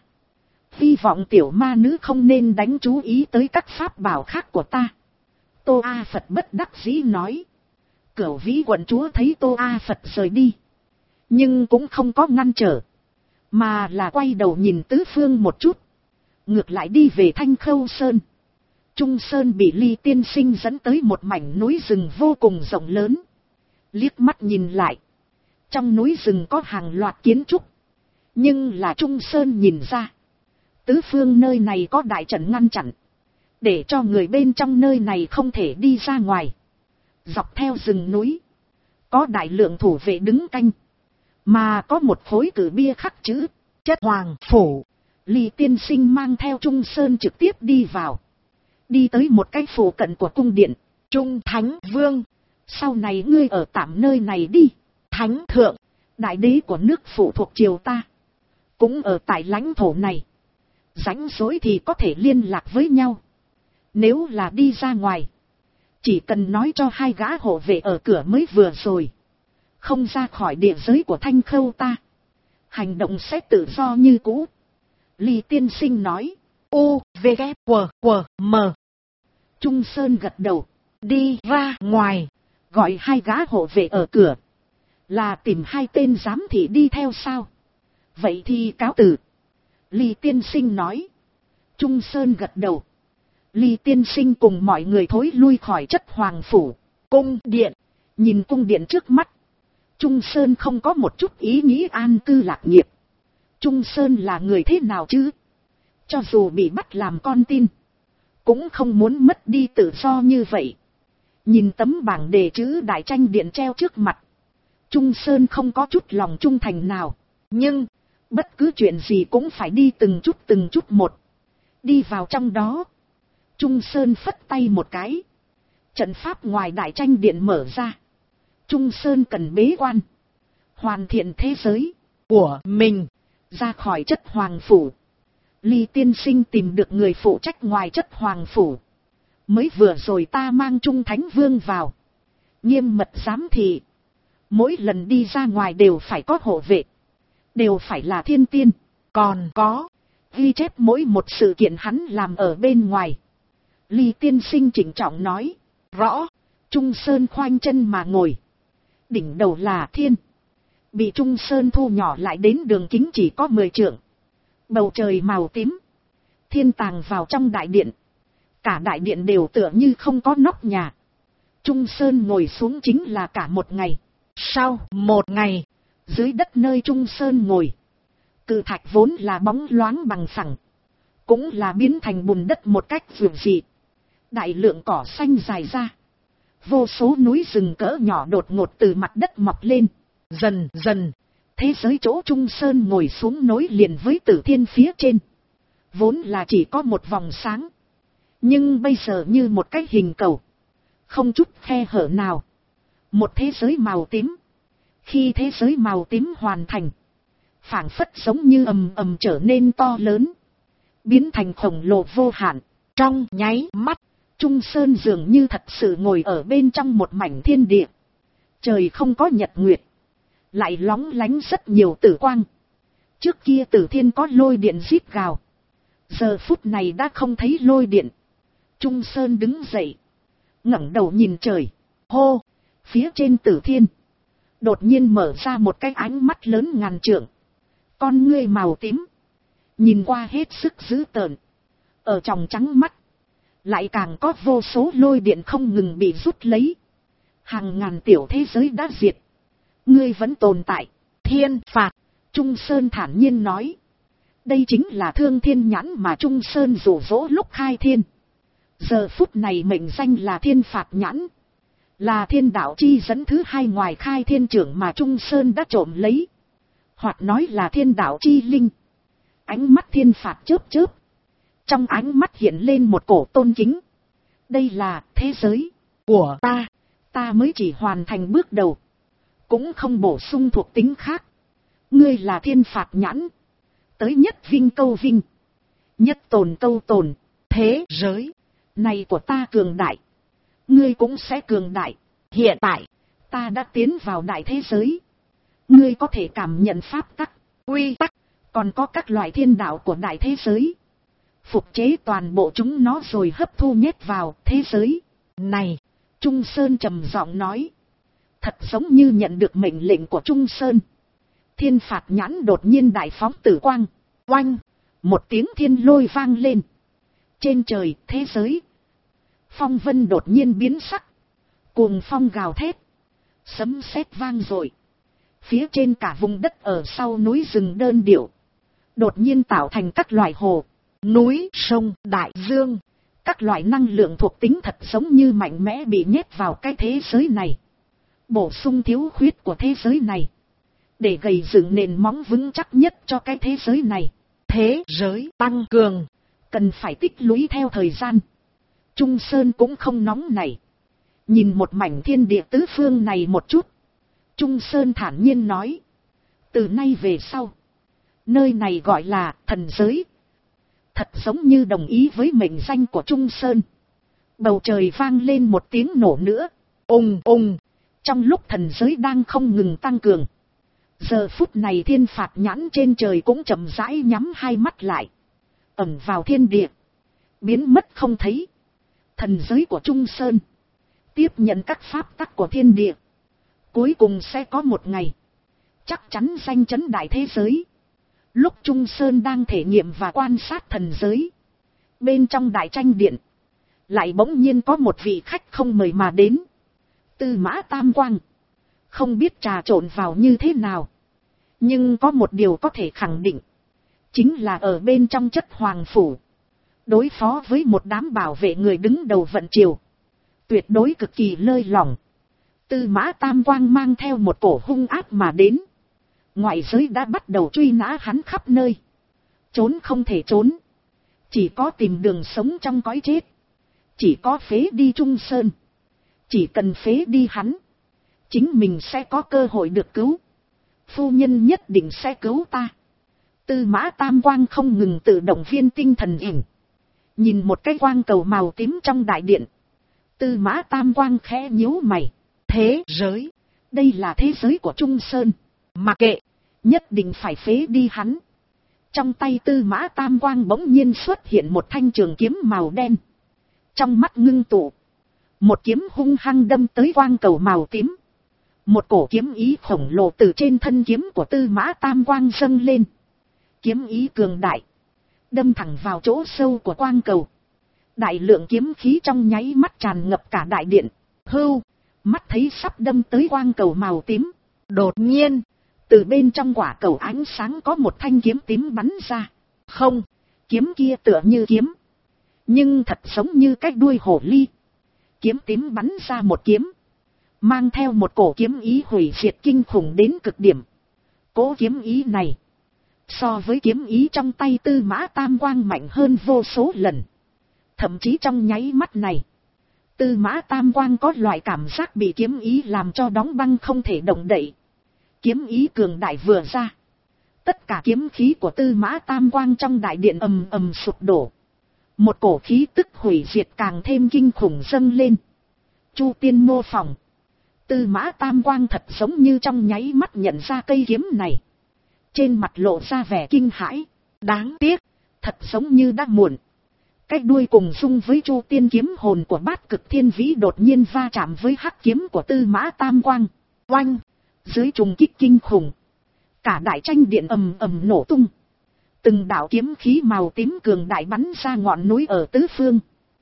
Hy vọng tiểu ma nữ không nên đánh chú ý tới các pháp bảo khác của ta. Tô A Phật bất đắc dĩ nói. Cửu Vĩ quận chúa thấy Tô A Phật rời đi, nhưng cũng không có ngăn trở, mà là quay đầu nhìn tứ phương một chút, ngược lại đi về Thanh Khâu Sơn. Trung Sơn bị Ly tiên sinh dẫn tới một mảnh núi rừng vô cùng rộng lớn. Liếc mắt nhìn lại, trong núi rừng có hàng loạt kiến trúc, nhưng là Trung Sơn nhìn ra, tứ phương nơi này có đại trận ngăn chặn, để cho người bên trong nơi này không thể đi ra ngoài. Dọc theo rừng núi, có đại lượng thủ vệ đứng canh, mà có một khối cử bia khắc chữ Chất Hoàng Phủ. Ly tiên sinh mang theo Trung Sơn trực tiếp đi vào, đi tới một cái phủ cận của cung điện. Trung Thánh Vương, sau này ngươi ở tạm nơi này đi. Thánh thượng, đại đế của nước phụ thuộc triều ta, cũng ở tại lãnh thổ này, rảnh rỗi thì có thể liên lạc với nhau. Nếu là đi ra ngoài, chỉ cần nói cho 2 gã hộ vệ ở cửa mới vừa rồi, không ra khỏi địa giới của Thanh Khâu ta, hành động sẽ tự do như cũ. Ly tiên sinh nói. U, V, K, W, M. Trung Sơn gật đầu, đi ra ngoài, gọi 2 gã hộ vệ ở cửa. Là tìm 2 tên giám thị đi theo sao? Vậy thì cáo từ. Ly tiên sinh nói. Trung Sơn gật đầu. Ly tiên sinh cùng mọi người thối lui khỏi Chất Hoàng Phủ. Cung điện. Nhìn cung điện trước mắt, Trung Sơn không có một chút ý nghĩ an cư lạc nghiệp. Trung Sơn là người thế nào chứ? Cho dù bị bắt làm con tin, cũng không muốn mất đi tự do như vậy. Nhìn tấm bảng đề chữ Đại Tranh Điện treo trước mặt, Trung Sơn không có chút lòng trung thành nào. Nhưng, bất cứ chuyện gì cũng phải đi từng chút một. Đi vào trong đó, Trung Sơn phất tay một cái. Trận pháp ngoài Đại Tranh Điện mở ra. Trung Sơn cần bế quan, hoàn thiện thế giới của mình, ra khỏi Chất Hoàng Phủ. Ly tiên sinh tìm được người phụ trách ngoài Chất Hoàng Phủ. Mới vừa rồi ta mang Trung Thánh Vương vào, nghiêm mật giám thị. Mỗi lần đi ra ngoài đều phải có hộ vệ, đều phải là thiên tiên. Còn có ghi chép mỗi một sự kiện hắn làm ở bên ngoài. Ly tiên sinh chỉnh trọng nói. Rõ. Trung Sơn khoanh chân mà ngồi. Đỉnh đầu là thiên, bị Trung Sơn thu nhỏ lại đến đường kính chỉ có 10 trượng. Bầu trời màu tím, thiên tàng vào trong đại điện. Cả đại điện đều tựa như không có nóc nhà. Trung Sơn ngồi xuống chính là cả một ngày. Sau một ngày, dưới đất nơi Trung Sơn ngồi, cự thạch vốn là bóng loáng bằng phẳng, cũng là biến thành bùn đất một cách vượt dị. Đại lượng cỏ xanh dài ra, vô số núi rừng cỡ nhỏ đột ngột từ mặt đất mọc lên. Dần dần, thế giới chỗ Trung Sơn ngồi xuống nối liền với Tử Thiên phía trên, vốn là chỉ có một vòng sáng, nhưng bây giờ như một cái hình cầu, không chút khe hở nào. Một thế giới màu tím. Khi thế giới màu tím hoàn thành, phảng phất giống như ầm ầm trở nên to lớn, biến thành khổng lồ vô hạn. Trong nháy mắt, Trung Sơn dường như thật sự ngồi ở bên trong một mảnh thiên địa. Trời không có nhật nguyệt, lại lóng lánh rất nhiều tử quang. Trước kia Tử Thiên có lôi điện rít gào, giờ phút này đã không thấy lôi điện. Trung Sơn đứng dậy, ngẩng đầu nhìn trời. Hô! Phía trên Tử Thiên đột nhiên mở ra một cái ánh mắt lớn ngàn trượng, con ngươi màu tím, nhìn qua hết sức dữ tợn. Ở tròng trắng mắt, lại càng có vô số lôi điện không ngừng bị rút lấy. Hàng ngàn tiểu thế giới đã diệt, Ngươi vẫn tồn tại. Thiên phạt. Trung Sơn thản nhiên nói. Đây chính là Thương Thiên Nhãn mà Trung Sơn dụ dỗ lúc khai thiên. Giờ phút này mệnh danh là Thiên Phạt Nhãn. Là thiên đạo chi dẫn thứ hai ngoài khai thiên trưởng mà Trung Sơn đã trộm lấy. Hoặc nói là thiên đạo chi linh. Ánh mắt thiên phạt chớp chớp. Trong ánh mắt hiện lên một cổ tôn kính. Đây là thế giới của ta. Ta mới chỉ hoàn thành bước đầu. Cũng không bổ sung thuộc tính khác. Ngươi là Thiên Phạt Nhãn. Tới nhất vinh câu vinh. Nhất tồn câu tồn. Thế giới này của ta cường đại. Ngươi cũng sẽ cường đại. Hiện tại, ta đã tiến vào đại thế giới. Ngươi có thể cảm nhận pháp tắc, quy tắc, còn có các loại thiên đạo của đại thế giới. Phục chế toàn bộ chúng nó rồi hấp thu nhét vào thế giới này. Trung Sơn trầm giọng nói. Thật giống như nhận được mệnh lệnh của Trung Sơn. Thiên Phạt Nhãn đột nhiên đại phóng tử quang. Oanh! Một tiếng thiên lôi vang lên. Trên trời, thế giới. Phong vân đột nhiên biến sắc. Cuồng phong gào thét. Sấm sét vang dội. Phía trên cả vùng đất ở sau núi rừng đơn điệu. Đột nhiên tạo thành các loại hồ, núi, sông, đại dương. Các loại năng lượng thuộc tính thật giống như mạnh mẽ bị nhét vào cái thế giới này. Bổ sung thiếu khuyết của thế giới này. Để gây dựng nền móng vững chắc nhất cho cái thế giới này. Thế giới tăng cường. Cần phải tích lũy theo thời gian. Trung Sơn cũng không nóng này. Nhìn một mảnh thiên địa tứ phương này một chút. Trung Sơn thản nhiên nói. Từ nay về sau. Nơi này gọi là thần giới. Thật giống như đồng ý với mệnh danh của Trung Sơn. Bầu trời vang lên một tiếng nổ nữa. Ùng ùng. Trong lúc thần giới đang không ngừng tăng cường. Giờ phút này Thiên Phạt Nhãn trên trời cũng chậm rãi nhắm hai mắt lại. Ẩn vào thiên địa. Biến mất không thấy. Thần giới của Trung Sơn. Tiếp nhận các pháp tắc của thiên địa. Cuối cùng sẽ có một ngày. Chắc chắn danh chấn đại thế giới. Lúc Trung Sơn đang thể nghiệm và quan sát thần giới. Bên trong đại tranh điện. Lại bỗng nhiên có một vị khách không mời mà đến. Tư Mã Tam Quang. Không biết trà trộn vào như thế nào. Nhưng có một điều có thể khẳng định. Chính là ở bên trong chất hoàng phủ. Đối phó với một đám bảo vệ người đứng đầu vận triều. Tuyệt đối cực kỳ lơi lỏng. Tư Mã Tam Quang mang theo một cổ hung ác mà đến. Ngoại giới đã bắt đầu truy nã hắn khắp nơi. Trốn không thể trốn. Chỉ có tìm đường sống trong cõi chết. Chỉ có phế đi Trung Sơn. Chỉ cần phế đi hắn. Chính mình sẽ có cơ hội được cứu. Phu nhân nhất định sẽ cứu ta. Tư Mã Tam Quang không ngừng tự động viên tinh thần ỉn. Nhìn một cái quang cầu màu tím trong đại điện. Tư Mã Tam Quang khẽ nhíu mày. Thế giới. Đây là thế giới của Trung Sơn. Mà kệ. Nhất định phải phế đi hắn. Trong tay Tư Mã Tam Quang bỗng nhiên xuất hiện một thanh trường kiếm màu đen. Trong mắt ngưng tụ. Một kiếm hung hăng đâm tới quang cầu màu tím. Một cổ kiếm ý khổng lồ từ trên thân kiếm của Tư Mã Tam Quang dâng lên. Kiếm ý cường đại. Đâm thẳng vào chỗ sâu của quang cầu. Đại lượng kiếm khí trong nháy mắt tràn ngập cả đại điện. Hưu. Mắt thấy sắp đâm tới quang cầu màu tím. Đột nhiên. Từ bên trong quả cầu ánh sáng có một thanh kiếm tím bắn ra. Không. Kiếm kia tựa như kiếm. Nhưng thật giống như cái đuôi hổ ly. Kiếm tím bắn ra một kiếm. Mang theo một cổ kiếm ý hủy diệt kinh khủng đến cực điểm. Cỗ kiếm ý này. So với kiếm ý trong tay Tư Mã Tam Quang mạnh hơn vô số lần. Thậm chí trong nháy mắt này. Tư Mã Tam Quang có loại cảm giác bị kiếm ý làm cho đóng băng không thể động đậy. Kiếm ý cường đại vừa ra. Tất cả kiếm khí của Tư Mã Tam Quang trong đại điện ầm ầm sụp đổ. Một cổ khí tức hủy diệt càng thêm kinh khủng dâng lên. Chu Tiên mô phỏng. Tư Mã Tam Quang thật giống như trong nháy mắt nhận ra cây kiếm này. Trên mặt lộ ra vẻ kinh hãi. Đáng tiếc. Thật giống như đã muộn. Cái đuôi cùng dung với Chu Tiên kiếm hồn của Bát Cực Thiên Vĩ đột nhiên va chạm với hắc kiếm của Tư Mã Tam Quang. Oanh. Dưới trùng kích kinh khủng. Cả đại tranh điện ầm ầm nổ tung. Từng đạo kiếm khí màu tím cường đại bắn ra ngọn núi ở tứ phương.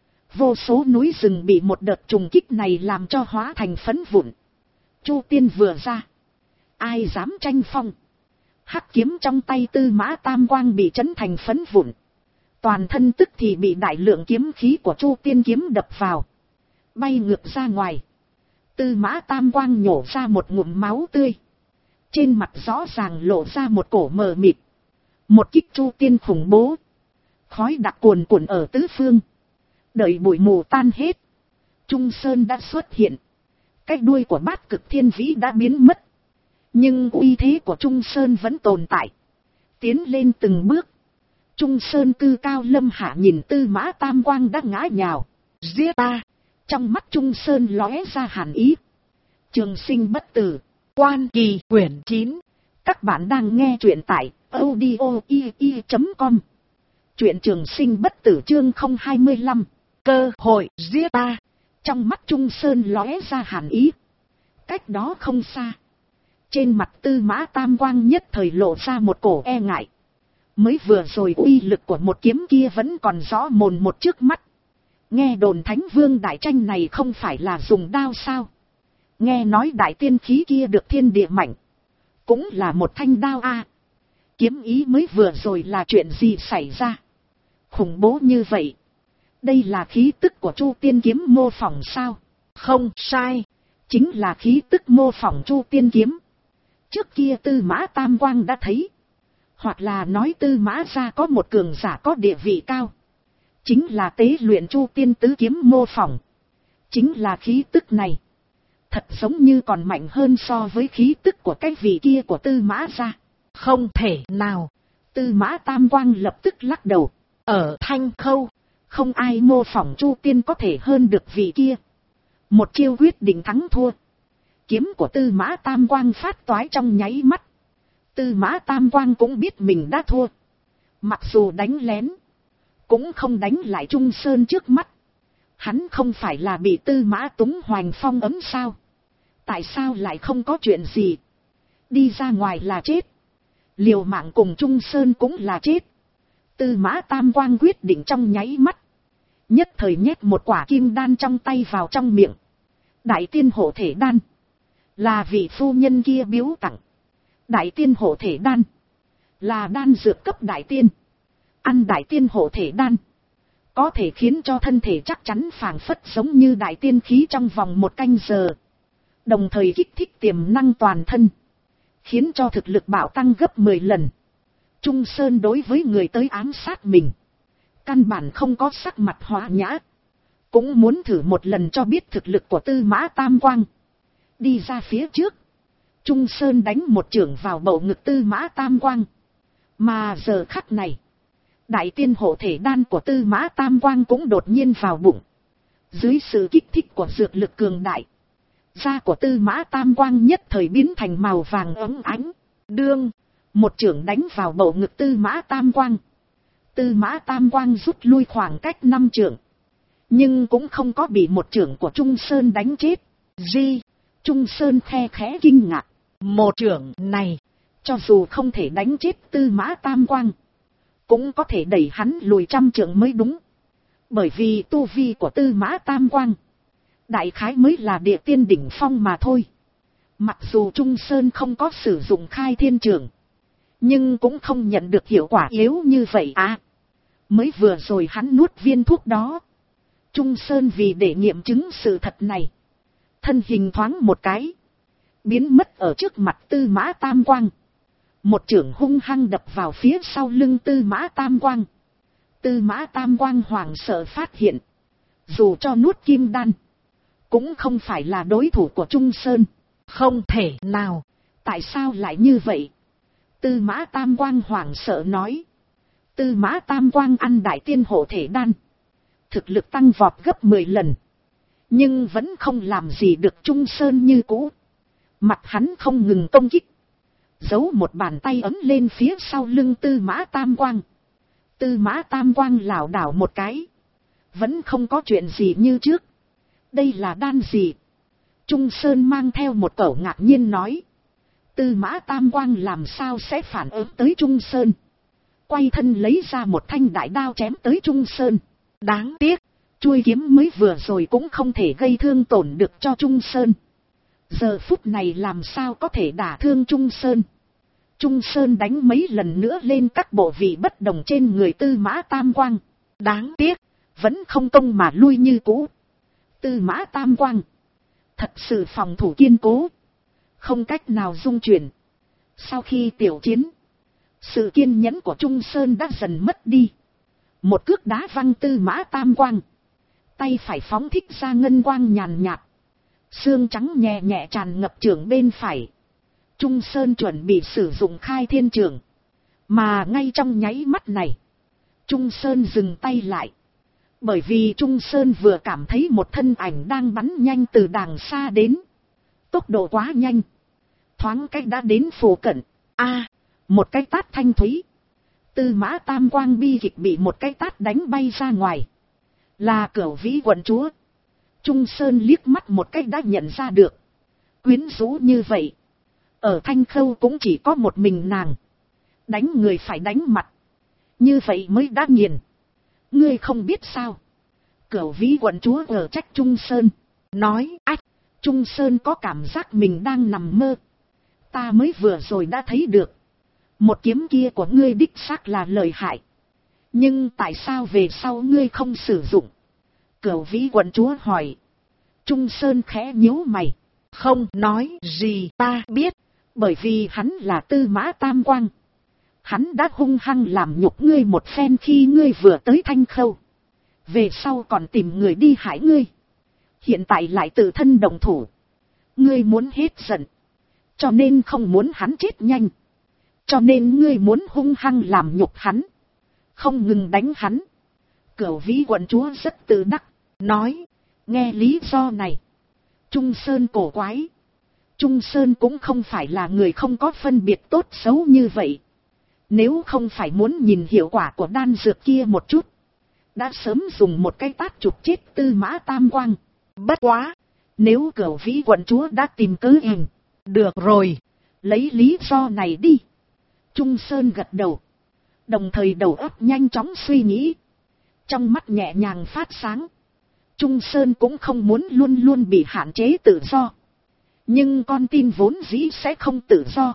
Vô số núi rừng bị một đợt trùng kích này làm cho hóa thành phấn vụn. Chu Tiên vừa ra. Ai dám tranh phong. Hắc kiếm trong tay Tư Mã Tam Quang bị chấn thành phấn vụn. Toàn thân tức thì bị đại lượng kiếm khí của Chu Tiên kiếm đập vào. Bay ngược ra ngoài. Tư Mã Tam Quang nhổ ra một ngụm máu tươi. Trên mặt rõ ràng lộ ra một cổ mờ mịt. Một kích Chu Tiên khủng bố. Khói đặc cuồn cuộn ở tứ phương. Đợi bụi mù tan hết. Trung Sơn đã xuất hiện. Cái đuôi của Bát Cực Thiên Vĩ đã biến mất. Nhưng uy thế của Trung Sơn vẫn tồn tại. Tiến lên từng bước. Trung Sơn cư cao lâm hạ nhìn Tư Mã Tam Quang đã ngã nhào. Giết ta! Trong mắt Trung Sơn lóe ra hàn ý. Trường sinh bất tử. Quan Kỳ quyển 9. Các bạn đang nghe truyện tại audio.com. Truyện trường sinh bất tử chương 025. Cơ hội giết ta. Trong mắt Trung Sơn lóe ra hàn ý. Cách đó không xa. Trên mặt Tư Mã Tam Quang nhất thời lộ ra một cổ e ngại. Mới vừa rồi uy lực của một kiếm kia vẫn còn rõ mồn một trước mắt. Nghe đồn Thánh Vương đại tranh này không phải là dùng đao sao? Nghe nói đại tiên khí kia được thiên địa mạnh. Cũng là một thanh đao a. Kiếm ý mới vừa rồi là chuyện gì xảy ra? Khủng bố như vậy. Đây là khí tức của Chu Tiên kiếm mô phỏng sao? Không sai. Chính là khí tức mô phỏng Chu Tiên kiếm. Trước kia Tư Mã Tam Quang đã thấy. Hoặc là nói Tư Mã gia có một cường giả có địa vị cao. Chính là tế luyện Chu Tiên tứ kiếm mô phỏng. Chính là khí tức này. Thật giống như còn mạnh hơn so với khí tức của cái vị kia của Tư Mã gia. Không thể nào. Tư Mã Tam Quang lập tức lắc đầu. Ở Thanh Khâu, không ai mô phỏng Chu Tiên có thể hơn được vị kia. Một chiêu quyết định thắng thua. Kiếm của Tư Mã Tam Quang phát toái trong nháy mắt. Tư Mã Tam Quang cũng biết mình đã thua. Mặc dù đánh lén, cũng không đánh lại Trung Sơn trước mắt. Hắn không phải là bị Tư Mã Túng Hoành phong ấm sao? Tại sao lại không có chuyện gì? Đi ra ngoài là chết. Liều mạng cùng Trung Sơn cũng là chết. Tư Mã Tam Quang quyết định trong nháy mắt. Nhất thời nhét một quả kim đan trong tay vào trong miệng. Đại tiên hộ thể đan. Là vị phu nhân kia biếu tặng. Đại tiên hộ thể đan. Là đan dược cấp đại tiên. Ăn đại tiên hộ thể đan. Có thể khiến cho thân thể chắc chắn phảng phất giống như đại tiên khí trong vòng 1 canh giờ. Đồng thời kích thích tiềm năng toàn thân. Khiến cho thực lực bạo tăng gấp 10 lần. Trung Sơn đối với người tới ám sát mình. Căn bản không có sắc mặt hòa nhã. Cũng muốn thử một lần cho biết thực lực của Tư Mã Tam Quang. Đi ra phía trước. Trung Sơn đánh một chưởng vào bầu ngực Tư Mã Tam Quang. Mà giờ khắc này. Đại tiên hộ thể đan của Tư Mã Tam Quang cũng đột nhiên vào bụng. Dưới sự kích thích của dược lực cường đại. Da của Tư Mã Tam Quang nhất thời biến thành màu vàng óng ánh. Đương. Một chưởng đánh vào bầu ngực Tư Mã Tam Quang. Tư Mã Tam Quang rút lui khoảng cách 5 chưởng. Nhưng cũng không có bị một chưởng của Trung Sơn đánh chết. Trung Sơn khe khẽ kinh ngạc. Một chưởng này. Cho dù không thể đánh chết Tư Mã Tam Quang. Cũng có thể đẩy hắn lùi 100 chưởng mới đúng. Bởi vì tu vi của Tư Mã Tam Quang. Đại khái mới là địa tiên đỉnh phong mà thôi. Mặc dù Trung Sơn không có sử dụng khai thiên chưởng. Nhưng cũng không nhận được hiệu quả yếu như vậy à. Mới vừa rồi hắn nuốt viên thuốc đó. Trung Sơn vì để nghiệm chứng sự thật này. Thân hình thoáng một cái. Biến mất ở trước mặt Tư Mã Tam Quang. Một chưởng hung hăng đập vào phía sau lưng Tư Mã Tam Quang. Tư Mã Tam Quang hoảng sợ phát hiện. Dù cho nuốt kim đan. Cũng không phải là đối thủ của Trung Sơn. Không thể nào. Tại sao lại như vậy? Tư Mã Tam Quang hoảng sợ nói. Tư Mã Tam Quang ăn đại tiên hộ thể đan. Thực lực tăng vọt gấp 10 lần. Nhưng vẫn không làm gì được Trung Sơn như cũ. Mặt hắn không ngừng công kích. Giấu một bàn tay ấm lên phía sau lưng Tư Mã Tam Quang. Tư Mã Tam Quang lảo đảo một cái. Vẫn không có chuyện gì như trước. Đây là đan gì? Trung Sơn mang theo một cẩu ngạc nhiên nói. Tư Mã Tam Quang làm sao sẽ phản ứng tới Trung Sơn. Quay thân lấy ra một thanh đại đao chém tới Trung Sơn. Đáng tiếc, chuôi kiếm mới vừa rồi cũng không thể gây thương tổn được cho Trung Sơn. Giờ phút này làm sao có thể đả thương Trung Sơn. Trung Sơn đánh mấy lần nữa lên các bộ vị bất đồng trên người Tư Mã Tam Quang. Đáng tiếc, vẫn không công mà lui như cũ. Tư Mã Tam Quang thật sự phòng thủ kiên cố, không cách nào dung chuyển. Sau khi tiểu chiến, sự kiên nhẫn của Trung Sơn đã dần mất đi. Một cước đá văng Tư Mã Tam Quang. Tay phải phóng thích ra ngân quang nhàn nhạt. Xương trắng nhẹ nhẹ tràn ngập chưởng bên phải. Trung Sơn chuẩn bị sử dụng khai thiên chưởng. Mà ngay trong nháy mắt này, Trung Sơn dừng tay lại. Bởi vì Trung Sơn vừa cảm thấy một thân ảnh đang bắn nhanh từ đàng xa đến. Tốc độ quá nhanh. Thoáng cách đã đến phủ cận. Một cái tát thanh thúy. Tư Mã Tam Quang bi kịch bị một cái tát đánh bay ra ngoài. Là Cửu Vĩ quận chúa. Trung Sơn liếc mắt một cách đã nhận ra được. Quyến rũ như vậy, ở Thanh Khâu cũng chỉ có một mình nàng. Đánh người phải đánh mặt. Như vậy mới đã nghiền. Ngươi không biết sao. Cửu Vĩ quận chúa ở trách Trung Sơn. Nói, Trung Sơn có cảm giác mình đang nằm mơ. Ta mới vừa rồi đã thấy được. Một kiếm kia của ngươi đích xác là lợi hại. Nhưng tại sao về sau ngươi không sử dụng? Cửu Vĩ quận chúa hỏi. Trung Sơn khẽ nhíu mày. Không nói gì ta biết. Bởi vì hắn là Tư Mã Tam Quang. Hắn đã hung hăng làm nhục ngươi một phen khi ngươi vừa tới Thanh Khâu. Về sau còn tìm người đi hại ngươi. Hiện tại lại tự thân động thủ. Ngươi muốn hết giận. Cho nên không muốn hắn chết nhanh. Cho nên ngươi muốn hung hăng làm nhục hắn. Không ngừng đánh hắn. Cửu Vĩ quận chúa rất tự đắc. Nói. Nghe lý do này. Trung Sơn cổ quái. Trung Sơn cũng không phải là người không có phân biệt tốt xấu như vậy. Nếu không phải muốn nhìn hiệu quả của đan dược kia một chút. Đã sớm dùng một cái tát chụp chết Tư Mã Tam Quang. Bất quá. Nếu Cửu Vĩ quận chúa đã tìm cớ hình. Được rồi. Lấy lý do này đi. Trung Sơn gật đầu. Đồng thời đầu óc nhanh chóng suy nghĩ. Trong mắt nhẹ nhàng phát sáng. Trung Sơn cũng không muốn luôn luôn bị hạn chế tự do. Nhưng con tin vốn dĩ sẽ không tự do.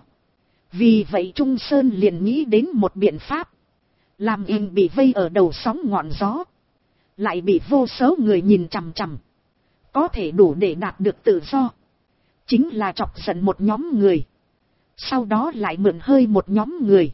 Vì vậy Trung Sơn liền nghĩ đến một biện pháp. Làm hình bị vây ở đầu sóng ngọn gió. Lại bị vô số người nhìn chằm chằm. Có thể đủ để đạt được tự do. Chính là chọc giận một nhóm người. Sau đó lại mượn hơi một nhóm người.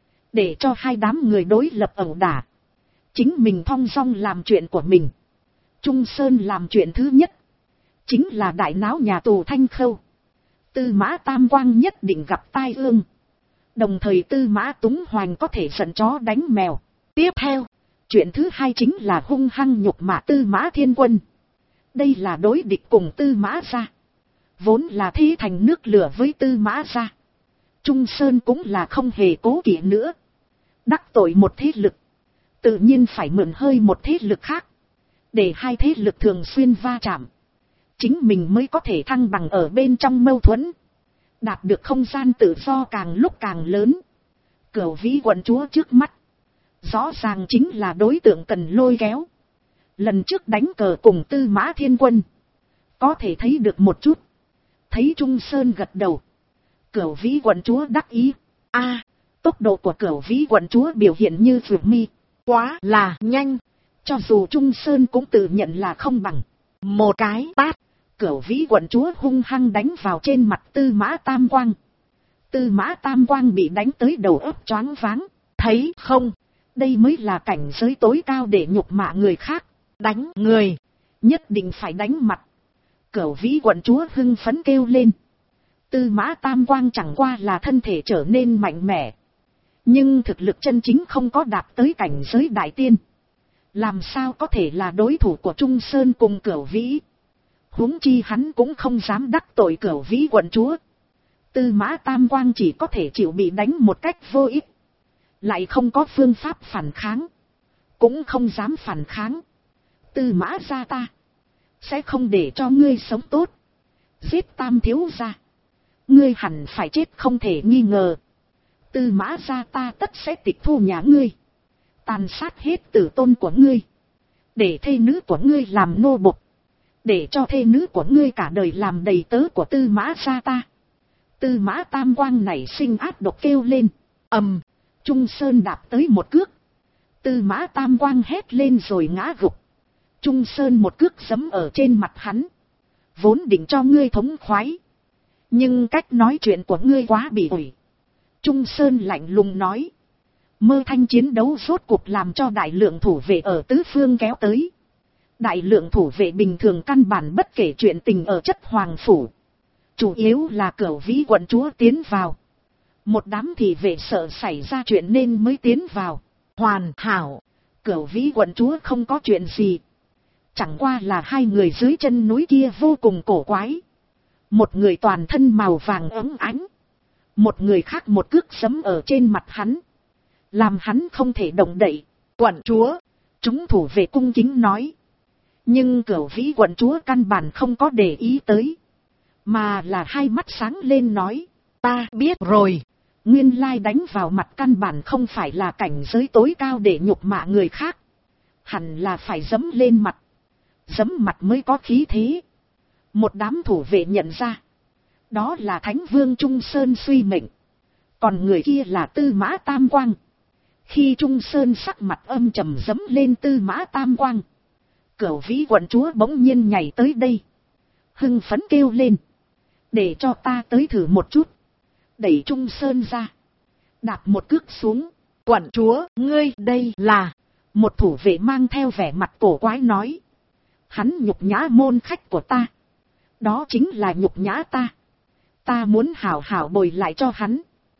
Để cho hai đám người đối lập ẩu đả. Chính mình thong dong làm chuyện của mình. Trung Sơn làm chuyện thứ nhất. Chính là đại náo nhà tù Thanh Khâu. Tư Mã Tam Quang nhất định gặp tai ương. Đồng thời Tư Mã Túng Hoành có thể giận chó đánh mèo. Tiếp theo, chuyện thứ hai chính là hung hăng nhục mạ Tư Mã Thiên Quân. Đây là đối địch cùng Tư Mã gia. Vốn là thế thành nước lửa với Tư Mã gia. Trung Sơn cũng là không hề cố kỵ nữa. Đắc tội một thế lực. Tự nhiên phải mượn hơi một thế lực khác. Để hai thế lực thường xuyên va chạm. Chính mình mới có thể thăng bằng ở bên trong mâu thuẫn. Đạt được không gian tự do càng lúc càng lớn. Cửu Vĩ quận chúa trước mắt. Rõ ràng chính là đối tượng cần lôi kéo. Lần trước đánh cờ cùng Tư Mã Thiên Quân. Có thể thấy được một chút. Thấy Trung Sơn gật đầu. Cửu Vĩ quận chúa đắc ý. Tốc độ của Cửu Vĩ quận chúa biểu hiện như vượt mi. Quá là nhanh. Cho dù Trung Sơn cũng tự nhận là không bằng. Một cái tát. Cửu Vĩ quận chúa hung hăng đánh vào trên mặt Tư Mã Tam Quang. Tư Mã Tam Quang bị đánh tới đầu óc choáng váng. Thấy không? Đây mới là cảnh giới tối cao để nhục mạ người khác. Đánh người. Nhất định phải đánh mặt. Cửu Vĩ quận chúa hưng phấn kêu lên. Tư Mã Tam Quang chẳng qua là thân thể trở nên mạnh mẽ. Nhưng thực lực chân chính không có đạt tới cảnh giới đại tiên. Làm sao có thể là đối thủ của Trung Sơn cùng Cửu Vĩ. Huống chi hắn cũng không dám đắc tội Cửu Vĩ quận chúa. Tư Mã Tam Quang chỉ có thể chịu bị đánh một cách vô ích. Lại không có phương pháp phản kháng. Cũng không dám phản kháng. Tư Mã gia ta. Sẽ không để cho ngươi sống tốt. Giết Tam thiếu gia. Ngươi hẳn phải chết không thể nghi ngờ. Tư Mã gia ta tất sẽ tịch thu nhà ngươi. Tàn sát hết tử tôn của ngươi. Để thê nữ của ngươi làm nô bộc. để cho thê nữ của ngươi cả đời làm đầy tớ của Tư Mã gia ta. Tư Mã Tam Quang nảy sinh ác độc kêu lên. Ầm, Trung Sơn đạp tới một cước. Tư Mã Tam Quang hét lên rồi ngã gục. Trung Sơn một cước giẫm ở trên mặt hắn. Vốn định cho ngươi thống khoái, nhưng cách nói chuyện của ngươi quá bị ủi. Trung Sơn lạnh lùng nói. Mơ thanh chiến đấu rốt cuộc làm cho đại lượng thủ vệ ở tứ phương kéo tới. Đại lượng thủ vệ bình thường căn bản bất kể chuyện tình ở chất hoàng phủ. Chủ yếu là Cửu Vĩ quận chúa tiến vào. Một đám thị vệ sợ xảy ra chuyện nên mới tiến vào. Hoàn hảo, Cửu Vĩ quận chúa không có chuyện gì. Chẳng qua là hai người dưới chân núi kia vô cùng cổ quái. Một người toàn thân màu vàng óng ánh. Một người khác một cước giẫm ở trên mặt hắn, làm hắn không thể động đậy. Quận chúa, chúng thủ vệ cung kính nói. Nhưng Cửu Vĩ quận chúa căn bản không có để ý tới, mà là hai mắt sáng lên nói. Ta biết rồi. Nguyên lai đánh vào mặt căn bản không phải là cảnh giới tối cao để nhục mạ người khác. Hẳn là phải giẫm lên mặt. Giẫm mặt mới có khí thế. Một đám thủ vệ nhận ra. Đó là Thánh Vương Trung Sơn suy mệnh. Còn người kia là Tư Mã Tam Quang. Khi Trung Sơn sắc mặt âm trầm giẫm lên Tư Mã Tam Quang, Cửu Vĩ quận chúa bỗng nhiên nhảy tới đây. Hưng phấn kêu lên. Để cho ta tới thử một chút. Đẩy Trung Sơn ra. Đạp một cước xuống. Quận chúa, ngươi đây là. Một thủ vệ mang theo vẻ mặt cổ quái nói. Hắn nhục nhã môn khách của ta. Đó chính là nhục nhã ta. Ta muốn hảo hảo bồi lại cho hắn.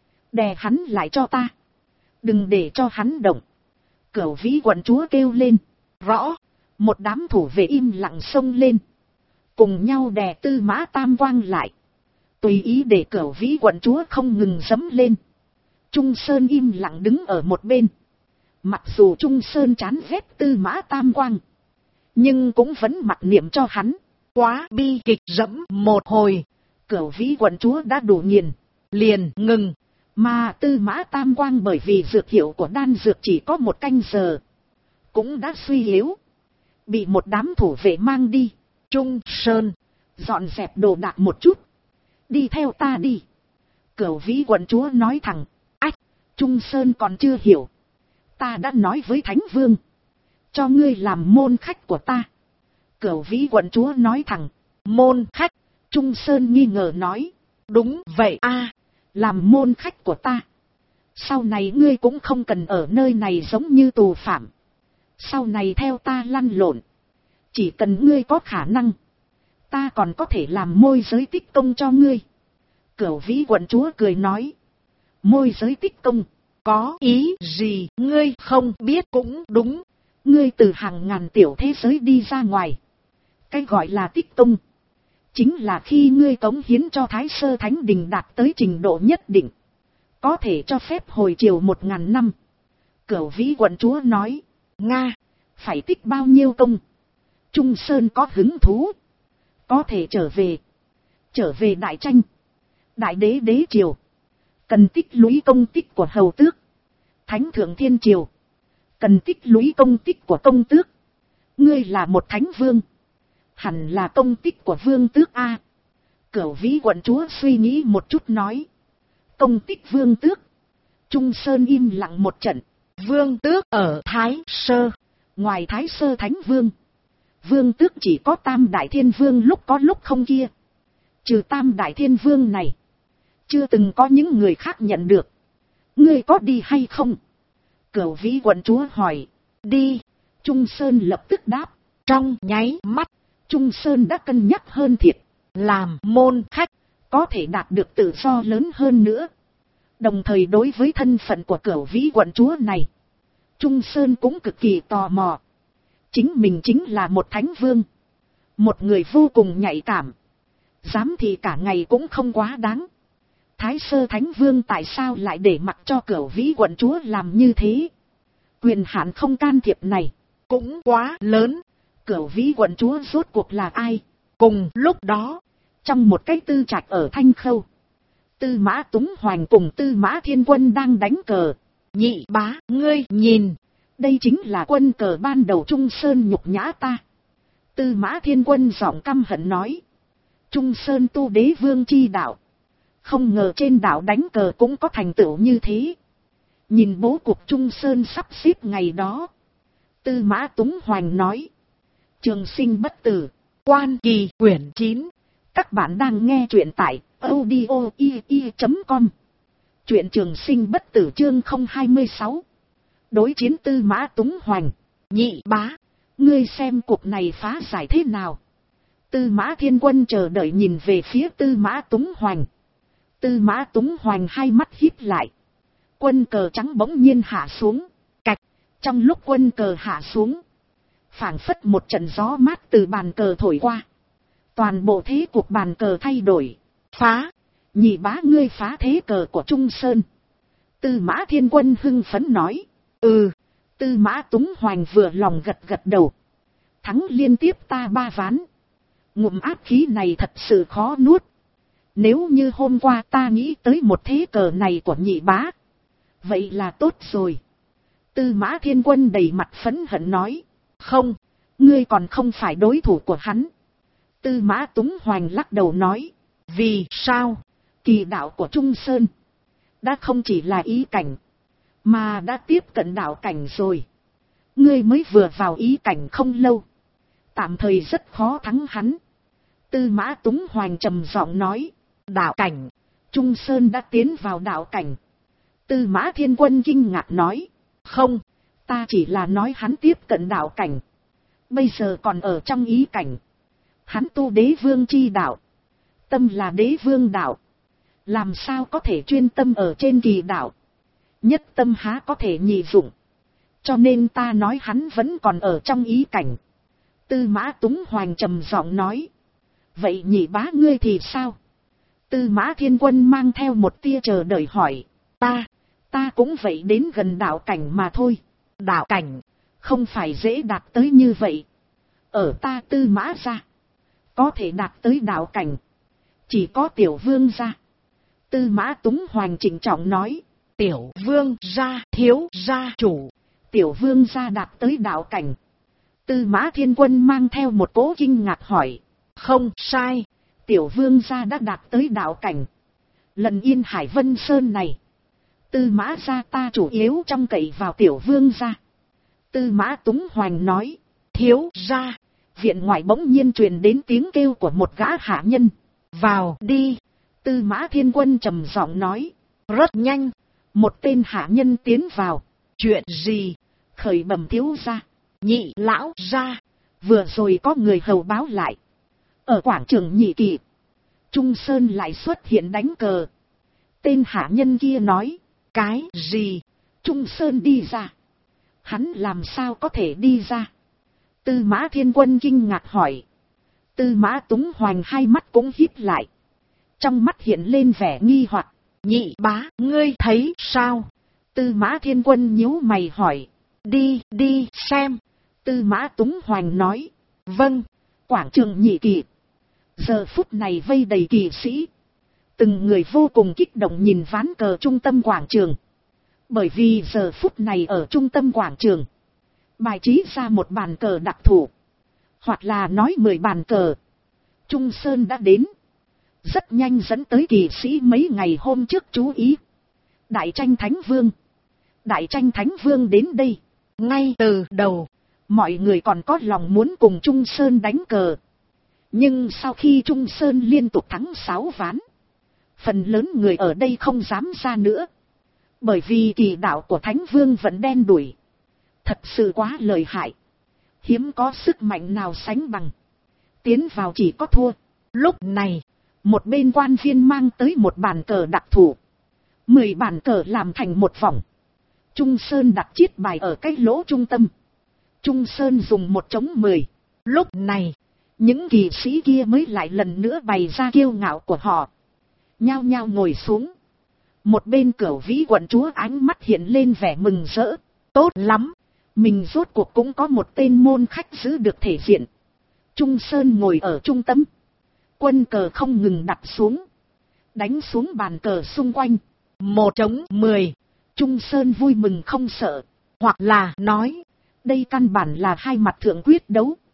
Đè hắn lại cho ta. Đừng để cho hắn động. Cửu Vĩ quận chúa kêu lên. Rõ. Một đám thủ vệ im lặng xông lên. Cùng nhau đè Tư Mã Tam Quang lại. Tùy ý để Cửu Vĩ quận chúa không ngừng giẫm lên. Trung Sơn im lặng đứng ở một bên. Mặc dù Trung Sơn chán ghét Tư Mã Tam Quang, nhưng cũng vẫn mặc niệm cho hắn. Quá bi kịch, giẫm một hồi. Cửu Vĩ quận chúa đã đủ nghiền. Liền ngừng. Mà Tư Mã Tam Quang bởi vì dược hiệu của đan dược chỉ có 1 canh giờ, cũng đã suy yếu. Bị một đám thủ vệ mang đi. Trung Sơn, dọn dẹp đồ đạc một chút. Đi theo ta đi. Cửu Vĩ quận chúa nói thẳng. Ách, Trung Sơn còn chưa hiểu. Ta đã nói với Thánh Vương, cho ngươi làm môn khách của ta. Cửu Vĩ quận chúa nói thẳng. Môn khách? Trung Sơn nghi ngờ nói. Đúng vậy a, làm môn khách của ta. Sau này ngươi cũng không cần ở nơi này giống như tù phạm. Sau này theo ta lăn lộn. Chỉ cần ngươi có khả năng, ta còn có thể làm môi giới tích công cho ngươi. Cửu Vĩ quận chúa cười nói. Môi giới tích công? Có ý gì? Ngươi không biết cũng đúng. Ngươi từ hàng ngàn tiểu thế giới đi ra ngoài. Cái gọi là tích công, chính là khi ngươi cống hiến cho Thái Sơ Thánh Đình đạt tới trình độ nhất định, có thể cho phép hồi chiều 1000 năm. Cửu Vĩ quận chúa nói. Nga, phải tích bao nhiêu công? Trung Sơn có hứng thú. Có thể trở về đại tranh, đại đế đế triều, cần tích lũy công tích của hầu tước. Thánh thượng thiên triều, cần tích lũy công tích của công tước. Ngươi là một thánh vương, hẳn là công tích của vương tước a. Cửu Vĩ quận chúa suy nghĩ một chút nói. Công tích vương tước? Trung Sơn im lặng một trận. Vương tước ở Thái Sơ, ngoài Thái Sơ Thánh Vương, vương tước chỉ có Tam Đại Thiên Vương lúc có lúc không kia. Trừ Tam Đại Thiên Vương này, chưa từng có những người khác nhận được. Ngươi có đi hay không? Cửu Vĩ quận chúa hỏi. Đi. Trung Sơn lập tức đáp. Trong nháy mắt, Trung Sơn đã cân nhắc hơn thiệt. Làm môn khách, có thể đạt được tự do lớn hơn nữa. Đồng thời đối với thân phận của Cửu Vĩ quận chúa này, Trung Sơn cũng cực kỳ tò mò. Chính mình chính là một thánh vương, một người vô cùng nhạy cảm. Dám thì cả ngày cũng không quá đáng. Thái Sơ Thánh Vương tại sao lại để mặc cho Cửu Vĩ quận chúa làm như thế? Quyền hạn không can thiệp này cũng quá lớn. Cửu Vĩ quận chúa rốt cuộc là ai? Cùng lúc đó, trong một cái tư trạch ở Thanh Khâu, Tư Mã Túng Hoành cùng Tư Mã Thiên Quân đang đánh cờ. Nhị bá, ngươi nhìn, đây chính là quân cờ ban đầu Trung Sơn nhục nhã ta. Tư Mã Thiên Quân giọng căm hận nói. Trung Sơn tu đế vương chi đạo. Không ngờ trên đảo đánh cờ cũng có thành tựu như thế. Nhìn bố cục Trung Sơn sắp xếp ngày đó. Tư Mã Túng Hoành nói. Trường sinh bất tử. Quan Kỳ quyển 9. Các bạn đang nghe truyện tại audio.com. Truyện Trường sinh bất tử chương 026. Đối chiến Tư Mã Túng Hoành. Nhị bá. Ngươi xem cuộc này phá giải thế nào. Tư Mã Thiên Quân chờ đợi nhìn về phía Tư Mã Túng Hoành. Tư Mã Túng Hoành hai mắt híp lại. Quân cờ trắng bỗng nhiên hạ xuống. Cạch. Trong lúc quân cờ hạ xuống. Phảng phất một trận gió mát từ bàn cờ thổi qua. Toàn bộ thế cuộc bàn cờ thay đổi. Phá. Nhị bá ngươi phá thế cờ của Trung Sơn. Tư Mã Thiên Quân hưng phấn nói. Ừ. Tư Mã Túng Hoành vừa lòng gật gật đầu. Thắng liên tiếp ta 3 ván. Ngụm áp khí này thật sự khó nuốt. Nếu như hôm qua ta nghĩ tới một thế cờ này của nhị bá. Vậy là tốt rồi. Tư Mã Thiên Quân đầy mặt phẫn hận nói. Không, ngươi còn không phải đối thủ của hắn. Tư Mã Túng Hoành lắc đầu nói. Vì sao? Kỳ đạo của Trung Sơn đã không chỉ là ý cảnh, mà đã tiếp cận đạo cảnh rồi. Ngươi mới vừa vào ý cảnh không lâu. Tạm thời rất khó thắng hắn. Tư Mã Túng Hoành trầm giọng nói. Đạo cảnh. Trung Sơn đã tiến vào đạo cảnh. Tư Mã Thiên Quân kinh ngạc nói. Không, ta chỉ là nói hắn tiếp cận đạo cảnh. Bây giờ còn ở trong ý cảnh. Hắn tu đế vương chi đạo. Tâm là đế vương đạo. Làm sao có thể chuyên tâm ở trên kỳ đạo. Nhất tâm há có thể nhị dụng. Cho nên ta nói hắn vẫn còn ở trong ý cảnh. Tư Mã Túng Hoành trầm giọng nói. Vậy nhị bá ngươi thì sao? Tư Mã Thiên Quân mang theo một tia chờ đợi hỏi. Ta cũng vậy đến gần đạo cảnh mà thôi. Đạo cảnh, không phải dễ đạt tới như vậy. Ở ta Tư Mã gia, có thể đạt tới đạo cảnh. Chỉ có Tiểu Vương gia. Tư Mã Túng Hoành trịnh trọng nói. Tiểu Vương gia thiếu gia chủ. Tiểu Vương gia đạt tới đạo cảnh. Tư Mã Thiên Quân mang theo một cỗ kinh ngạc hỏi. Không sai, Tiểu Vương gia đã đạt tới đạo cảnh. Lần Yên Hải Vân Sơn này, Tư Mã gia ta chủ yếu trông cậy vào Tiểu Vương gia. Tư Mã Túng Hoành nói. Thiếu gia. Viện ngoại bỗng nhiên truyền đến tiếng kêu của một gã hạ nhân. Vào đi. Tư Mã Thiên Quân trầm giọng nói. Rất nhanh. Một tên hạ nhân tiến vào. Chuyện gì? Khởi bẩm thiếu gia. Nhị lão gia. Vừa rồi có người hầu báo lại. Ở quảng trường Nhị Kỳ, Trung Sơn lại xuất hiện đánh cờ. Tên hạ nhân kia nói. Cái gì? Trung Sơn đi ra? Hắn làm sao có thể đi ra? Tư Mã Thiên Quân kinh ngạc hỏi. Tư Mã Túng Hoành hai mắt cũng híp lại. Trong mắt hiện lên vẻ nghi hoặc. Nhị bá, ngươi thấy sao? Tư Mã Thiên Quân nhíu mày hỏi. Đi xem. Tư Mã Túng Hoành nói. Vâng. Quảng trường Nhị Kỳ, giờ phút này vây đầy kỳ sĩ. Từng người vô cùng kích động nhìn ván cờ trung tâm quảng trường. Bởi vì giờ phút này ở trung tâm quảng trường, bài trí ra một bàn cờ đặc thù. Hoặc là nói 10 bàn cờ. Trung Sơn đã đến. Rất nhanh dẫn tới kỳ sĩ mấy ngày hôm trước chú ý. Đại tranh Thánh Vương. Đại tranh Thánh Vương đến đây. Ngay từ đầu, mọi người còn có lòng muốn cùng Trung Sơn đánh cờ. Nhưng sau khi Trung Sơn liên tục thắng 6 ván, phần lớn người ở đây không dám ra nữa. Bởi vì kỳ đạo của Thánh Vương vẫn đen đủi. Thật sự quá lợi hại. Hiếm có sức mạnh nào sánh bằng. Tiến vào chỉ có thua. Lúc này, một bên quan viên mang tới một bàn cờ đặc thù. 10 bàn cờ làm thành một vòng. Trung Sơn đặt chiết bài ở cái lỗ trung tâm. Trung Sơn dùng một trống 10. Lúc này, những kỳ sĩ kia mới lại lần nữa bày ra kiêu ngạo của họ. Nhao nhao ngồi xuống. Một bên Cửu Vĩ quận chúa ánh mắt hiện lên vẻ mừng rỡ. Tốt lắm, mình rốt cuộc cũng có một tên môn khách giữ được thể diện. Trung Sơn ngồi ở trung tâm. Quân cờ không ngừng đặt xuống. Đánh xuống bàn cờ xung quanh. 1 trống 10. Trung Sơn vui mừng không sợ. Hoặc là nói, đây căn bản là hai mặt thượng quyết đấu.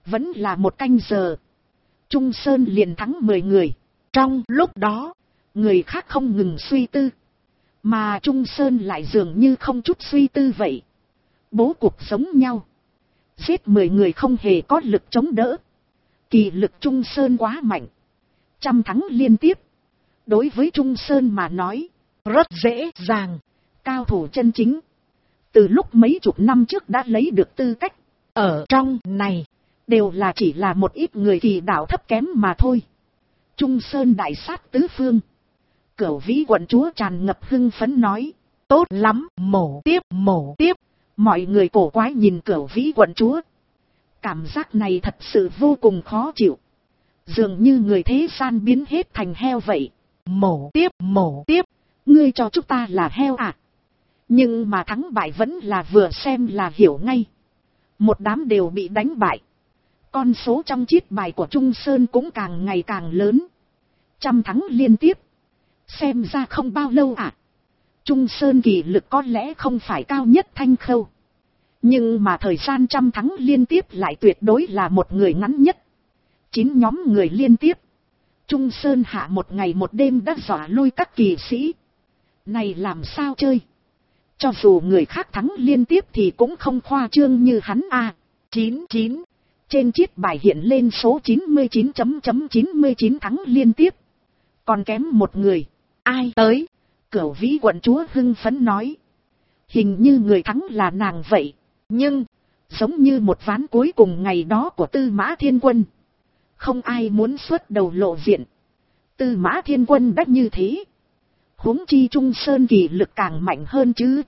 Vẫn là 1 canh giờ. Trung Sơn liền thắng 10 người. Trong lúc đó, người khác không ngừng suy tư. Mà Trung Sơn lại dường như không chút suy tư vậy. Bố cục giống nhau. Giết 10 người không hề có lực chống đỡ. Kỳ lực Trung Sơn quá mạnh. 100 thắng liên tiếp. Đối với Trung Sơn mà nói, rất dễ dàng. Cao thủ chân chính. Từ lúc mấy chục năm trước đã lấy được tư cách. Ở trong này, đều là chỉ là một ít người kỳ đạo thấp kém mà thôi. Trung Sơn đại sát tứ phương. Cửu Vĩ quận chúa tràn ngập hưng phấn nói. Tốt lắm, mổ tiếp, mổ tiếp. Mọi người cổ quái nhìn Cửu Vĩ quận chúa. Cảm giác này thật sự vô cùng khó chịu. Dường như người thế gian biến hết thành heo vậy. Mổ tiếp, mổ tiếp. Ngươi cho chúng ta là heo à? Nhưng mà thắng bại vẫn là vừa xem là hiểu ngay. Một đám đều bị đánh bại. Con số trong chiết bài của Trung Sơn cũng càng ngày càng lớn. 100 thắng liên tiếp. Xem ra không bao lâu à. Trung Sơn kỳ lực có lẽ không phải cao nhất Thanh Khâu. Nhưng mà thời gian 100 thắng liên tiếp lại tuyệt đối là một người ngắn nhất. 9 nhóm người liên tiếp. Trung Sơn hạ 1 ngày 1 đêm đã dọa lui các kỳ sĩ. Này làm sao chơi? Cho dù người khác thắng liên tiếp thì cũng không khoa trương như hắn à. 99. Trên chiết bài hiện lên số 99.99 thắng liên tiếp. Còn kém 1 người. Ai tới? Cửu Vĩ quận chúa hưng phấn nói. Hình như người thắng là nàng vậy. Nhưng, giống như một ván cuối cùng ngày đó của Tư Mã Thiên Quân. Không ai muốn xuất đầu lộ diện. Tư Mã Thiên Quân đã như thế. Huống chi Trung Sơn kỳ lực càng mạnh hơn chứ.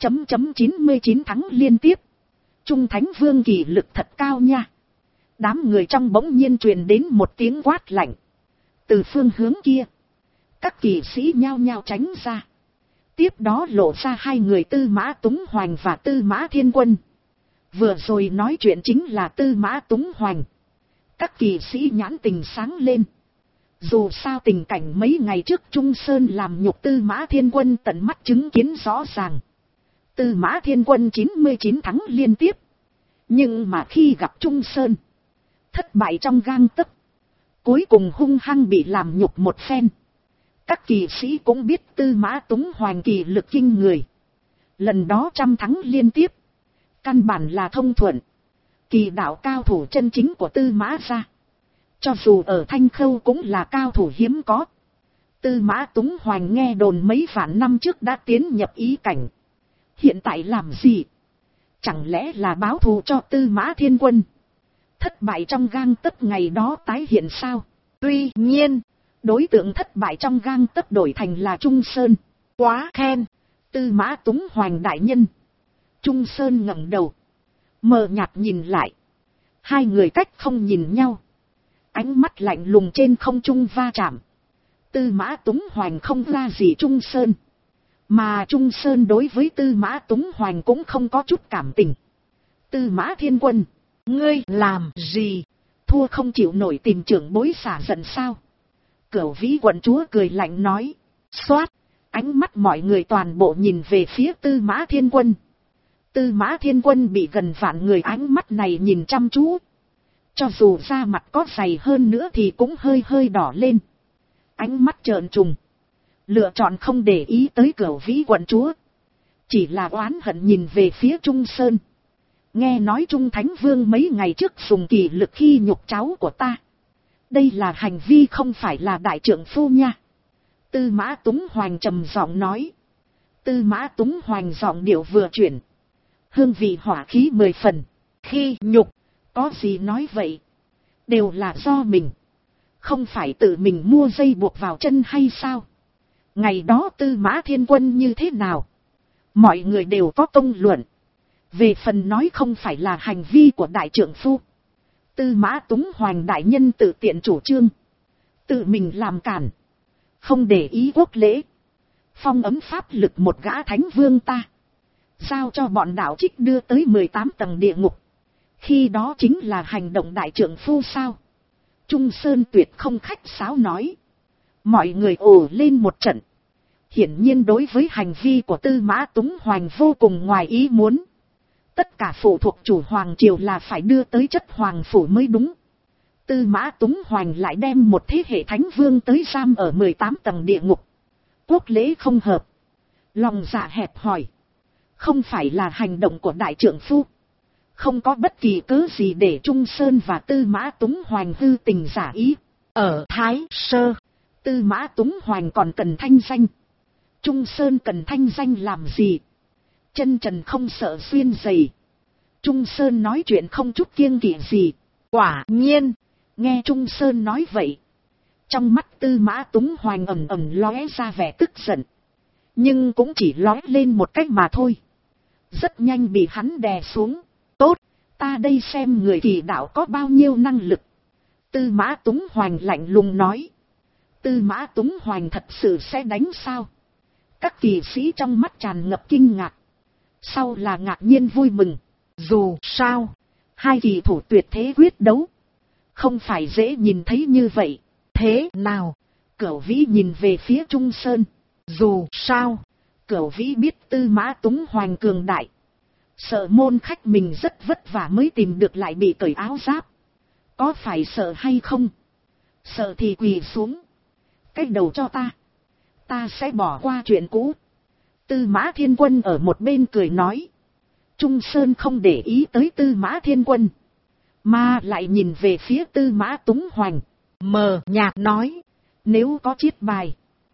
99 thắng liên tiếp. Trung Thánh Vương kỳ lực thật cao nha. Đám người trong bỗng nhiên truyền đến một tiếng quát lạnh. Từ phương hướng kia, các kỳ sĩ nhao nhao tránh ra. Tiếp đó lộ ra 2 người Tư Mã Túng Hoành và Tư Mã Thiên Quân. Vừa rồi nói chuyện chính là Tư Mã Túng Hoành. Các kỳ sĩ nhãn tình sáng lên. Dù sao tình cảnh mấy ngày trước Trung Sơn làm nhục Tư Mã Thiên Quân tận mắt chứng kiến rõ ràng. Tư Mã Thiên Quân 99 thắng liên tiếp. Nhưng mà khi gặp Trung Sơn, thất bại trong gang tấc. Cuối cùng hung hăng bị làm nhục một phen. Các kỳ sĩ cũng biết Tư Mã Túng Hoành kỳ lực kinh người. Lần đó 100 thắng liên tiếp. Căn bản là thông thuận. Kỳ đạo cao thủ chân chính của Tư Mã gia. Cho dù ở Thanh Khâu cũng là cao thủ hiếm có. Tư Mã Túng Hoành nghe đồn mấy vạn năm trước đã tiến nhập ý cảnh. Hiện tại làm gì? Chẳng lẽ là báo thù cho Tư Mã Thiên Quân? Thất bại trong gang tấc ngày đó tái hiện sao? Tuy nhiên, đối tượng thất bại trong gang tấc đổi thành là Trung Sơn. Quá khen! Tư Mã Túng Hoành đại nhân. Trung Sơn ngẩng đầu. Mờ nhạt nhìn lại. 2 người cách không nhìn nhau. Ánh mắt lạnh lùng trên không trung va chạm. Tư Mã Túng Hoành không ra gì Trung Sơn. Mà Trung Sơn đối với Tư Mã Túng Hoành cũng không có chút cảm tình. Tư Mã Thiên Quân, ngươi làm gì? Thua không chịu nổi tìm trưởng bối xả giận sao? Cửu Vĩ quận chúa cười lạnh nói. Xoát, ánh mắt mọi người toàn bộ nhìn về phía Tư Mã Thiên Quân. Tư Mã Thiên Quân bị gần vạn người ánh mắt này nhìn chăm chú. Cho dù da mặt có dày hơn nữa thì cũng hơi hơi đỏ lên. Ánh mắt trợn trùng. Lựa chọn không để ý tới Cửu Vĩ quận chúa. Chỉ là oán hận nhìn về phía Trung Sơn. Nghe nói Trung Thánh Vương mấy ngày trước dùng kỳ lực khi nhục cháu của ta. Đây là hành vi không phải là đại trượng phu nha. Tư Mã Túng Hoành trầm giọng nói. Tư Mã Túng Hoành giọng điệu vừa chuyển. Hương vị hỏa khí 10 phần. Khi nhục, có gì nói vậy? Đều là do mình. Không phải tự mình mua dây buộc vào chân hay sao? Ngày đó Tư Mã Thiên Quân như thế nào? Mọi người đều có công luận. Về phần nói không phải là hành vi của đại trượng phu. Tư Mã Túng Hoành đại nhân tự tiện chủ trương. Tự mình làm cản. Không để ý quốc lễ. Phong ấm pháp lực một gã thánh vương ta. Giao cho bọn đạo trích đưa tới 18 tầng địa ngục. Khi đó chính là hành động đại trượng phu sao? Trung Sơn tuyệt không khách sáo nói. Mọi người ồ lên một trận. Hiển nhiên đối với hành vi của Tư Mã Túng Hoành vô cùng ngoài ý muốn. Tất cả phụ thuộc chủ hoàng triều là phải đưa tới chất hoàng phủ mới đúng. Tư Mã Túng Hoành lại đem một thế hệ thánh vương tới giam ở 18 tầng địa ngục. Quốc lễ không hợp. Lòng dạ hẹp hòi. Không phải là hành động của đại trượng phu. Không có bất kỳ cớ gì để Trung Sơn và Tư Mã Túng Hoành hư tình giả ý. Ở Thái Sơ, Tư Mã Túng Hoành còn cần thanh danh. Trung Sơn cần thanh danh làm gì? Chân trần không sợ xuyên giày. Trung Sơn nói chuyện không chút kiêng kỵ gì. Quả nhiên, nghe Trung Sơn nói vậy, trong mắt Tư Mã Túng Hoành ầm ầm lóe ra vẻ tức giận. Nhưng cũng chỉ lóe lên một cách mà thôi. Rất nhanh bị hắn đè xuống. Tốt, ta đây xem người Kỳ đạo có bao nhiêu năng lực. Tư Mã Túng Hoành lạnh lùng nói. Tư Mã Túng Hoành thật sự sẽ đánh sao? Các kỳ sĩ trong mắt tràn ngập kinh ngạc. Sau là ngạc nhiên vui mừng. Dù sao, hai kỳ thủ tuyệt thế quyết đấu. Không phải dễ nhìn thấy như vậy. Thế nào? Cửu Vĩ nhìn về phía Trung Sơn. Dù sao, Cửu Vĩ biết Tư Mã Túng Hoành cường đại. Sợ môn khách mình rất vất vả mới tìm được lại bị cởi áo giáp. Có phải sợ hay không? Sợ thì quỳ xuống. Cái đầu cho ta. Ta sẽ bỏ qua chuyện cũ. Tư Mã Thiên Quân ở một bên cười nói. Trung Sơn không để ý tới Tư Mã Thiên Quân, mà lại nhìn về phía Tư Mã Túng Hoành. Mờ nhạt nói. Nếu có chiết bài,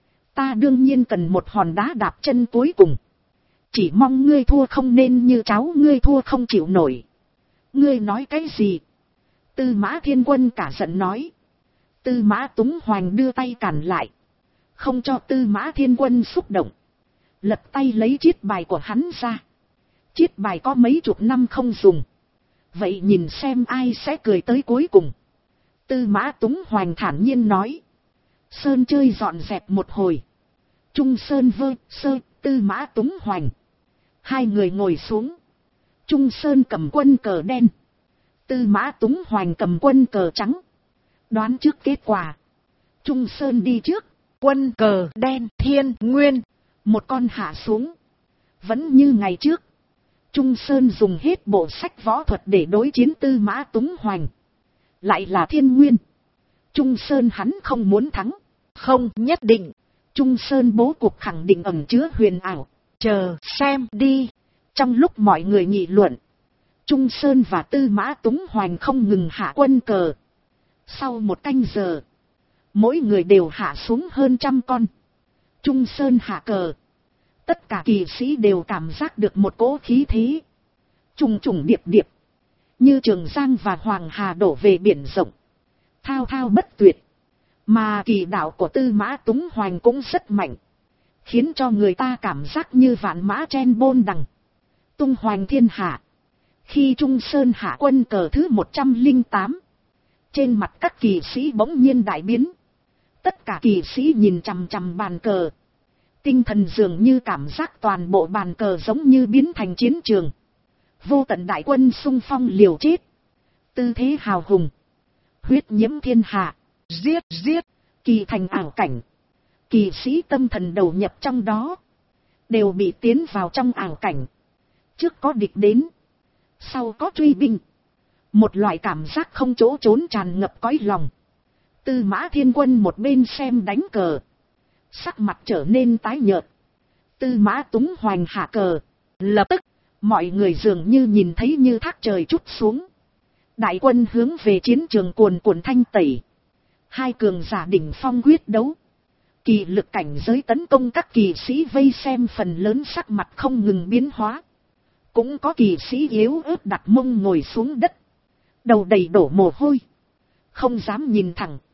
ta đương nhiên cần một hòn đá đạp chân cuối cùng. Chỉ mong ngươi thua không nên như cháu ngươi thua không chịu nổi. Ngươi nói cái gì? Tư Mã Thiên Quân cả giận nói. Tư Mã Túng Hoành đưa tay cản lại. Không cho Tư Mã Thiên Quân xúc động. Lật tay lấy chiết bài của hắn ra. Chiết bài có mấy chục năm không dùng. Vậy nhìn xem ai sẽ cười tới cuối cùng. Tư Mã Túng Hoành thản nhiên nói. Sơn chơi dọn dẹp một hồi. Trung Sơn vơ, sơ, Tư Mã Túng Hoành. Hai người ngồi xuống. Trung Sơn cầm quân cờ đen. Tư Mã Túng Hoành cầm quân cờ trắng. Đoán trước kết quả. Trung Sơn đi trước. Quân cờ đen Thiên Nguyên. Một con hạ xuống. Vẫn như ngày trước. Trung Sơn dùng hết bộ sách võ thuật để đối chiến Tư Mã Túng Hoành. Lại là Thiên Nguyên. Trung Sơn hắn không muốn thắng. Không nhất định. Trung Sơn bố cục khẳng định ẩn chứa huyền ảo. Chờ xem đi. Trong lúc mọi người nghị luận, Trung Sơn và Tư Mã Túng Hoành không ngừng hạ quân cờ. Sau một canh giờ, mỗi người đều hạ xuống hơn 100 con. Trung Sơn hạ cờ. Tất cả kỳ sĩ đều cảm giác được một cỗ khí thế. Trùng trùng điệp điệp. Như Trường Giang và Hoàng Hà đổ về biển rộng. Thao thao bất tuyệt. Mà kỳ đạo của Tư Mã Túng Hoành cũng rất mạnh. Khiến cho người ta cảm giác như vạn mã chen bôn đằng. Tung hoành thiên hạ. Khi Trung Sơn hạ quân cờ thứ 108. Trên mặt các kỳ sĩ bỗng nhiên đại biến. Tất cả kỳ sĩ nhìn chằm chằm bàn cờ. Tinh thần dường như cảm giác toàn bộ bàn cờ giống như biến thành chiến trường. Vô tận đại quân xung phong liều chết. Tư thế hào hùng. Huyết nhiễm thiên hạ. Giết giết. Kỳ thành ảo cảnh. Kỳ sĩ tâm thần đầu nhập trong đó. Đều bị tiến vào trong ảo cảnh. Trước có địch đến. Sau có truy binh. Một loại cảm giác không chỗ trốn tràn ngập cõi lòng. Tư Mã Thiên Quân một bên xem đánh cờ. Sắc mặt trở nên tái nhợt. Tư Mã Túng Hoành hạ cờ. Lập tức, mọi người dường như nhìn thấy như thác trời trút xuống. Đại quân hướng về chiến trường cuồn cuộn thanh tẩy. Hai cường giả đỉnh phong quyết đấu. Kỳ lực cảnh giới tấn công các kỳ sĩ vây xem phần lớn sắc mặt không ngừng biến hóa. Cũng có kỳ sĩ yếu ớt đặt mông ngồi xuống đất. Đầu đầy đổ mồ hôi. Không dám nhìn thẳng.